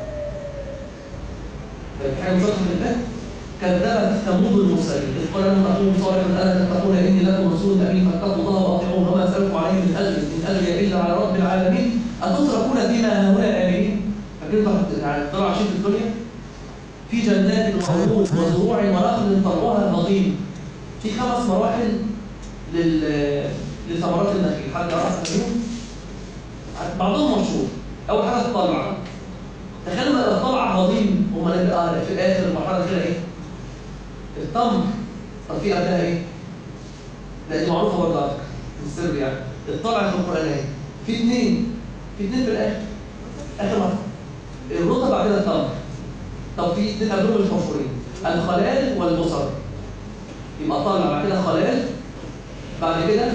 [SPEAKER 2] طيب حاجة مشابهة لله كذبت ثمود المرسلين إذ قال لهم أخوهم صالح ألا تتقون إني لكم رسول أمين فاتقوا الله وأطيعون وما أسألكم عليه من أجر إن أجري إلا على رب العالمين أتتركون فيما هؤلاء آمنين. فكيف يعني طلع شيء في الدنيا في جنات وعروض وزروع ونخل طلعها هضيم. في خمس مراحل لل لثمرات النخيل. حد يعرف منهم؟ بعضهم مشهور. اول حاجه الطلعه. تخيلوا بقى الطلعه هضيم وما نبقى في الاخر المرحله كده ايه؟ التمر. طب في قبلها ايه؟ لا دي معروفه برضه على فكره السر يعني. الطلعه في القران ايه؟ في اثنين في اثنين في الاخر اخر مره. الرطب بعد كده التمر. طب في اثنين قبلهم مش مشهورين الخلال والبصر. يبقى طلع بعد كده خلال بعد كده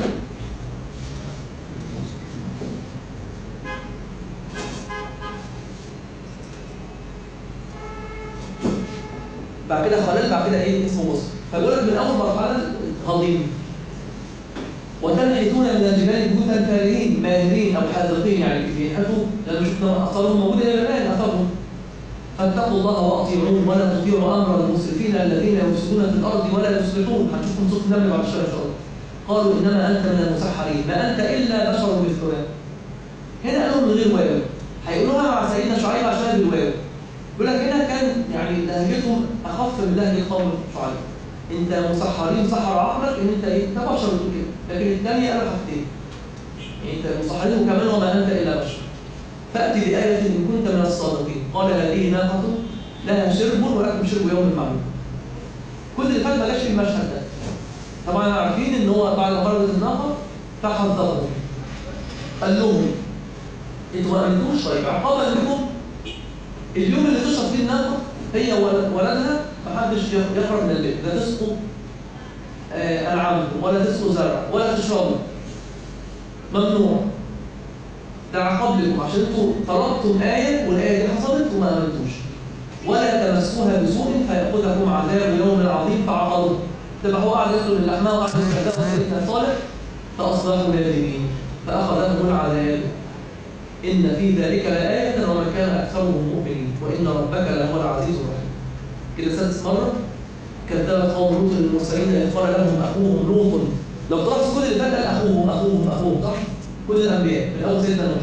[SPEAKER 2] بعد كده خلال بعد كده ايه اسمه مصر. فبيقول لك من اول مرحله هضيم. وتنحتون من الجبال بيوتا فارهين ماهرين او حاذقين يعني بينحتوا لان شفنا اثارهم موجوده الى الان اثارهم. فاتقوا الله واطيعون ولا تطيعوا امر المسرفين الذين يفسدون في الارض ولا يصلحون. هنشوف من صوت النمل بعد شويه ان شاء الله. قالوا انما انت من المسحرين ما انت الا بشر مثلنا. هنا قالوا من غير واو. هيقولوها مع سيدنا شعيب عشان بالواو. يقول لك هنا كان يعني لهجتهم اخف من لهجه قوم شعيب. انت مسحرين مسحر عقلك ان انت ايه انت بشر بتقول كده. لكن الثانيه قالوا حاجتين يعني انت مسحرين وكمان وما انت الا بشر. فاتي بايه ان كنت من الصادقين. قال هذه ناقه لها شرب ولكم شرب يوم معلوم. كل اللي فات ما جاش في المشهد ده. طبعا عارفين ان هو بعد ما خرجت الناقه فحذرهم قال لهم انتوا ما امنتوش. طيب عقابا لكم اليوم اللي تشرب فيه الناقه هي ولدها محدش يخرج من البيت. لا تسقوا آه العمد ولا تسقوا زرع ولا تشربوا ممنوع. ده عقاب لكم عشان انتوا طلبتم ايه والايه دي حصلت وما امنتوش. ولا تمسوها بسوء فياخذكم عذاب يوم عظيم فعقروه. تبقى هو قاعد ياكل اللحمه وقاعد يستخدمها سيدنا صالح فاصبحوا نادمين فاخذهم العذاب. ان في ذلك لآية وما كان اكثرهم مؤمنين وان ربك لهو العزيز الرحيم. كده سادس مره كذبت قوم لوط المرسلين اذ قال لهم اخوهم لوط. لو طلعت كل اللي فات قال اخوهم اخوهم اخوهم صح؟ كل الانبياء من اول سيدنا نوح.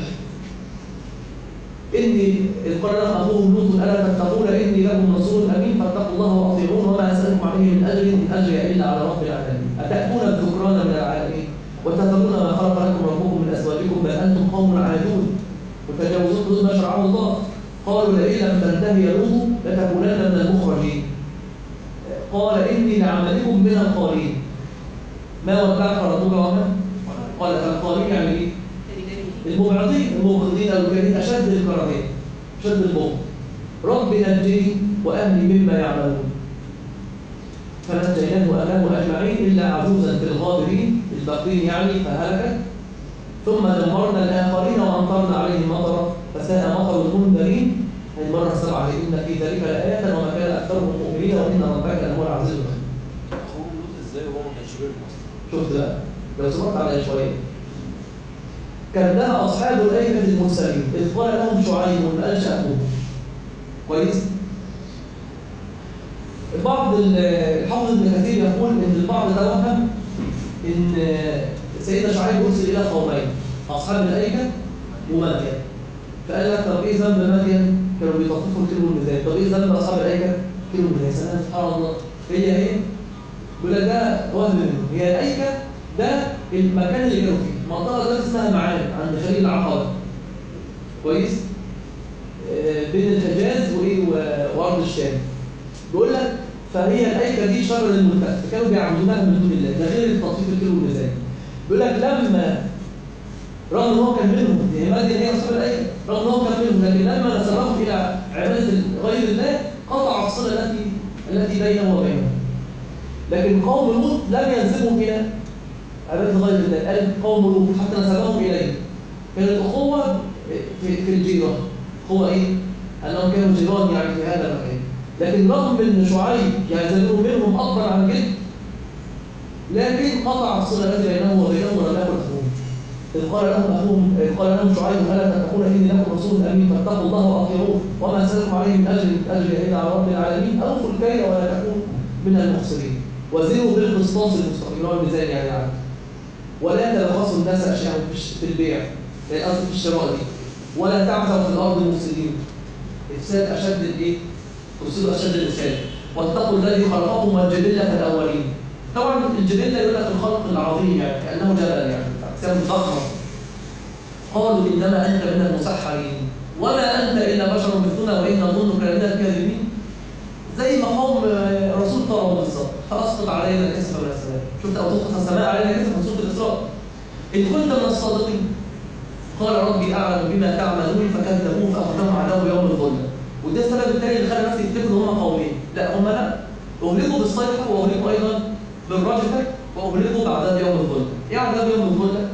[SPEAKER 2] إني إذ قال لهم أخوهم لوط ألا تتقون إني لكم رسول أمين فاتقوا الله وأطيعون وما أسألكم عليه من أجر إن أجري إلا على رب العالمين. أتأتون الذكران من العالمين وتذرون ما خلق لكم ربكم من أزواجكم بل أنتم قوم عادون وتجاوزون حدود ما شرعه الله. قالوا لئن لم تنتهي يا لوط لتكونن من المخرجين. قال إني لعملكم من القالين. ما ودعك ربك وما قال فالقالين يعني إيه؟ المبعضين المبغضين الكريم أشد الكراهية أشد البغض. رب نجني وأهلي مما يعملون. فنجيناه وأهله أجمعين إلا عجوزا في الغابرين الباقين يعني فهلكت. ثم دمرنا الآخرين وأمطرنا عليهم مطرا فساء مطر المنذرين. هذه المرة السبعة إن في ذلك لآية وما كان أكثرهم مؤمنين وإن ربك لهو العزيز الرحيم.
[SPEAKER 1] أخوهم لوط إزاي وهو ما كانش بينهم أصلا؟
[SPEAKER 2] شفت بقى لو سمعت عليها شوية. كذب أصحاب الأيكة المرسلين إذ قال لهم شعيب ما قالش أخوه. كويس؟ بعض الحافظ ابن كثير يقول إن البعض توهم إن سيدنا شعيب أرسل إلى قومين أصحاب الأيكة ومدين. فقال لك طب إيه ذنب مدين؟ كانوا بيطففوا الكيلو الميزان. طب إيه ذنب أصحاب الأيكة؟ كيلو الميزان. سبحان الله. هي إيه؟ يقول لك ده وهم منه. هي الأيكة ده المكان اللي كانوا فيه. منطقة دلوقتي اسمها معان عند خليج العقبة. كويس؟ آه بين الحجاز وايه وارض الشام. بيقول لك فهي الايكه دي شر للمتخذ فكانوا بيعبدونها من دون الله ده غير التطفيف الكيلو والميزان. بيقول لك لما رغم ان هو كان منهم هي مادة هي اصحاب الايكه رغم ان هو كان منهم لكن لما نسبهم الى عباده غير الله قطع الصله التي التي بينه وبينهم. لكن قوم لوط لم ينسبهم الى عبادة غير الله. قال قوم لوط حتى نسبهم إليه. كانت الأخوة في, في الجيران. أخوة إيه؟ أنهم كانوا جيران يعني في هذا المكان. لكن رغم أن شعيب يعتبرون منهم أكبر عن جد لكن قطع الصلة التي بينهم وبينهم ولم يكن أخوهم. إذ قال لهم أخوهم إذ قال لهم شعيب ألا تتقون إني لكم رسول أمين فاتقوا الله وأطيعوه وما أسألكم عليه من أجر أجر إلا على رب العالمين أوفوا الكيل ولا تكونوا من المخسرين وزنوا بالقسطاس المستقيم والميزان يعني يعني ولا تلخصوا الناس أشياء في البيع الأصل في الشراء دي ولا تعثوا في الأرض المفسدين. إفساد أشد الإيه؟ تفسدوا أشد الإفساد. واتقوا الذي خلقكم والجبلة الأولين. طبعا الجبلة يقول لك الخلق العظيم يعني كأنه جبل يعني أجسام ضخمة. قالوا إنما أنت من المسحرين وما أنت إلا بشر مثلنا وإن نظنك لمن الكاذبين. زي ما قوم رسول طلب بالظبط فأسقط علينا الكسف من السماء. شفت أو تسقط السماء علينا الكسف من سورة الإسراء. إن كنت من الصادقين قال ربي أعلم بما تعملون فكذبوه فأخذهم عذاب يوم الظلة. وده السبب الثاني اللي خلى الناس يفتكروا ان هم قومين. لا هم لا أهلكوا بالصيحة وأهلكوا أيضا بالرجفة وأهلكوا بعذاب يوم الظلة. إيه عذاب يوم الظلة؟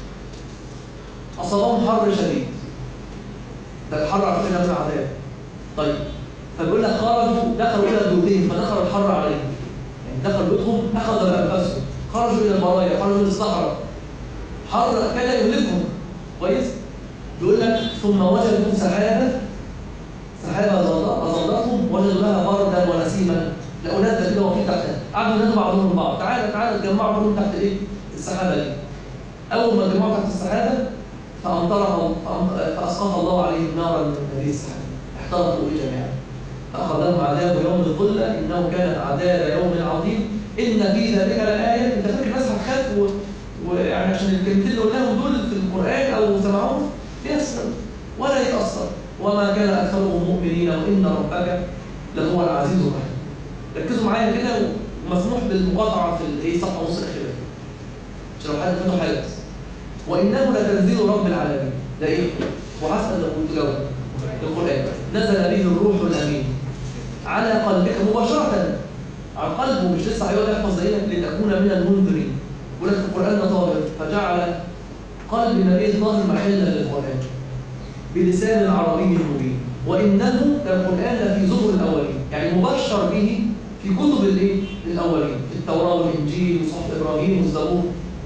[SPEAKER 2] أصابهم حر شديد. ده الحر عارفين من عذاب. طيب فبيقول لك خرجوا دخلوا إلى بيوتهم فدخلوا الحر عليهم. يعني دخلوا بيوتهم أخذوا بأنفسهم خرجوا إلى البرايا خرجوا إلى الصحراء حر كان يهلكهم. كويس؟ بيقول لك ثم وجدوا سحابة سحابة أظلتهم وجدوا لها بردا ونسيما. لقوا ناس كده واقفين تحتها قعدوا ينادوا بعضهم البعض تعالى تعالى اتجمعوا كلهم تحت الايه؟ السحابة دي. أول ما اتجمعوا تحت السحابة فأمطرها فأسقط الله عليهم نارا من هذه السحابة احترقوا جميعا. فأخذهم عذاب يوم الظلة إنه كان عذاب يوم عظيم إن في ذلك لآية. أنت فاكر الناس هتخاف ويعني عشان الكلمتين اللي قلناهم دول في القرآن أو سمعوهم يسر ولا يتأثر وما كان أكثرهم مؤمنين وإن ربك لهو العزيز الرحيم. ركزوا معايا كده ومسموح بالمقاطعة في الايه صفحة ونص الأخيرة عشان لو حد فاته حاجة. وإنه لتنزيل رب العالمين. ده إيه؟ وحسن لو قلت له القرآن نزل به الروح الأمين على قلبك مباشرة على قلبه مش لسه هيقعد يحفظ زيك لتكون من المنذرين. يقول لك القرآن ده طاهر فجعل قلب النبي الطاهر محلا للقرآن بلسان عربي مبين. وإنه القرآن في زبر الأولين يعني مبشر به في كتب الايه؟ الاولين، التوراه والانجيل وصحف ابراهيم والزبور.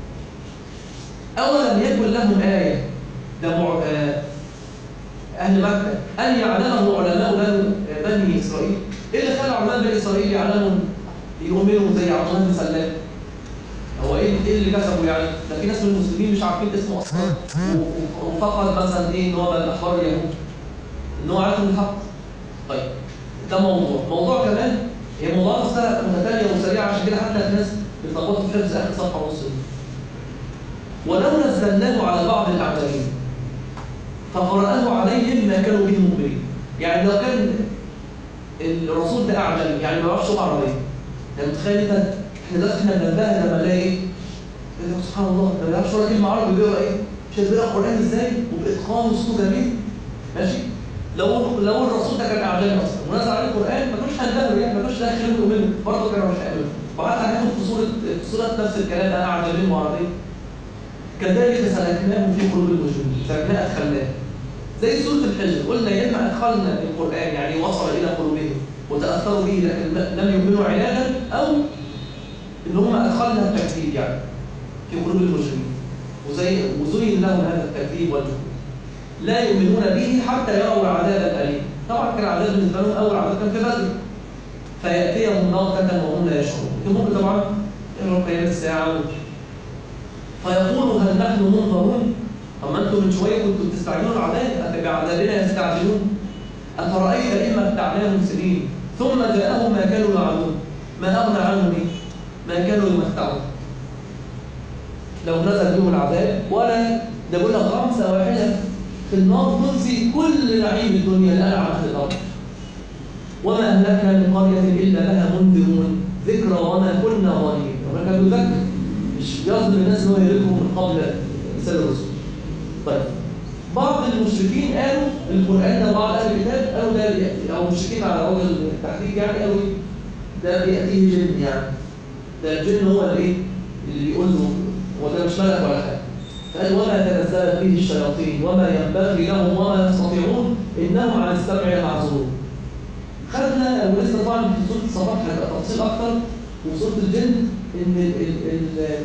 [SPEAKER 2] اولم يكن لهم ايه، ده مع... آه... اهل مكه ان يعلمه علماء بني اسرائيل. ايه اللي خلى علماء بني اسرائيل يعلموا يؤمنوا زي عبد الله بن سلام؟ هو ايه ايه اللي كسبوا يعني؟ ده في ناس من المسلمين مش عارفين اسمه اصلا، وفقد مثلا ايه ان هو بقى اخبار اليهود ان هو عارف الحق. طيب ده موضوع، موضوع كمان هي موضوعات نفسها متتاليه وسريعه، عشان كده حتى الناس بتلخبطوا في حفظ اخر صفحه ونص. ولو نزلناه على بعض الاعدائين فقرأه عليهم ما كانوا به مؤمنين. يعني لو كان الرسول ده اعجمي يعني ما يعرفش لغه عربيه، يعني متخيل انت احنا دلوقتي احنا بننبهر لما نلاقي ايه؟ سبحان الله ده ما يعرفش ولا كلمه عربي بيقرا ايه؟ مش بيقرا القران ازاي؟ وباتقان وصوته جميل. ماشي؟ لو لو الرسول ده كان اعجمي اصلا ونزل عليه القران ما كانوش هنبهروا يعني، ما كانوش داخلين منه برضه كانوا مش هيقبلوا. وحتى هناخد في صوره في صوره نفس الكلام انا اعجمي وعربي. كذلك سلكناه في قلوب المجرمين، سلكناه ادخلناه. زي سوره الحجر قلنا يا اما ادخلنا القران يعني وصل الى قلوبهم وتاثروا به لكن لم يؤمنوا عنادا، او ان هم ادخلنا التكذيب يعني في قلوب المجرمين وزي وزين لهم هذا التكذيب والجحود لا يؤمنون به حتى يروا العذاب الاليم. طبعا كان العذاب بالنسبه لهم اول عذاب كان في بدر فياتيهم بغته وهم لا يشعرون. ممكن طبعا يوم قيام الساعه و... فيقولوا هل نحن منظرون؟ اما انتم من شويه كنتم تستعجلون العذاب افبعذابنا يستعجلون؟ افرايت ان متعناهم سنين ثم جاءهم ما كانوا يعلمون ما اغنى عنهم ايه؟ ما كانوا يمتعون. لو نزل بهم العذاب ولا ده بيقول لك غمسه واحده في النار تنسي كل نعيم الدنيا الان على اهل الارض. وما اهلكنا من قريه الا لها منذرون ذكرى وما كنا ظالمين. ربنا كان بيذكر مش بيظلم الناس ان هو يهلكهم من قبل ارسال الرسل. طيب بعض المشركين قالوا القران ده، بعض اهل الكتاب قالوا ده بيأتي، او مشركين على وجه التحديد يعني قالوا ده بيأتيه جن يعني، ده الجن هو اللي ايه اللي بيقول له هو ده مش ملك ولا حاجه. فقال وما تنزلت به الشياطين وما ينبغي لهم وما يستطيعون انهم عن السمع لمعزولون. خدنا ولسه طبعا في سوره الصفات هيبقى تفصيل اكتر، وفي سوره الجن ان ال ال ال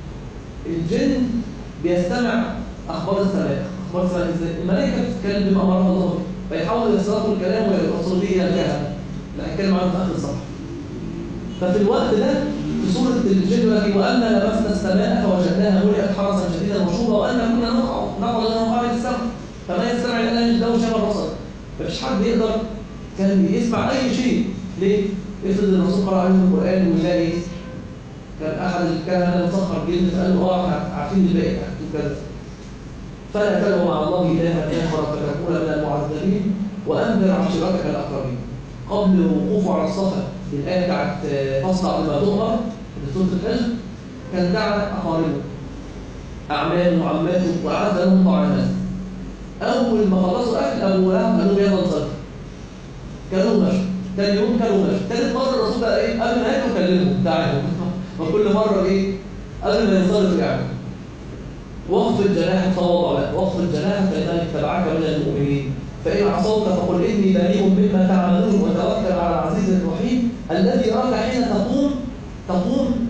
[SPEAKER 2] الجن بيستمع اخبار السماء. اخبار السماء ازاي؟ الملائكه بتتكلم بما امرها الله فيحاولوا يسرقوا الكلام ويوصلوا به الى الكهنه اللي هنتكلم عنه في اخر الصفحه. ففي الوقت ده في سورة الجن لكن وأنا لمسنا السماء فوجدناها ملئت حرسا شديدا وشوبا وأنا كنا نقعد نقعد لنا مقاعد السماء فما يستمع إلا يجده شبه البصر. مفيش حد يقدر كان يسمع أي شيء. ليه؟ افرض الرسول قرأ عليهم القرآن ويلاقي كان أحد الكهنة مسخر جن فقال له أه عارفين الباقي تحكوا كذا. فلا تدعوا مع الله إلها آخر فتكون من المعذبين وأنذر عشيرتك الأقربين. قبل وقوفه على الصفا الآية بتاعت فاصدع بما تؤمر في سورة الحجر كان دعا أقاربه أعمامه وعماته وأعد لهم طعاما. أول ما خلصوا أكل أبو لهب قالوا يلا نصلي. كانوا مشوا، تاني يوم كانوا مشوا، تالت مرة الرسول بقى إيه؟ قبل ما ياكلوا كلمهم تعالوا وكل مرة إيه؟ قبل ما ينصرفوا يعني. واخفض جناحك تواضع له، واخفض جناحك فإنك اتبعك من المؤمنين. فإن عصوك فقل إني بريء مما تعملون وتوكل على العزيز الرحيم الذي يراك حين تقوم تقوم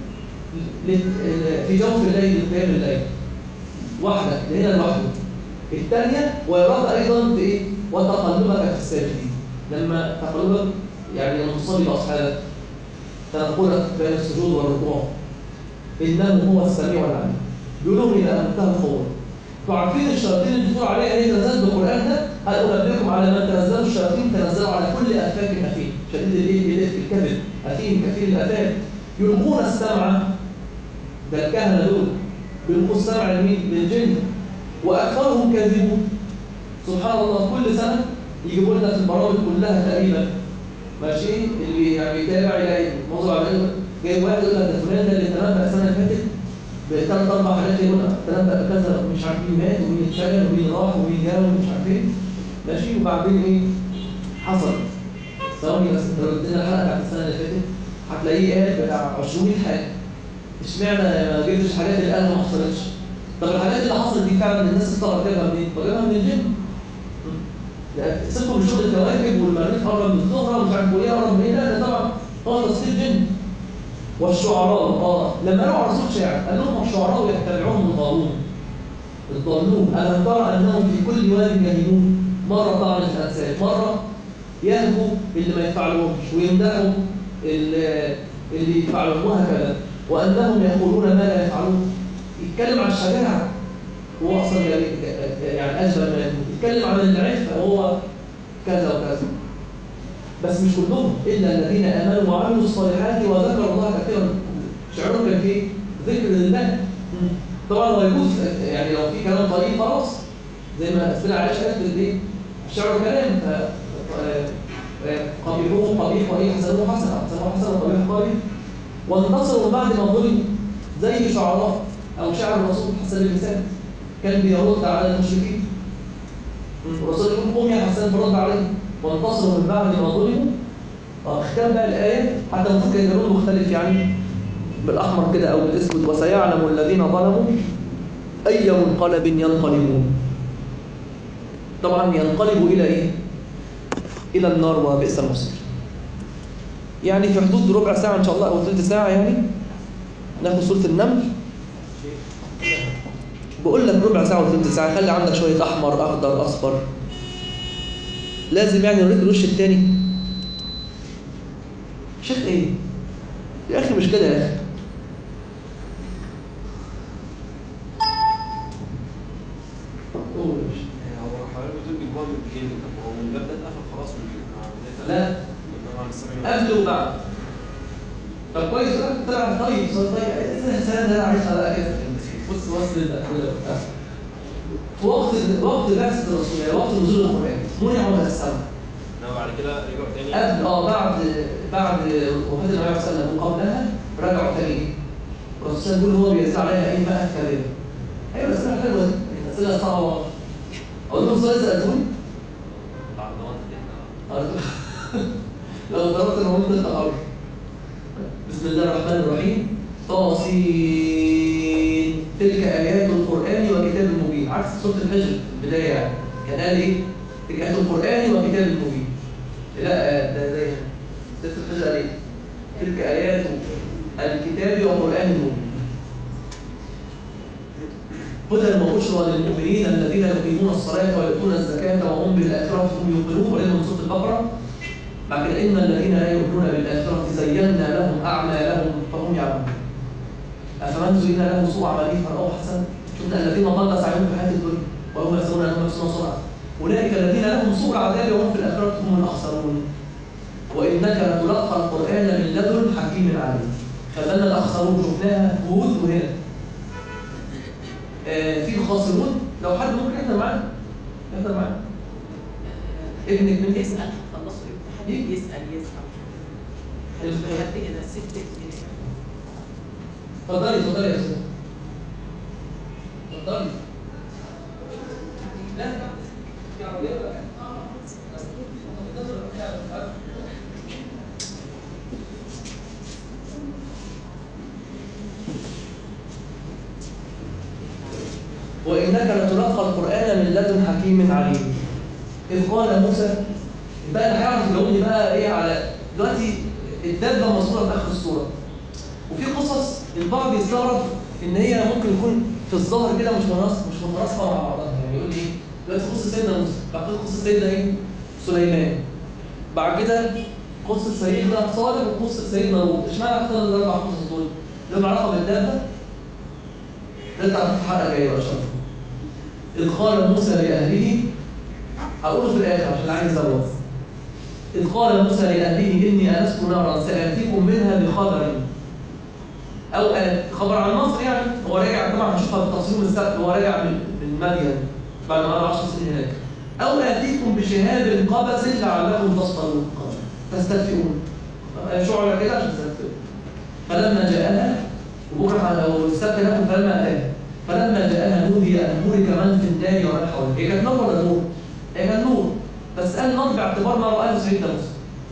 [SPEAKER 2] في جوف الليل لقيام الليل وحدك هنا لوحده. الثانية ويراك أيضا في إيه؟ وتقلبك في الساجدين لما تقلبك يعني لما تصلي بأصحابك تنقلك بين السجود والركوع إنه هو السميع العليم. بيقولوا إلى منتهى الخور. فعارفين الشياطين اللي بتقول عليها هي تنزل بالقرآن ده؟ هل أنبئكم على من تنزلوا الشياطين تنزلوا على كل أفاك أثيم، شديد الإيه؟ الكذب، أثيم كثير الأفاك، يلقون السمع. ده الكهنة دول بيلقوا السمع لمين؟ للجن وأكثرهم كاذبون. سبحان الله كل سنة يجيبوا لنا في البرامج كلها تقريبا ماشي اللي يعني يتابع يلاقي موضوع عمله جاي واحد يقول لك ده فلان ده اللي تنبأ السنة اللي فاتت بثلاث اربع حاجات يقول لك تنبأ بكذا مش عارف مين مات ومين اتشغل ومين راح ومين جاء ومش عارف ايه ماشي. وبعدين ايه حصل؟ ثواني بس انت لو ادينا الحلقه بتاعت السنه اللي فاتت هتلاقيه قال بتاع عشرين حاجه. اشمعنى ما جبتش حاجات اللي قالها ما حصلتش؟ طب الحاجات اللي حصلت دي فعلا الناس استغربتها منين؟ بجيبها من الجن. سيبكم من شغل الكواكب والمريخ قرب من الزهره ومش عارف ايه قرب من ايه، لا ده طبعا هو تصدير جن. والشعراء اه لما قالوا على رسول شاعر قال لهم الشعراء يتبعهم الغاوون الضالون ألم ترى أنهم في كل واد يهيمون مرة طعن الأنساب مرة يهجوا اللي ما يفعلهمش ويمدحوا اللي اللي يفعلون وهكذا وأنهم يقولون ما لا يفعلون. يتكلم عن الشجاعة وهو أصلا يعني أجمل ما يكون. يتكلم عن العفة وهو كذا وكذا. بس مش كلهم إلا الذين آمنوا وعملوا الصالحات وذكروا الله كثيرا. شعورهم كان فيه ذكر لله. طبعا هو يجوز يعني لو في كلام طريق خلاص زي ما السيدة عائشة قالت ايه الشعر كلام قبيحوه قبيح وإيه حسنوه حسن حسنوه حسن وقبيح قبيح. وانتصروا بعد ما ظلموا زي شعراء أو شعر الرسول حسن المثال كان بيرد على المشركين. الرسول يقول قوم يا حسن فرد عليه وانتصروا من بعد ما ظلموا. اختار بقى الآية حتى المفروض كان اللون مختلف يعني بالأحمر كده أو بالأسود وسيعلم الذين ظلموا أي منقلب ينقلبون. طبعا ينقلبوا إلى إيه؟ إلى النار وبئس المصير. يعني في حدود ربع ساعة إن شاء الله أو ثلث ساعة يعني ناخد سورة النمل. بقول لك ربع ساعة وثلث ساعة خلي عندك شوية أحمر أخضر أصفر. لازم يعني نوريك الوش التاني. شيخ إيه؟ يا أخي مش كده يا أخي.
[SPEAKER 1] هو حضرتك بتقول بيجوا من الجن طب هو من الباب ده اتقفل خلاص من
[SPEAKER 2] لا قبل وبعد. طب كويس طلع طيب صار طيب سنة ده عايش على كده. بص وصل ده في وقت وقت بعثة الرسول يعني وقت نزول القرآن منعوا من السمع.
[SPEAKER 1] بعد كده رجعوا تاني
[SPEAKER 2] قبل اه بعد بعد وفاة النبي صلى الله عليه وسلم وقبلها رجعوا تاني. الرسول يقول هو بيزرع عليها ايه بقى كلمه. ايوه الاسئله حلوه دي الاسئله صعبه. اقول لهم سؤال سالتوني لو ضربت المهم ده الأرض. بسم الله الرحمن الرحيم. طاسين تلك آيات القرآن وكتاب مبين. عكس سورة الحجر البداية يعني كان قال إيه؟ تلك آيات القرآن وكتاب مبين. لا ده زي سورة الحجر قال إيه؟ تلك آيات الكتاب وقرآن مبين. هدى وبشرى للمؤمنين الذين يقيمون الصلاة ويؤتون الزكاة وهم بالآخرة هم يوقنون. ولما من سورة البقرة بعد كده إن الذين لا يؤمنون بالآخرة زينا لهم أعمالهم فهم يعلمون. أفمن زين له سوء عمله فرأوه حسنا. شفنا الذين ضل سعيهم في الحياة الدنيا وهم يحسبون أنهم يحسنون صنعا أولئك الذين لهم سوء العذاب وهم في الآخرة هم الأخسرون. وإنك لتلقى القرآن من لدن حكيم عليم. خلالنا الأخسرون شفناها هود وهنا. آه في الخاسرون لو حد ممكن يحضر معانا يحضر معانا. ابنك من
[SPEAKER 3] يسأل خلصوا الامتحان يسأل يسأل حد هنا ست
[SPEAKER 2] اتفضلي اتفضلي يا استاذ اتفضلي. لا في عربيه ولا وإنك لتلقى القرآن من لدن حكيم عليم. إذ قال موسى بقى اللي هيعرف يجاوبني بقى إيه على دلوقتي الدابة مذكورة في آخر السورة وفي قصص البعض يستغرب إن هي ممكن يكون في الظاهر كده مش مناسبة مش متناسقة مع بعضها. يعني يقول لي دلوقتي قصة سيدنا موسى بعد كده قصة سيدنا إيه؟ سليمان بعد كده قصة سيدنا صالح وقصة سيدنا لوط. اشمعنى اختار الأربع قصص دول؟ لهم علاقة بالدابة؟ ده تعرف في حلقة جاية إن شاء الله. إذ قال موسى لأهله هقوله في الآخر عشان عايز أزود. إذ قال موسى لأهله إني آنست نارا سآتيكم منها بخبر أو خبر عن مصر يعني هو راجع طبعا هنشوفها بالتفصيل من السبت هو راجع من مدين بعد ما قعد عشر سنين هناك. أو آتيكم بشهاب قبس لعلكم تصطلون تستدفئون شعر كده عشان تستدفئون. فلما جاءها وبكره والسبت لكم فلما أتاها فلما جاءها نودي أن بورك من في النار ومن حوله. هي كانت نور ولا نور؟ هي كانت نور بس قال نار باعتبار ما رآه سيدنا موسى.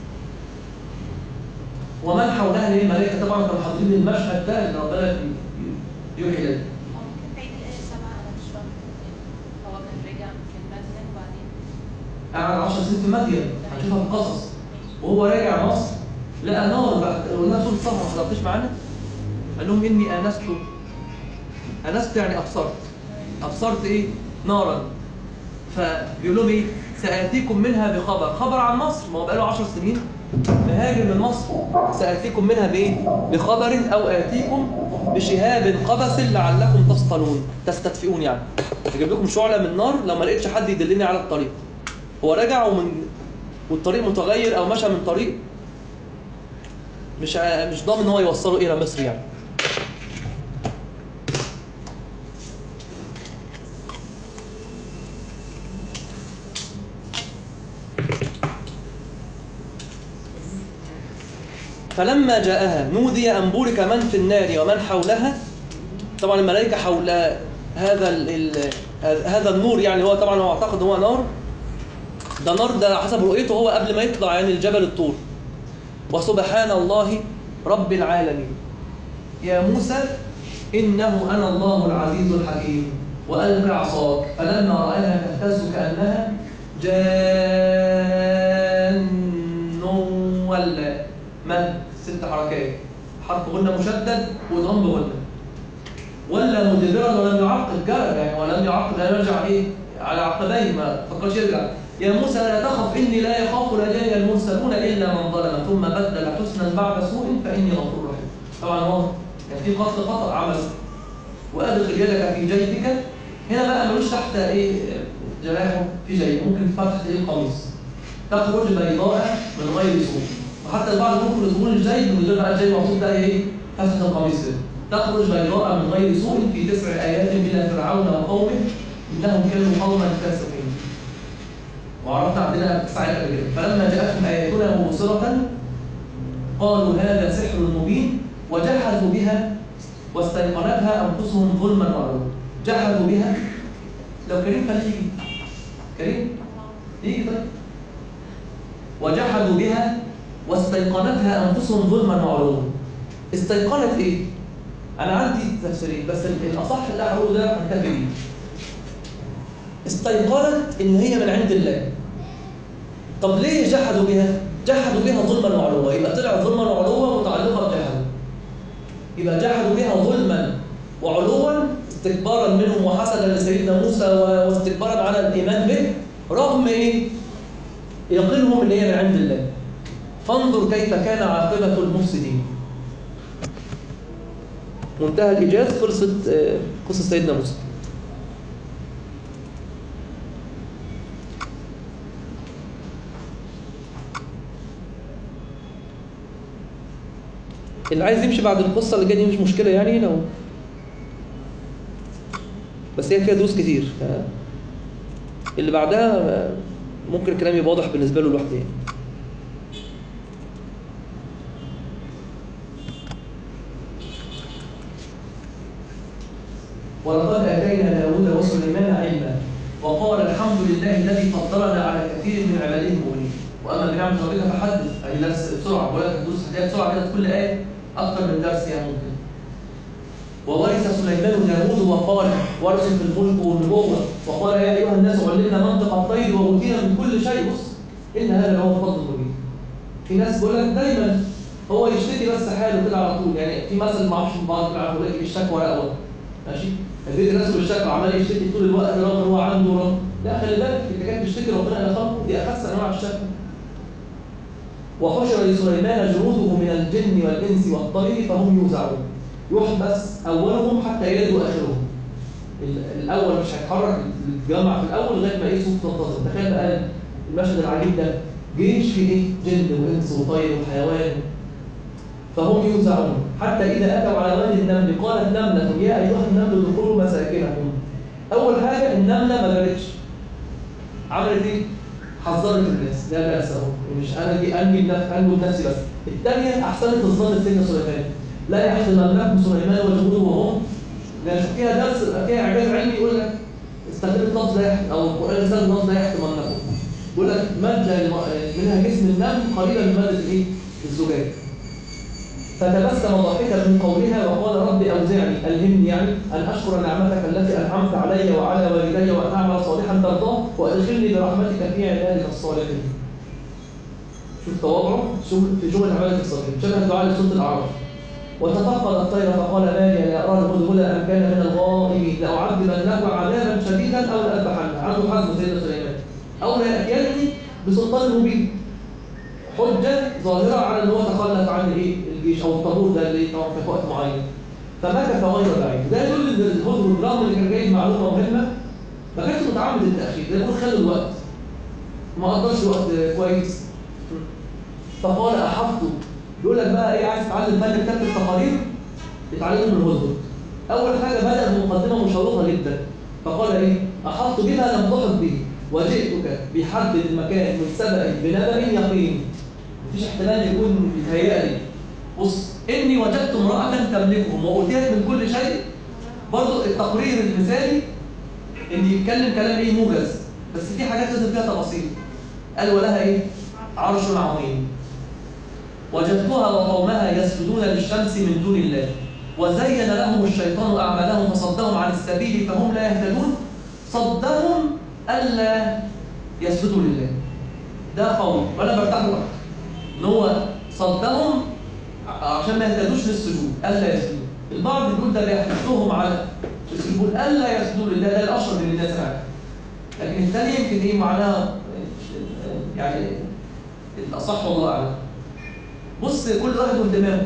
[SPEAKER 2] ومن حولها ليه الملائكة طبعا كانوا حاضرين المشهد ده اللي ربنا يوحي له.
[SPEAKER 4] ممكن تعيد الآية سبعة على الشرط. هو كان رجع في مدين وبعدين
[SPEAKER 2] قعد عشر سنين في مدين هنشوفها في القصص وهو راجع مصر لقى نار بقى، قلنا سورة صفا ما حضرتش معانا؟ قال لهم إني آنست، آنست يعني أبصرت، أبصرت إيه؟ نارا. فبيقول لهم إيه؟ سآتيكم منها بخبر، خبر عن مصر، ما هو بقاله عشر سنين مهاجر من مصر. سآتيكم منها بإيه؟ بخبر أو آتيكم بشهاب قبس لعلكم تصطلون، تستدفئون يعني. أجيب لكم شعلة من نار لو ما لقيتش حد يدلني على الطريق. هو رجع ومن والطريق متغير أو مشى من طريق مش مش ضامن ان هو يوصله الى مصر يعني. فلما جاءها نودي أن بورك من في النار ومن حولها. طبعا الملائكة حول هذا ال ال هذا النور، يعني هو طبعا هو اعتقد هو نار، ده نار ده حسب رؤيته هو قبل ما يطلع يعني الجبل الطور. وسبحان الله رب العالمين يا موسى إنه أنا الله العزيز الحكيم وألق عصاك فلما رآها تهتز كأنها جان ولا مد ست حركات، حرف غنة مشدد وضم بغنة. ولا مدبرا ولم يعقب جرب يعني ولم يعقب لا يرجع إيه على عقبيه ما فكرش يرجع. يا موسى لا تخف إني لا يخاف لدي المرسلون إلا من ظلم ثم بدل حسنا بعد سوء فإني غفور رحيم. طبعا هو كان في قتل خطأ عمل. وأدخل يدك في جيبك، هنا بقى ملوش تحت إيه جناحه في جيب، ممكن فتح إيه القميص تخرج بيضاء من غير سوء. وحتى البعض ممكن يقول الجيب من غير بقى الجيب مقصود ده إيه فتح القميص كده. تخرج بيضاء من غير سوء في تسع آيات إلى فرعون وقومه إنهم كانوا قوما فاسقين. وعرفنا عندنا تسع آيات قبل كده. فلما جاءتهم آياتنا مبصرة قالوا هذا سحر مبين وجحدوا بها واستيقنتها أنفسهم ظلما وعلوا. جحدوا بها. لو كريم خليه يجي. كريم يجي طيب. وجحدوا بها واستيقنتها أنفسهم ظلما وعلوا. استيقنت إيه؟ أنا عندي تفسيرين بس الأصح اللي هقوله ده هنكتب بيه. استيقنت إن هي من عند الله. طب ليه جحدوا بها؟ جحدوا بها ظلما وعلوا، يبقى طلع ظلما وعلوا متعلقة بجحدوا. يبقى جحدوا بها ظلما وعلوا استكبارا منهم وحسدا لسيدنا موسى واستكبارا على الإيمان به رغم إيه؟ يقينهم إن هي من عند الله. فانظر كيف كان عاقبة المفسدين. منتهى الإيجاز. خلصت قصة سيدنا موسى. اللي عايز يمشي بعد القصة اللي جاية دي مش مشكلة يعني لو بس هي فيها دروس كتير. اللي بعدها ممكن الكلام يبقى واضح بالنسبة له لوحده يعني. ولقد آتينا داود وسليمان علما وقال الحمد لله الذي فضلنا على كثير من عباده المؤمنين. وأما بنعمة ربك فحدث. أي درس بسرعة ولا تدوس هتلاقي بسرعة كده في كل آية أكثر من درس يعني ممكن. وورث سليمان داود وقال ورث في الملك والنبوة وقال يا أيها الناس علمنا منطق الطير وأوتينا من كل شيء. بص إن هذا هو الفضل المبين. في ناس بيقول لك دايما هو يشتكي بس حاله كده على طول يعني. في مثل ما اعرفش بعض العلماء يقول لك الشكوى رقوة ماشي. البيت الناس بالشكوى عمال يشتكي طول الوقت رغم هو عنده رغم. لا خلي بالك انت كانت تشتكي ربنا على خلقه دي اخس انواع الشكوى. وحشر لسليمان جنوده من الجن والانس والطير فهم يوزعون. يحبس اولهم حتى يلد اخرهم. الاول مش هيتحرك الجمع في الاول لغايه ما ايه صوت تنتظر. تخيل بقى المشهد العجيب ده جيش في ايه جن وانس وطير وحيوان فهم يوزعون حتى اذا اتوا على وادي النمل قالت نمله يا ايها النمل ادخلوا مساكنكم. اول حاجه النمله ما جابتش عملت ايه حذرت الناس لا باس اهو مش انا جي انجي بنفسي بس. الثانيه احسنت الظن سيدنا سليمان لا يحزننكم سليمان وجنوده وهم لا شوف فيها درس فيها اعجاز علمي يقول لك استخدم اللفظ لا يحزن او القران استخدم اللفظ لا يحزننكم. يقول لك ماده منها جسم النمل قريبه من ماده الايه الزجاج. فتبسم ضاحكا من قولها وقال رب اوزعني الهمني يعني ان اشكر نعمتك التي انعمت علي وعلى والدي وان اعمل صالحا ترضاه وادخلني برحمتك في عبادك الصالحين. شوف تواضعه شوف في جمل عباده الصالحين شبه الدعاء لسوره الاعراف. وتفقد الطير فقال ما لي لا ارى الهدهد ام كان من الغائبين لاعذبنه عذابا شديدا او لاذبحنه عنده حزم سيدنا سليمان او لياتيني بسلطان مبين. حجه ظاهره على ان هو تخلف عن الايه الجيش او الطابور ده اللي طبعا في وقت معين. فمكث غير بعيد. ده يدل ان الهدهد رغم اللي كان جايب معلومه مهمه ما كانش متعمد التاخير، ده يقول خلوا الوقت ما قدرش الوقت كويس. فقال احفظ. يقول لك بقى ايه عايز تتعلم فن كتابه التقارير اتعلمه من الهدهد. اول حاجه بدا بمقدمه مشوقه جدا فقال ايه احط بما لم تحط به وجئتك بحد المكان من سبأ بنبأ يقين. مفيش احتمال يكون بيتهيألي. بص اني وجدت امراه تملكهم واوتيت من كل شيء. برضه التقرير المثالي ان يتكلم كلام ايه موجز بس في حاجات لازم فيها تفاصيل. قال ولها ايه عرش عظيم وجدتها وقومها يسجدون للشمس من دون الله وزين لهم الشيطان اعمالهم فصدهم عن السبيل فهم لا يهتدون. صدهم الا يسجدوا لله. ده قول وانا برتاح له ان هو صدهم عشان ما يهتدوش للسجود الا يسجدوا. البعض بيقول ده بيحثهم على السجود الا يسجدوا لله. ده الاشهر من الناس معاه. لكن الثاني يمكن ايه معناها يعني الاصح والله اعلم. بص كل واحد قدامه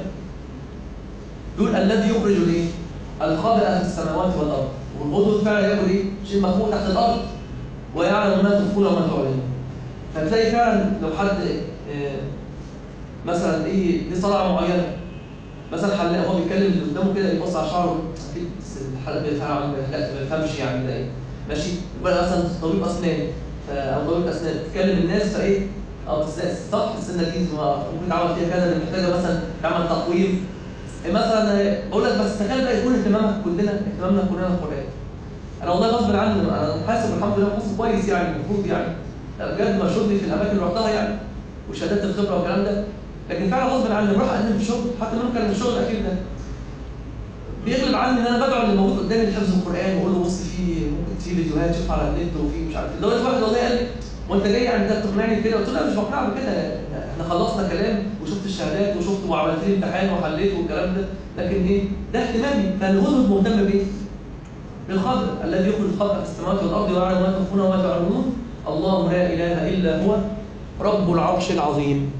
[SPEAKER 2] يقول الذي يخرج الايه الخبأ في السماوات والارض. والهدهد فعلا ياكل ايه شيء مخبوء تحت الارض ويعلم ما تخفون وما تعلنون. فتلاقي فعلا لو حد آه مثلا ايه دي صنعه معينه مثلا حلاق هو بيتكلم اللي قدامه كده يبص على شعره اكيد الحلاق بيفهم لا ما بيفهمش يعني ده ايه ماشي. يبقى مثلا طبيب اسنان او طبيب اسنان تكلم الناس فايه او صح السنه دي ممكن تعمل فيها كذا اللي محتاجه مثلا تعمل تقويم مثلا. اقول لك بس تخيل بقى يكون اهتمامك كلنا اهتمامنا كلنا القران. انا والله غصب عني انا حاسب الحمد لله حاسب كويس يعني المفروض يعني بجد مشهود في الاماكن اللي رحتها يعني وشهادات الخبره والكلام ده. لكن فعلا غصب عني بروح اقدم في الشغل حتى منهم كان الشغل الاخير ده بيغلب عني ان انا بدعو اللي موجود قدامي لحفظ القران واقول له بص في ممكن في فيديوهات شوف على النت وفي مش عارف. لدرجه واحد والله قال لي وانت جاي يعني ده تقنعني كده؟ قلت له لا مش بقنعك بكده احنا خلصنا كلام وشفت الشهادات وشفت وعملت لي امتحان وحليت والكلام ده. لكن ايه ده اهتمامي. فالهدهد مهتم بايه؟ بالخبر الذي يخرج الخبر في السماوات والارض ويعلم ما تخفون وما تعلنون. الله لا اله الا هو رب العرش العظيم.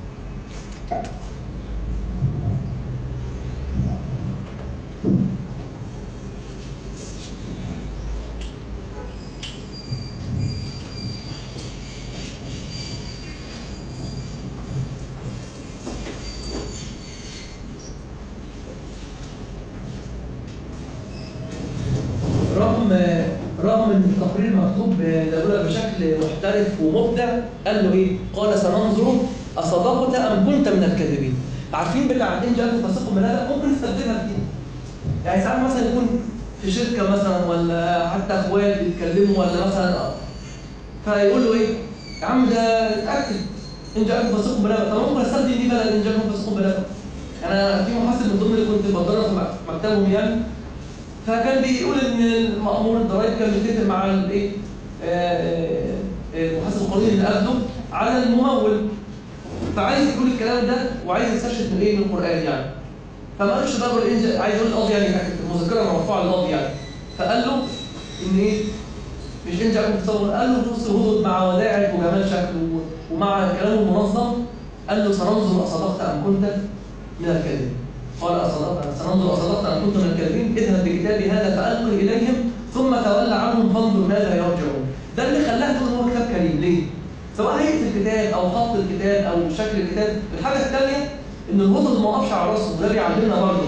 [SPEAKER 2] رغم رغم ان التقرير مكتوب بشكل محترف ومبدع قال له ايه؟ قال سننظر اصدقت ام كنت من الكاذبين. عارفين بتاع ان جاءكم فاسق بنبأ ممكن نستخدمها كتير. يعني ساعات مثلا يكون في شركه مثلا ولا حتى اخوات بيتكلموا ولا مثلا فيقول له ايه؟ يا عم ده اتاكد ان جاءكم فاسق بنبأ. طب ممكن استخدم دي بدل ان جاءكم فاسق بنبأ. انا في محاسب من ضمن اللي كنت بتدرب في مكتبهم يعني فكان بيقول ان مأمور الضرائب كان متفق مع الايه المحاسب القانوني اللي قبله على الممول فعايز يقول الكلام ده وعايز يستشهد من ايه من القران يعني. فما قالش بقى الانجا عايز يقول القاضي يعني المذكره مرفوعه للقاضي يعني. فقال له ان ايه مش انت عارف تصور. قال له بص الهدهد مع وداعك وجمال شكله ومع كلامه المنظم قال له سننظر اصدقت ام كنت من الكاذبين. قال أصدقت سننظر أصدقت أن كنت من الكاذبين اذهب بكتابي هذا فألقه إليهم ثم تولى عنهم فانظر ماذا يرجعون. ده اللي خلاه تقول هو كتاب كريم ليه؟ سواء هيئة الكتاب أو خط الكتاب أو شكل الكتاب. الحاجة الثانية إن الهدهد ما وقفش على راسه وده بيعلمنا برضه.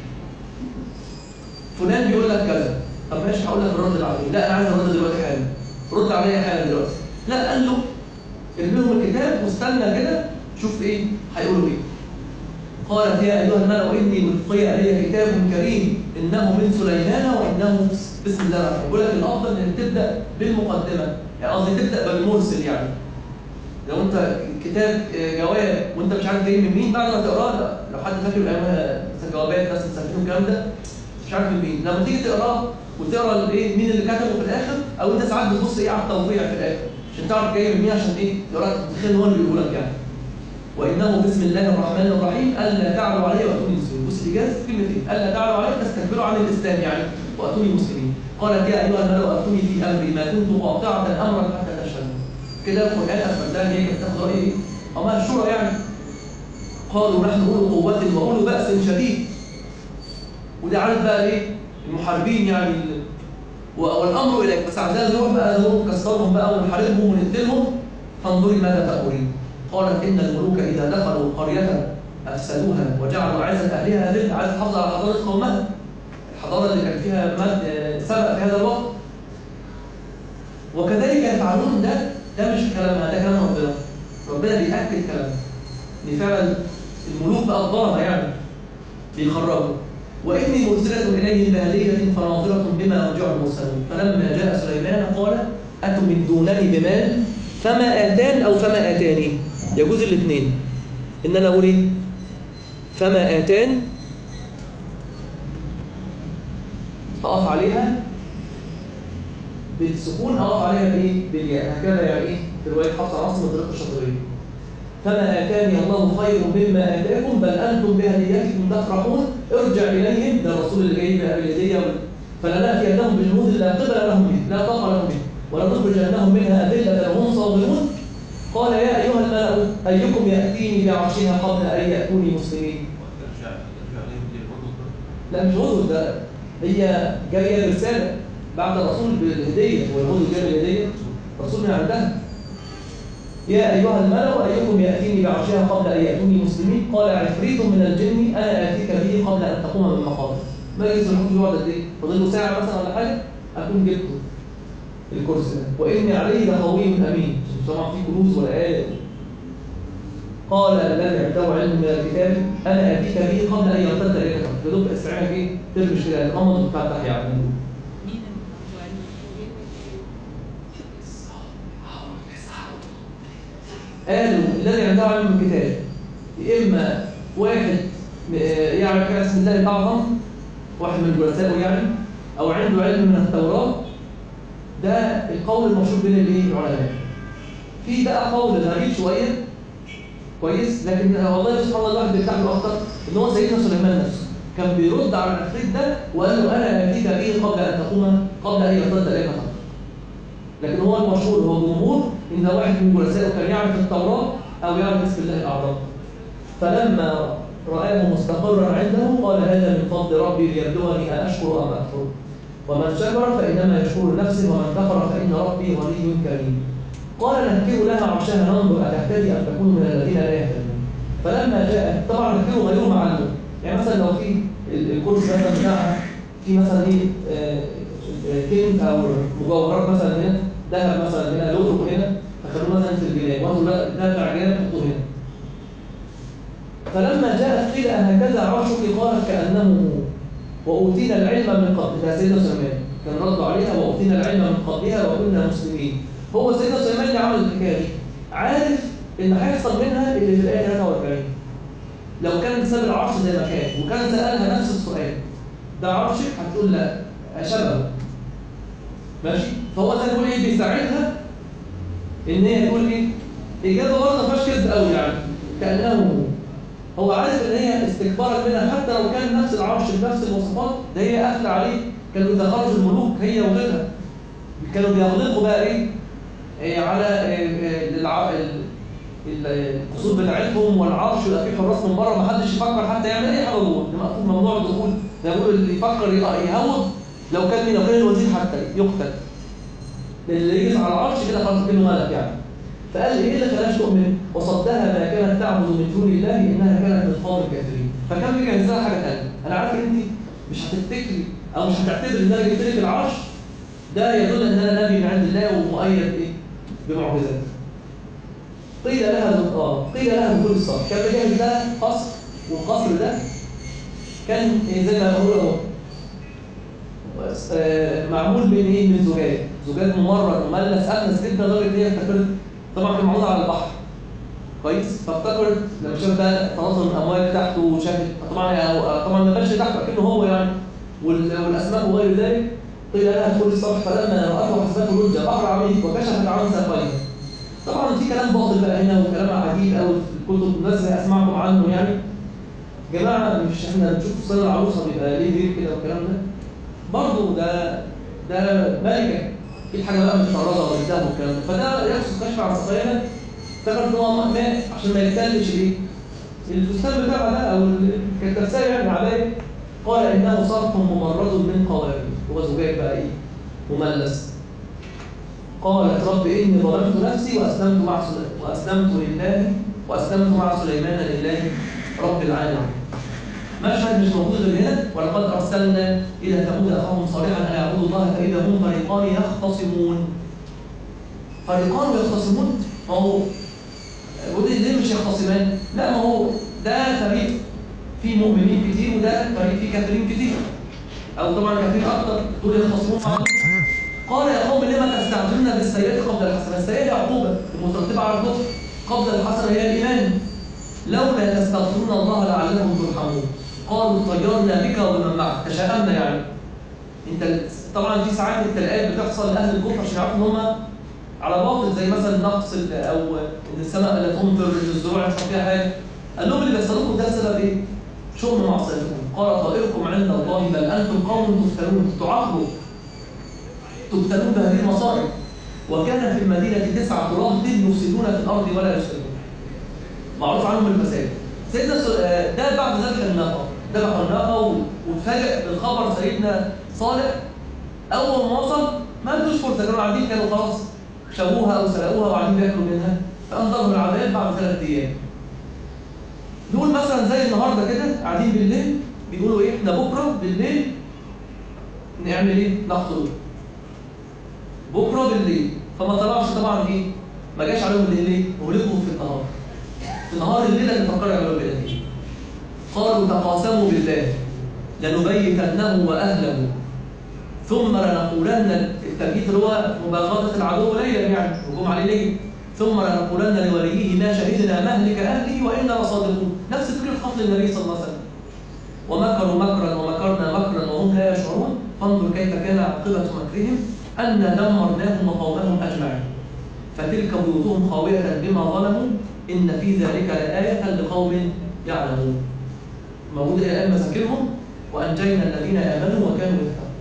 [SPEAKER 2] فلان بيقول لك كذا طب ماشي هقول لك الرد عليه. لا أنا عايز الرد دلوقتي حالا. رد عليا حالا دلوقتي. لا قال له ارمي لهم الكتاب واستنى كده شوف إيه هيقولوا إيه. قالت يا أيها الملأ إني ألقي إلي كتاب كريم إنه من سليمان وإنه بسم الله الرحمن الرحيم. بيقول لك الأفضل إنك تبدأ بالمقدمة يعني قصدي تبدأ بالمرسل يعني. لو أنت كتاب جواب وأنت مش عارف جاي من مين بعد ما تقراه لو حد فاكر أيامها جوابات ناس مسافرين والكلام ده مش عارف من مين لما تيجي تقراه وتقرا الايه مين اللي كتبه في الآخر أو أنت ساعات بتبص إيه على التوضيح في الآخر عشان تعرف جاي من مين عشان إيه تقرا تتخيل هو اللي بيقول لك يعني. وانه بسم الله الرحمن الرحيم الا تعلوا علي واتوني مسلمين. بص الاجازه كلمتين، الا تعلوا علي تستكبروا عن الاسلام يعني واتوني مسلمين. قالت يا ايها الملأ اتوني في امري ما كنت قاطعه امرا حتى تشهدوا. كده القران اثبت لها ان هي كانت تاخد راي ايه؟ امر الشورى يعني. قالوا نحن اولو قوه واولو باس شديد. وده عارف بقى ايه؟ المحاربين يعني والامر اليك، بس عايزين نروح بقى نروح نكسرهم بقى ونحاربهم ونقتلهم. فانظري ماذا تأمرين. قالت ان الملوك اذا دخلوا قريه افسدوها وجعلوا اعزه اهلها ذل. عايز تحافظ على حضاره قومها، الحضاره اللي كان فيها مد سبق في هذا الوقت. وكذلك يفعلون. ده ده مش كلامها، ده كلام ربنا. ربنا بيأكد كلامه ان فعلا الملوك بقى الظلمه يعني بيخرجوا. واني مرسله اليهم بهديه فناظره بما يرجع المرسلون. فلما جاء سليمان قال اتمدونني بمال فما اتان او فما اتاني. يجوز الاثنين، ان انا اقول ايه؟ فما اتان اقف عليها بالسكون، اقف عليها بايه؟ بالياء. هكذا يعني ايه؟ في روايه حفص عاصم الطريق الشاطبيه. فما اتاني الله خير مما اتاكم بل انتم بهديتكم تفرحون ارجع اليهم. ده الرسول اللي جاي بالهديه. فلناتينهم بجنود لا قبل لهم به، لا طاقه لهم به، ولنخرجنهم منها اذله وهم صاغرون. قال يا ايها الملأ ايكم ياتيني بعرشها قبل ان ياتوني مسلمين. لا مش غزو، ده هي جايه برساله بعد الرسول بالهديه. هو الغزو جاي بالهديه، الرسول من عندها. يا ايها الملأ ايكم ياتيني بعرشها قبل ان ياتوني مسلمين. قال عفريت من الجن انا اتيك به قبل ان تقوم من مقامك. مجلس الحكم يقعد قد ايه؟ فاضل له ساعه مثلا ولا حاجه اكون جبته الكرسي ده. واني عليه لقوي امين. طبعا في كنوز ولا ايه. قال الذي عنده علم من الكتاب انا اتيك به قبل ان يرتد اليك طرفك. يا دوب استعمال ايه؟ ترمش كده الغمض وتفتح يعني. قالوا الذي عنده علم من الكتاب اما واحد يعرف كده اسم الله الاعظم، واحد من جلسائه يعني، او عنده علم من التوراه. ده القول المشهور بين الايه؟ العلماء. في بقى قول غريب شويه كويس، لكن والله سبحان الله الواحد بيرتاح له اكتر، ان هو سيدنا سليمان نفسه كان بيرد على العفريت ده وقال له انا اتيك به قبل ان تقوم قبل ان يرتد اليك طرفك. لكن هو المشهور هو الجمهور ان واحد من جلسائه كان يعرف التوراه او يعرف اسم الله الاعظم. فلما رآه مستقرا عنده قال هذا من فضل ربي ليبلوني أأشكر أم أكفر. ومن شكر فإنما يشكر نفسه ومن كفر فإن ربي غني كريم. قال نهكر لها عرشها ننظر أتهتدي أم تكون من الذين لا يهتدون. فلما جاء طبعا نهكره غير معلوم. يعني مثلا لو في الكرسي مثلا بتاعها في مثلا ايه كنز او مجوهرات مثلا هنا، ذهب مثلا هنا، لؤلؤ هنا، فخلوه مثلا في الجناب، وقالوا لا ده بتاع جناب حطوه هنا. فلما جاءت قيل هكذا عرشك قالت كأنه وأوتينا العلم من قبل. ده سيدنا سليمان كان ردوا عليها وأوتينا العلم من قبلها وكنا مسلمين. هو سيدنا سليمان اللي عمل الحكايه دي، عارف ان هيحصل منها اللي في الآية ثلاثة وأربعين. لو كان ساب العرش زي ما كان وكان سألها نفس السؤال ده عرشك، هتقول لا شبهه ماشي. فهو زي ما بيقول ايه، بيساعدها ان هي تقول ايه اجابه برضه ما فيهاش كذب قوي يعني، كانه هو عارف ان هي استكبارا منها حتى لو كان نفس العرش بنفس المواصفات ده هي قافله عليه. كانوا اذا خرجوا الملوك هي وغيرها كانوا بيغلقوا بقى ايه, إيه على إيه الع... القصور بتاعتهم والعرش، يبقى فيه حراس من بره ما حدش يفكر حتى يعمل اي حاجه جوه، مقفول ممنوع الدخول. ده بيقول اللي يفكر يهوض لو كان مين، لو كان الوزير حتى يقتل. اللي يجلس على العرش كده خلاص كأنه ملك يعني. فقال ايه اللي خلاش تؤمن؟ وصدها ما كانت تعبد من دون الله انها كانت من قوم الكافرين. فكان بيجهز لها حاجه ثانيه، انا عارف ان انت مش هتفتكري او مش هتعتبري ان انا جبت لك العرش ده يدل ان انا نبي من عند الله ومؤيد ايه بمعجزات. قيل لها اه قيل لها بكل الصبر. كان بيجهز لها قصر، والقصر ده كان زي ما بقول اهو معمول من ايه؟ من زجاج، زجاج ممرد مملس اكنس جدا لدرجه ان هي افتكرت طبعا كان معمول على البحر كويس. فافتكرت لما شافت بقى تناثر الامواج تحته وشافت طبعا يعني طبعا ما بانش تحته اكنه هو يعني والاسماك وغير ذلك. قيل لها ادخلي الصبح فلما راته حسبته لجه بحر عميق وكشفت عن ساقيه. طبعا طبعا في كلام باطل بقى هنا وكلام عجيب قوي في الكتب، الناس اسمعكم عنه يعني. جماعه مش احنا بنشوف فستان العروسه بيبقى ليه ديل كده والكلام ده، برضه ده ده ملكه، في حاجه بقى متطرزه ولا الذهب والكلام ده، فده يقصد كشف عن سقايانا. افتكرت ان هو مات عشان ما يتكلمش ليه؟ الفستان بتاعها ده او كانت تفسير يعني العبايه، قال انه صرف ممرد من قوارير، هو زجاج بقى ايه؟ مملس. قالت رب اني ظلمت نفسي واسلمت مع واسلمت لله واسلمت مع سليمان لله رب العالمين. مشهد مش موجود غير هنا، ولقد ارسلنا الى ثمود اخاهم صالحا ان اعبدوا الله فاذا هم فريقان يختصمون. فريقان يختصمون، ما هو ودي ليه مش يختصمان؟ لا، ما هو ده فريق فيه مؤمنين كتير وده فريق فيه كافرين كتير، او طبعا كافرين اكتر، دول يختصمون مع بعض. قال يا قوم لما تستعجلون بالسيئات قبل الحسنه؟ السيئه هي عقوبه المترتبه على الكفر، قبل الحسنه هي الايمان. لولا تستغفرون الله لعلكم ترحمون. قالوا طيرنا بك وبمن معك، تشاءمنا يعني. انت طبعا في ساعات التلاقيات بتحصل لاهل الكفر عشان يعرفوا ان هم على باطل، زي مثلا نقص او ان السماء لا تمطر، ان الزروع يحصل فيها حاجه. قال لهم اللي بيحصلكم ده سبب ايه؟ شؤم معصيتكم. قال طائركم عند الله بل انتم قوم تفتنون، تعاقبوا تبتلون بهذه المصائب. وكان في المدينه تسعه رهط يفسدون في الارض ولا يصلحون، معروف عنهم الفساد. سيدنا ده بعد ذلك الناقه، ذبح الناقه واتفاجئ بالخبر سيدنا صالح. اول ما وصل ما ادوش فرصه، كانوا قاعدين كانوا خلاص شابوها او سرقوها وقاعدين بياكلوا منها، فانظرهم العذاب بعد ثلاث ايام. نقول مثلا زي النهارده كده قاعدين بالليل بيقولوا ايه؟ احنا بكره بالليل نعمل ايه؟ نقتل بكره بالليل. فما طلعش طبعا ايه؟ ما جاش عليهم الليل ليه؟ اهلكوا في النهار. في النهار الليله اللي فكروا يعملوا كده دي. قالوا تقاسموا بالله لنبيتنه واهله ثم لنقولن، التبييت اللي هو مباغته العدو ليلا يعني، هجوم عليه ليل. ثم لنقولن لوليه ما شهدنا مهلك اهله وانا لصادقون. نفس فكره قتل النبي صلى الله عليه وسلم. ومكروا مكرا ومكرنا مكرا وهم لا يشعرون، فانظر كيف كان عاقبه مكرهم أنا دمرناهم وقومهم أجمعين. فتلك بيوتهم خاوية بما ظلموا إن في ذلك لآية لقوم يعلمون. موجود الآن مساكنهم وأنجينا الذين آمنوا وكانوا يتقون.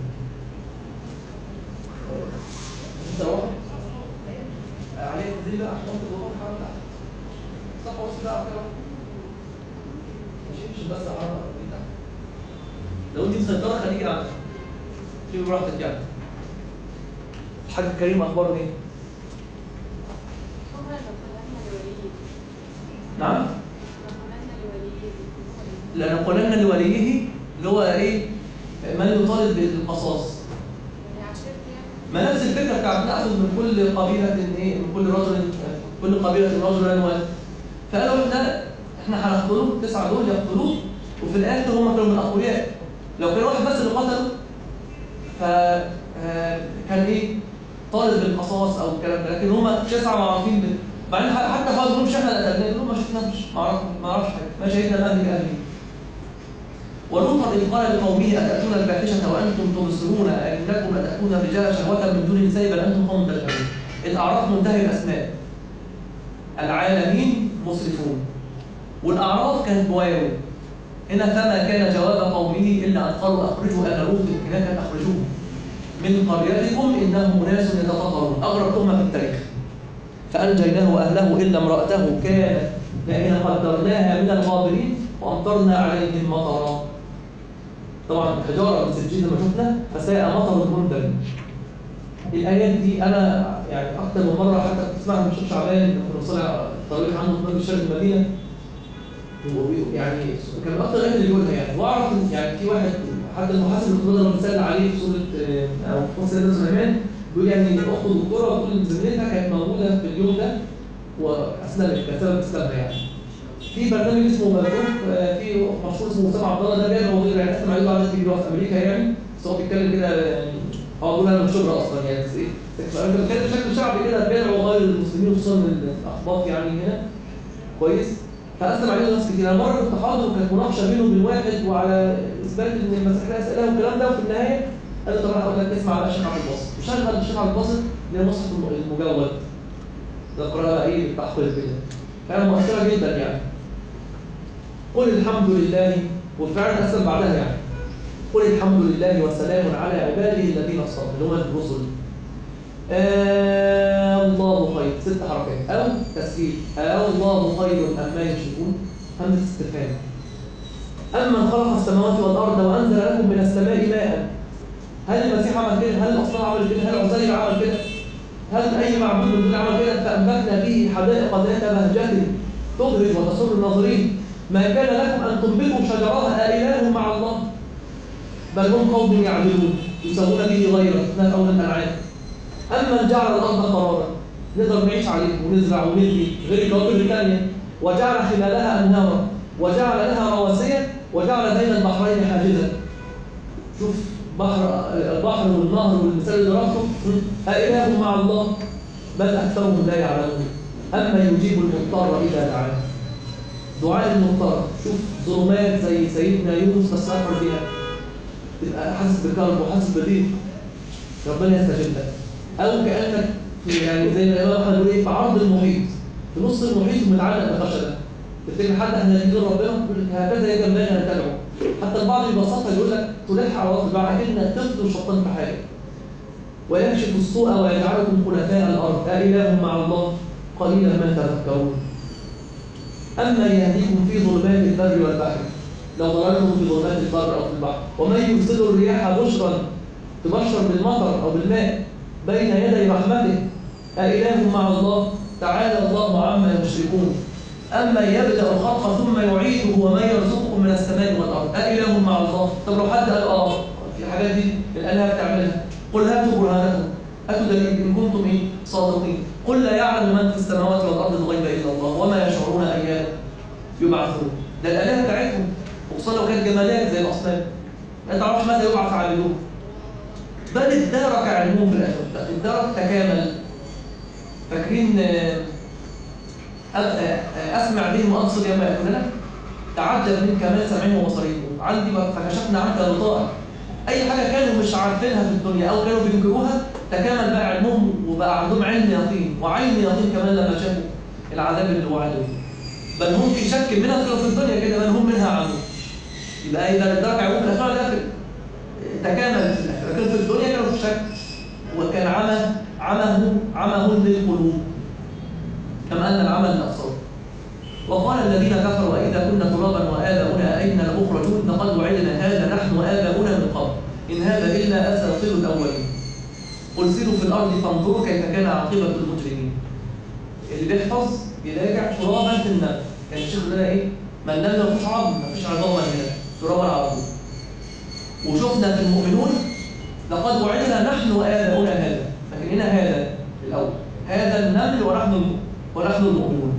[SPEAKER 2] أنت واحد عليك ذي بقى عشان تقول حاجة تحت صح وصل بقى كده ماشي، مش بس على دي تحت. لو أنت مسيطرة خليكي قاعدة شوفي براحتك يعني. الحاج الكريم اخباره ايه؟ نعم؟ لنقولن لوليه اللي هو ايه؟ من يطالب بالقصاص. ما نفس الفكره بتاعت ناخذ من كل قبيله ايه؟ من كل رجل كل قبيله رجلا واحد. فقالوا احنا احنا هنقتله، التسعه دول يقتلوه، وفي الاخر هم كانوا من الاقوياء. لو كان واحد بس اللي قتله فكان ايه؟ طالب بالقصاص او الكلام ده، لكن هم تسعه معروفين بال... بعدين حتى خالص مش احنا اللي قتلناه، يقولوا ما شفناش، ما اعرفش ما اعرفش حاجه، ما شهدنا مهلك اهلي. ولوطا اذ قال لقومه اتاتون الفاحشه وانتم تبصرون انكم لتاتون الرجال شهوه من دون النساء بل انتم قوم تجهلون. الاعراف منتهي الاسماء. العالمين مسرفون. والاعراف كانت بواو. هنا فما كان جواب قومه الا ان قالوا اخرجوا ال لوط، هناك اخرجوه من قريتكم انهم اناس يتطهرون. اغرب تهمه في التاريخ. فانجيناه واهله الا امراته كانت لان قدرناها من الغابرين وامطرنا عليهم مطرا. طبعا حجاره من سجين زي ما شفنا، فساء مطر المنذر. الايات دي انا يعني اكثر من مره حتى كنت اسمعها من الشيخ شعبان كنا طالع طريق عنه في مسجد شرق المدينه، يعني كان اكثر الايات اللي يقولها يعني. واعرف يعني في واحد حتى المحاسب اللي كنا بنسال عليه في سوره او في سيدنا سليمان بيقول يعني اخته الدكتوره بتقول زميلتها كانت موجوده في اليوم ده واسلمت بسبب اسلامها يعني. في برنامج اسمه مكتوب في مشهور اسمه اسامه عبد الله، ده بيعمل موضوع يعني اسمع عليه على ناس كبيره في امريكا يعني، بس هو بيتكلم كده يعني هو بيقول انا مش خبره اصلا يعني، بس ايه بيتكلم بشكل شعبي كده بيدعو غير المسلمين خصوصا الاخباط يعني هنا كويس. فاسلم عليه ناس كتير. انا مره كنت حاضر وكانت مناقشه بينه وبين واحد وعلى اثبات ان المسيحيه اسئله والكلام ده، وفي النهايه قال له طب انا هقول لك اسمع على الشيخ عبد الباسط، وشغل الشيخ عبد الباسط اللي هي مصحف المجود. ده قراءة إيه بالتحقيق كده، فهي مؤثرة جدا يعني. قل الحمد لله، والفعل أسلم بعدها يعني. قل الحمد لله وسلام على عباده الذين اصطفى اللي هم الرسل. آه الله خير، ست حركات أو تسهيل. آه الله خير أما يشركون، همزة استفهام. أمن خلق السماوات والأرض وأنزل لكم من السماء ماء. هل المسيح عمل كده؟ هل الأصنام عمل كده؟ هل عزير عمل كده؟ هل أي معبود من دول عمل كده؟ فأنبتنا به حدائق ذات بهجة تبهج وتسر الناظرين. ما كان لكم أن تنبتوا شجرها أإله مع الله، بل هم قوم يعدلون يسوون به غيره. اسمها أول الأنعام. أمن جعل الأرض قرارا، نقدر نعيش عليه ونزرع ونبني غير الكواكب الثانية، وجعل خلالها أنهارا وجعل لها رواسي وجعل بين البحرين حاجزا. شوف بحر البحر والنهر والمثال اللي ضربته، أإله مع الله بل أكثرهم لا يعلمون. أما يجيب المضطر إذا دعاه، دعاء المضطر. شوف ظلمات زي سيدنا يونس بس أكبر بيها، تبقى حاسس بكرب وحاسس بضيق، ربنا يستجيب لك. أو كأنك في يعني زي ما الإمام أحمد بيقول إيه، في عرض المحيط، في نص المحيط ومتعلق بخشبة. تفتكر حد احنا نيجي ربنا يقول لك هكذا ينبغي أن تدعو. حتى البعض ببساطة يقول لك تلح على راس البعض كأنك طفل وشطان في حاجة. ويكشف السوء ويجعلكم خلفاء الأرض أإله مع الله قليلا ما تذكرون. أما يهديكم في ظلمات البر والبحر، لو ضربتم في ظلمات البر أو في البحر، ومن يرسل الرياح بشرا تبشر بالمطر أو بالماء بين يدي رحمته أإله مع الله تعالى الله عما يشركون. أما يبدأ الخلق ثم يعيده ومن يرزقكم من السماء والأرض أإله مع الله. طب لو حد قال آه في الحاجات دي الآلهة بتعملها، قل هاتوا برهانكم، هاتوا دليل إن كنتم إيه صادقين. قل لا يعلم من في السماوات والأرض الغيب إلا الله وما يشعرون أيام يبعثون. ده الآلهة بتاعتهم، وخصوصا لو كانت جمالات زي الأصنام، ما تعرفش متى يبعث عابدون. بل ادارك علمهم في الآخرة، ادارك تكامل. فاكرين أسمع بهم وأبصر يوم يأكلنا، تعجب من كمال سمعهم وبصرهم. عندي فكشفنا عنك غطاءك. أي حاجة كانوا مش عارفينها في الدنيا أو كانوا بينكروها تكامل بقى علمهم وبقى عندهم علم يقين وعين يقين كمان لما شافوا العذاب اللي وعدوه. بل هم في شك منها في الدنيا كده، بل هم منها عمون. يبقى إذا ادارك علمهم في الآخرة الآخر تكامل في الآخرة، لكن في الدنيا كانوا في شك، وكان عمى عمه عمه للقلوب كما أن العمل الأبصار. وقال الذين كفروا وإذا كنا ترابا وآباؤنا أين لمخرجون لقد وعدنا هذا نحن وآباؤنا من قبل إن هذا إلا أساطير الأولين. قل سيروا في الأرض فانظروا كيف كان عاقبة المجرمين. اللي بيحفظ يراجع ترابا في النمل. كان الشيخ لنا إيه؟ ما النمل ما فيش عظم، ما فيش عظام هنا، ترابا على طول. وشفنا في المؤمنون لقد وعدنا نحن وآباؤنا هذا، لكن هنا هذا الأول، هذا النمل ونحن ونحن المؤمنون.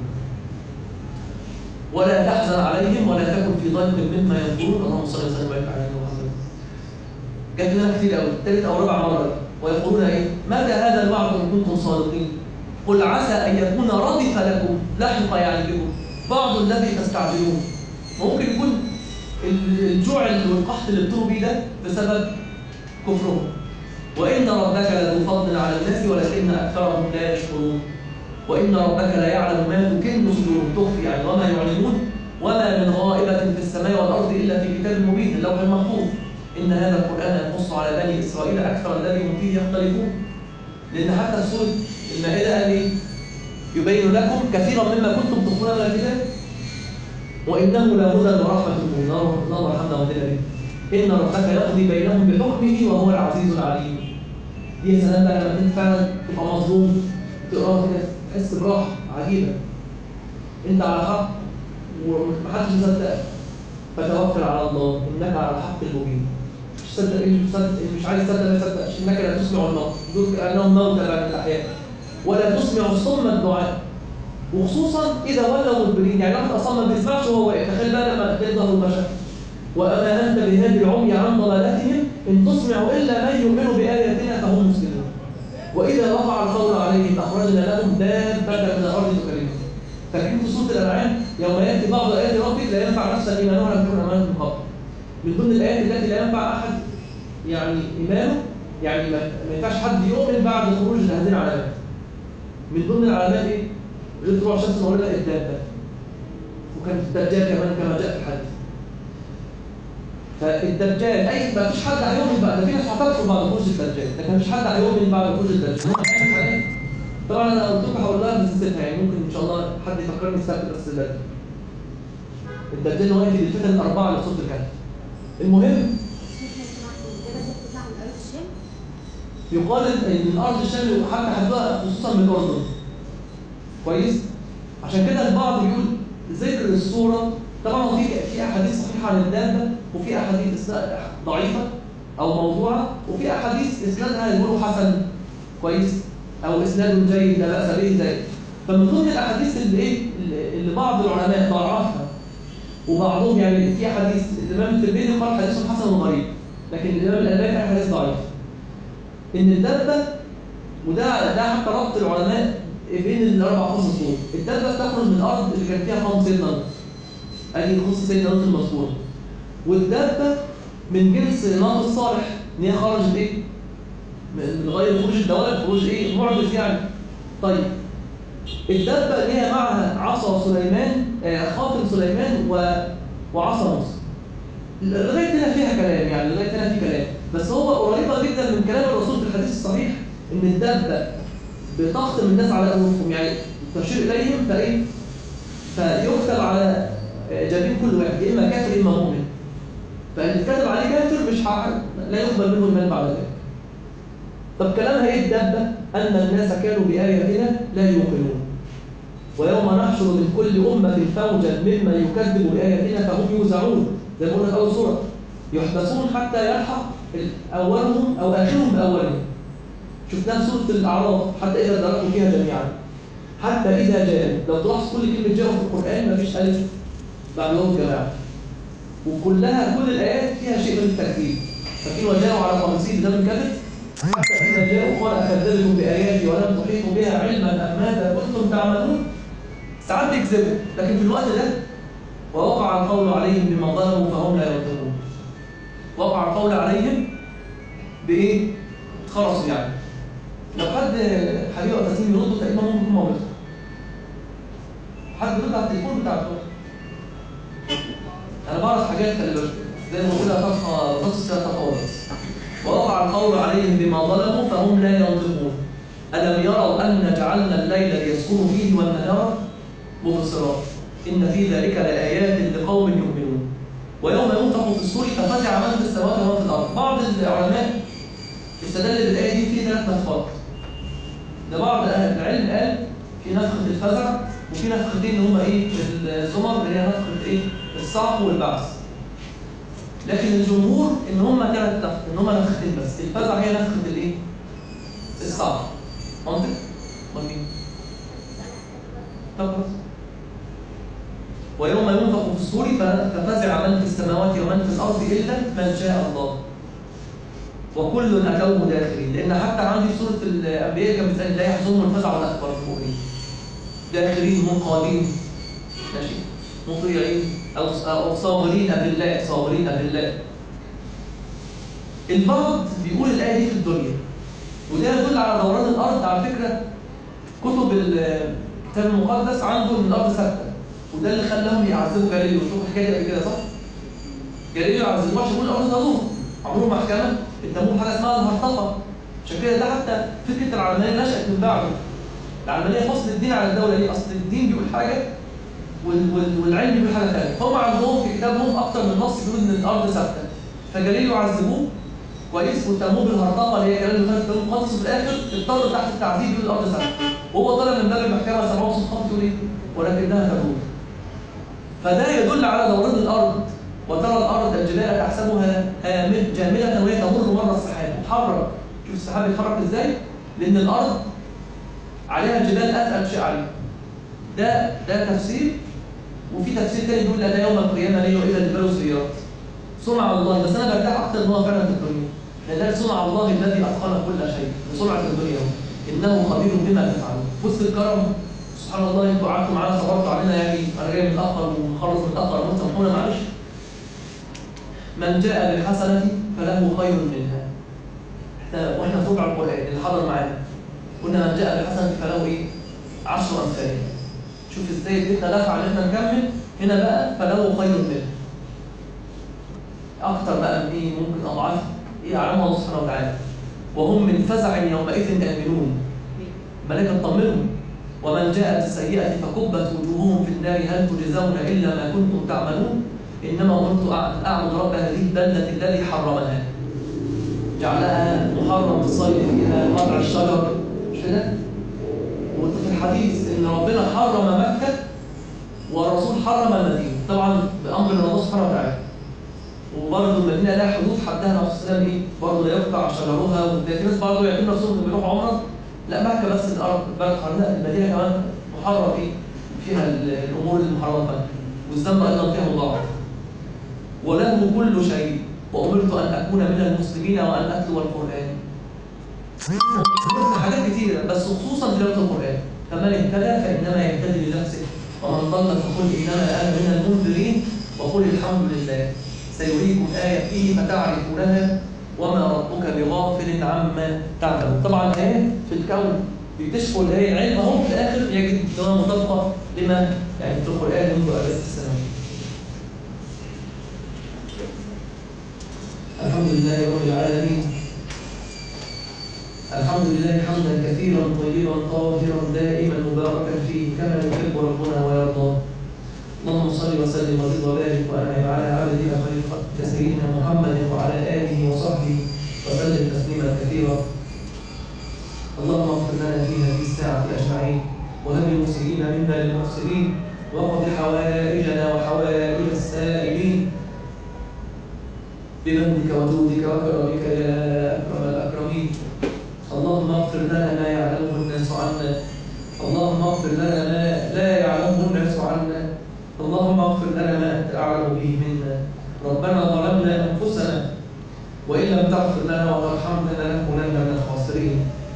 [SPEAKER 2] ولا تحزن عليهم ولا تكن في ضيق مما ينظرون. اللهم صل وسلم وبارك على محمد. جت لنا كتير قوي، ثالث او رابع مره، ويقولون ايه؟ متى هذا الوعد ان كنتم صادقين؟ قل عسى ان يكون ردف لكم لحق يعني بكم بعض الذي تستعجلون. ممكن يكون الجوع والقحط اللي بتقولوا بيه ده بسبب كفرهم. وان ربك لذو فضل على الناس ولكن اكثرهم لا يشكرون. وإن ربك لا يعلم ما تكن صدورهم، تخفي يعني وما يعلمون. وما من غائبة في السماء والأرض إلا في كتاب مبين، اللوح المحفوظ. إن هذا القرآن يقص على بني إسرائيل أكثر الذي هم فيه يختلفون. لأن حتى سورة المائدة قال إيه؟ يبين لكم كثيرا مما كنتم تخفون من الكتاب وإنه لهدى ورحمة للمؤمنين. اللهم ارحمنا واهدنا به. إن ربك يقضي بينهم بحكمه وهو العزيز العليم. دي يا سلام بقى لما أنت فعلا تبقى مظلوم تقراها كده تحس براحة عجيبة. أنت على حق ومحدش مصدقك، فتوكل على الله إنك على الحق المبين. مش صدق إيه مش صدق مش عايز تصدق ما تصدقش. إنك لا تسمع الموت، دول كأنهم موتى بعد الأحياء، ولا تسمع الصم الدعاء، وخصوصا إذا ولوا مدبرين. يعني واحد أصلا ما بيسمعش وهو واقف، تخيل بقى لما تظهر البشر. وأما أنت بهادي العمي عن ضلالتهم إن تسمع إلا من يؤمن بآياتنا فهم مسلمون. وإذا وقع القول عليهم أخرجنا لهم دابة من الأرض تكلمهم. فاكرين في سورة الأنعام يوم يأتي بعض آيات ربك لا ينفع نفسا إيمانها لم تكن آمنت من قبل. من ضمن الآيات التي لا ينفع أحد يعني إيمانه، يعني ما ينفعش حد يؤمن بعد خروج هذه العلامات. من ضمن العلامات ايه؟ غير طلوع الشمس المغربيه الدابه. وكان الدجال كمان كما جاء في الحديث. فالدجال اي ما فيش حد هيؤمن بعد، ده في ناس هتكفر بعد خروج الدجال، لكن مفيش حد هيؤمن بعد خروج الدجال. طبعا انا قلت لكم هقول لها بنسيتها، يعني ممكن ان شاء الله حد يفكرني السبت بس دلوقتي. الدجال هو يجي الفتن الاربعه اللي في سوره الكهف. المهم يقال ان ارض الشام حتى حدوها خصوصا من الاردن. كويس؟ عشان كده البعض بيقول ذكر الصوره، طبعا في في احاديث صحيحه عن الدابه وفي احاديث ضعيفه او موضوعه وفي احاديث اسنادها يقولوا حسن. كويس؟ او اسناد جيد لا باس به زي. فمن ضمن الاحاديث اللي ايه اللي بعض العلماء ضعفها وبعضهم يعني في حديث الامام الترمذي قال حديث حسن غريب، لكن الامام الالباني قال حديث ضعيف. ان الدابه وده ده حتى ربط العلماء بين الاربع خصوص دول، الدابه تخرج من الارض اللي كان فيها قوم سيدنا نوح. ادي خصوص سيدنا نوح المذكور. والدابه من جنس ناقه الصالح ان هي خرجت ايه؟ من غير خروج الدواب، خروج ايه؟ معجز يعني. طيب الدابه اللي هي معها عصا سليمان، آه خاتم سليمان و... وعصا موسى. لغايه هنا فيها كلام، يعني لغايه هنا في كلام، بس هو قريبه جدا من كلام الرسول في الحديث الصحيح ان الدابه بتختم الناس على انفسهم، يعني تشير اليهم فايه؟ فيكتب على جبين كل واحد يا اما كافر يا اما مؤمن. فاللي كتب عليه كافر مش حق لا يقبل منه المال بعد ذلك. طب كلامها ايه الدابه؟ ان الناس كانوا باياتنا لا يوقنون. ويوم نحشر من كل امه فوجا ممن يكذب باياتنا فهم يوزعون. زي ما قلنا في اول سوره يحدثون حتى يلحق اولهم او اخرهم باولهم. شفناها في سوره الاعراف حتى اذا دركوا فيها جميعا. حتى اذا جاءوا، لو تلاحظ كل كلمه جاءوا في القران مفيش الف بعدهم جماعه. وكلها كل الايات فيها شيء من التكذيب. ففي وجاءوا على قميصه بدم كذب حتى اذا جاءوا قال اكذبتم باياتي ولم تحيطوا بها علما ام ماذا كنتم تعملون. ساعات بيكذبوا، لكن في الوقت ده ووقع القول عليهم بما ظلموا فهم لا ينطقون. وقع القول عليهم بايه؟ خلصوا يعني. لو حد حبيبه وتسليم يردوا تقريبا ممكن يكون موجود. حد يرد على التليفون بتاعته. انا بعرف حاجات خلي بالك زي ما كده فتحه نص ساعه تفاوض. ووقع القول عليهم بما ظلموا فهم لا ينطقون. الم يروا ان جعلنا الليل ليسكنوا فيه والنهار مبصرا ان في ذلك لايات لقوم يؤمنون. ويوم ينفخ في الصور ففزع من في السماوات ومن في الارض. بعض العلماء استدل بالايه دي في ثلاث نفخات. لبعض اهل العلم قال في نفخه الفزع وفي نفختين اللي هم ايه؟ الزمر اللي هي نفخه ايه؟ الصعق والبعث. لكن الجمهور ان هم ثلاث نفخ، ان هم نفختين بس. الفزع هي نفخه الايه؟ الصعق. منطق؟ امال مين؟ طب خلاص. ويوم ينفخ في الصور ففزع من في السماوات ومن في الارض الا من شاء الله. وكل اتوه داخلين، لان حتى عندي سوره الانبياء كانت بتقول لا يحزنهم الفزع الاكبر المؤمنين. داخلين منقادين ماشي مطيعين او او صابرين بالله، صابرين بالله. البعض بيقول الايه دي في الدنيا، وده يدل على دوران الارض. على فكره كتب الكتاب المقدس عنده ان الارض ثابته، وده اللي خلاهم يعذبوا جاليليو. شوفوا الحكايه دي قبل كده صح؟ جاليليو عذبوه عشان يقول الارض تدور. عملوا محكمه اتهموه حاجه اسمها الهرطقه. عشان كده ده حتى فكره العلمانيه نشات من بعده. العلمانيه فصل الدين على الدوله دي، اصل الدين بيقول حاجه والعلم بيقول حاجه ثانيه. فهم عندهم في كتابهم اكثر من نص بيقول ان الارض ثابته. فجاليليو عذبوه كويس واتهموه بالهرطقه اللي هي كلام الكتاب المقدس، وفي الاخر اضطر تحت التعذيب يقول الارض ثابته. وهو طلع من باب المحكمه سمعوه صوت خط يقول ايه؟ ولكنها تدور. فده يدل على دوران الارض. وترى الارض الجبال تحسبها جامده وهي تمر مر السحاب وتحرك. شوف السحاب بيتحرك ازاي؟ لان الارض عليها جبال اتقل شيء عليها. ده ده تفسير. وفي تفسير ثاني بيقول لا يوم القيامه ليه واذا الجبال سيرت. صنع الله، بس انا برتاح اكتر ان هو فعلا في الدنيا. لان صنع الله الذي اتقن كل شيء، صنع في الدنيا انه خبير بما تفعلون. بص الكرم سبحان الله. انتوا قعدتوا معانا صبرتوا علينا، يعني انا جاي متاخر ومخلص متاخر سامحونا معلش. من جاء بالحسنه فله خير منها. احنا واحنا في ربع القران اللي حضر معانا قلنا من جاء بالحسنه فله ايه؟ عشر أمثال. شوف ازاي اديتنا دفعة ان احنا نكمل. هنا بقى فله خير منه. أكتر بقى من إيه؟ ممكن أضعاف إيه أعلمها الله سبحانه وتعالى. وهم من فزع يومئذ آمنون. ملائكة تطمنهم. ومن جاءت السيئة فكبت وجوههم في النار هل تجزون إلا ما كنتم تعملون إنما أمرت أن أعبد رب هذه البلدة الذي حرمها. جعلها محرم الصيد فيها قطع الشجر مش كده؟ وفي الحديث إن ربنا حرم مكة والرسول حرم المدينة طبعا بأمر الله سبحانه وتعالى. وبرضه المدينة لها حدود حدها عليه السلام إيه؟ برضه لا يقطع شجرها. وفي ناس برضه يعتبروا نفسهم إنهم بيروحوا عمرة. لا مكة بس الأرض بلد حرام. لا المدينة كمان محرم إيه؟ فيها الأمور المحرمة والذنب أيضا فيها مضاعف. وله كل شيء وأمرت أن أكون من المسلمين وأن أتلو القرآن. حاجات كتيرة بس خصوصا تلاوة القرآن. فمن اهتدى فإنما يهتدي لنفسه ومن ضل فقل إنما أنا من المنذرين وقل الحمد لله سيريكم آية فيه فتعرفونها وما ربك بغافل عما تعملون. طبعا آية في الكون بيكتشفوا الآية علم أهو في الآخر يجد أنها مطابقة لما يعني في القرآن منذ آلاف السنوات. الحمد لله رب العالمين. الحمد لله حمدا كثيرا طيبا طاهرا دائما مباركا فيه كما يحب ربنا ويرضى. اللهم صل وسلم وزد وبارك وانعم على عبدك خير خلقك سيدنا محمد وعلى اله وصحبه وسلم تسليما كثيرا. اللهم اغفر لنا في هذه الساعه اجمعين وهب المسلمين منا للمحسنين واقض حوائجنا وحوائج السائلين بمنك وجودك وكرمك يا اكرم الاكرمين. اللهم اغفر لنا ما يعلمه الناس عنا. اللهم اغفر لنا ما لا يعلمه الناس عنا. اللهم اغفر لنا ما أنت أعلم به منا. ربنا ظلمنا أنفسنا وإن لم تغفر لنا وترحمنا لنكونن من الخاسرين.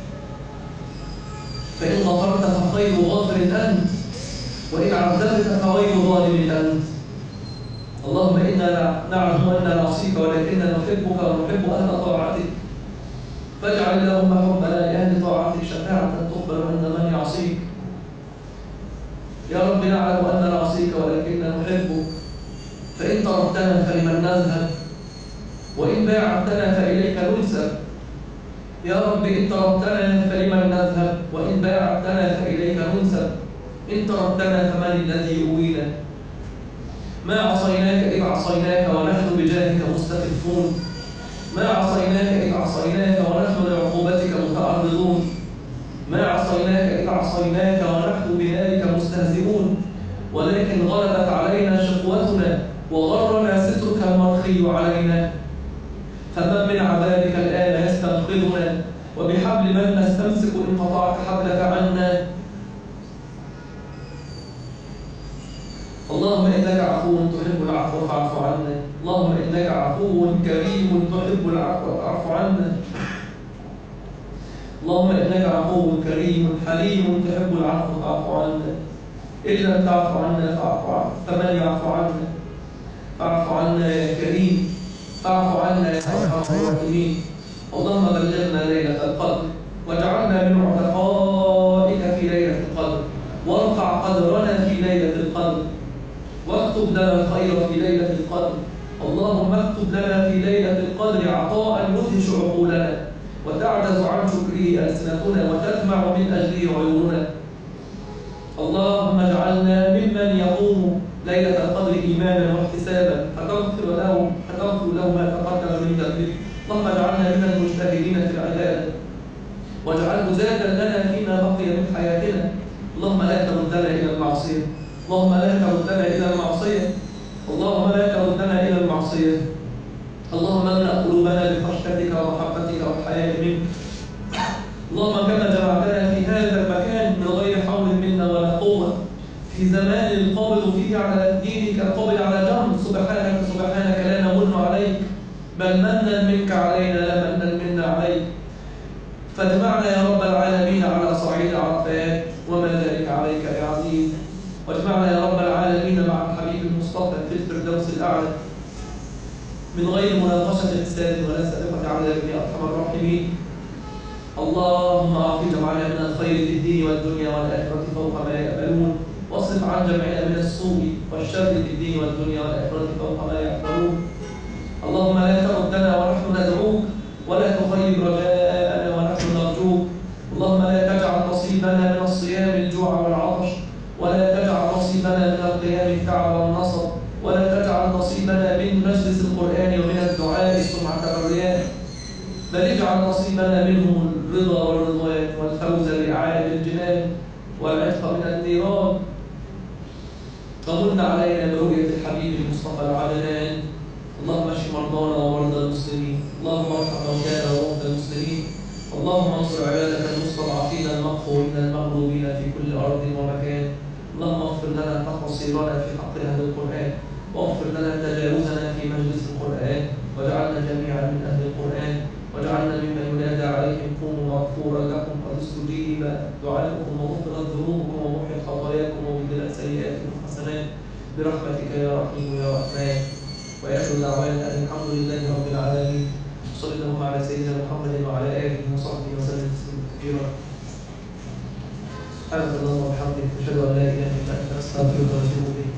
[SPEAKER 2] فإن غفرت فخير غافر أنت وإن عذبت فغير ظالم أنت. اللهم إنا نعلم أننا نعصيك ولكننا نحبك ونحب أهل طاعتك فاجعل اللهم حبنا لأهل طاعتك شفاعة تقبل عند من يعصيك. يا رب نعلم أننا نعصيك ولكننا نحبك فإن تركتنا فلمن نذهب وإن باعدتنا فإليك ننسب. يا رب إن تركتنا فلمن نذهب وإن باعدتنا فإليك ننسب. إن تركتنا فمن الذي يؤوينا. ما عصيناك إذ عصيناك ونحن بجاهك مستخفون. ما عصيناك إذ عصيناك ونحن لعقوبتك متعرضون. ما عصيناك إذ عصيناك ونحن بنارك مستهزئون. ولكن غلبت علينا شقوتنا وغرنا سترك المرخي علينا. فمن من عذابك الآن يستنقذنا وبحبل من نستمسك إن قطعت حبلك عنا. اللهم إنك عفو تحب العفو فاعف عنا. اللهم إنك عفو كريم تحب العفو فاعف عنا. اللهم إنك عفو كريم حليم تحب العفو فاعف عنا. إن لم تعف عنا فاعف عنا فمن يعفو عنا. فاعف عنا يا كريم فاعف عنا يا أرحم الراحمين. اللهم بلغنا ليلة القدر واجعلنا من عتقائك في ليلة القدر وارفع قدرنا في ليلة القدر واكتب لنا الخير في ليلة القدر. اللهم اكتب لنا في ليلة القدر عطاء يدهش عقولنا وتعجز عن شكره ألسنتنا وتدمع من أجله عيوننا. اللهم اجعلنا ممن يقوم ليلة القدر إيمانا واحتسابا فتغفر له فتغفر له ما تقدم من ذنبه. اللهم اجعلنا من المجتهدين في العبادة واجعله زادا لنا فيما بقي من حياتنا. اللهم لا تردنا إلى المعصية. اللهم لا تردنا إلى المعصية. اللهم لا تردنا إلى المعصية. اللهم املأ قلوبنا بخشيتك ومحبتك والحياء منك. اللهم كما جمعتنا في هذا المكان من غير حول منا ولا قوة في زمان القابض فيه على دينك القابض على جنب سبحانك سبحانك لا نمن عليك بل منا منك علينا لا منا منا عليك. فاجمعنا يا رب العالمين على صعيد عرفات وما ذلك عليك يا عزيز. واجمعنا يا رب العالمين مع الحبيب المصطفى في الفردوس الأعلى من غير مناقشة حساب ولا سابقة عذاب يا أرحم الراحمين. اللهم أعط جمعنا من الخير في الدين والدنيا والآخرة فوق ما يأملون، واصرف عن جمعنا من السوء والشر في الدين والدنيا والآخرة فوق ما يحذرون. اللهم لا تردنا ونحن ندعوك، ولا تخيب رجاءنا ونحن نرجوك. اللهم لا تجعل نصيبنا من الصيام الجوع والعطش، ولا تجعل نصيبنا من القيام التعب والنصب، ولا تجعل نصيبنا من مجلس القرآن ومن الدعاء السمعة والرياء، بل اجعل نصيبنا منه الرضا والرضوان والفوز بأعالي الجنان والعتق من النيران. ومن علينا برؤية الحبيب المصطفى العدنان. اللهم اشف مرضانا ومرضى المسلمين، اللهم ارحم موتانا وموتى المسلمين، اللهم انصر عبادك المستضعفين المقهورين المغلوبين في كل ارض ومكان. اللهم اغفر لنا تقصيرنا في حق اهل القران، واغفر لنا تجاوزنا في مجلس القران، واجعلنا جميعا من اهل القران، واجعلنا ممن ينادى عليهم قوموا مغفورا لكم قد استجيب دعاؤكم وغفرت ذنوبكم ومحيت خطاياكم وبدلت سيئاتكم حسنات برحمتك يا رحيم يا رحمن. وآخر دعوانا أن الحمد لله رب العالمين. صلى اللهم على سيدنا محمد وعلى آله وصحبه وسلم تسليما كثيرا. سبحانك اللهم وبحمدك أشهد أن لا إله إلا أنت أستغفرك وأتوب إليك.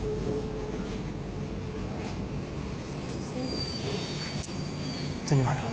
[SPEAKER 5] تاني واحدة.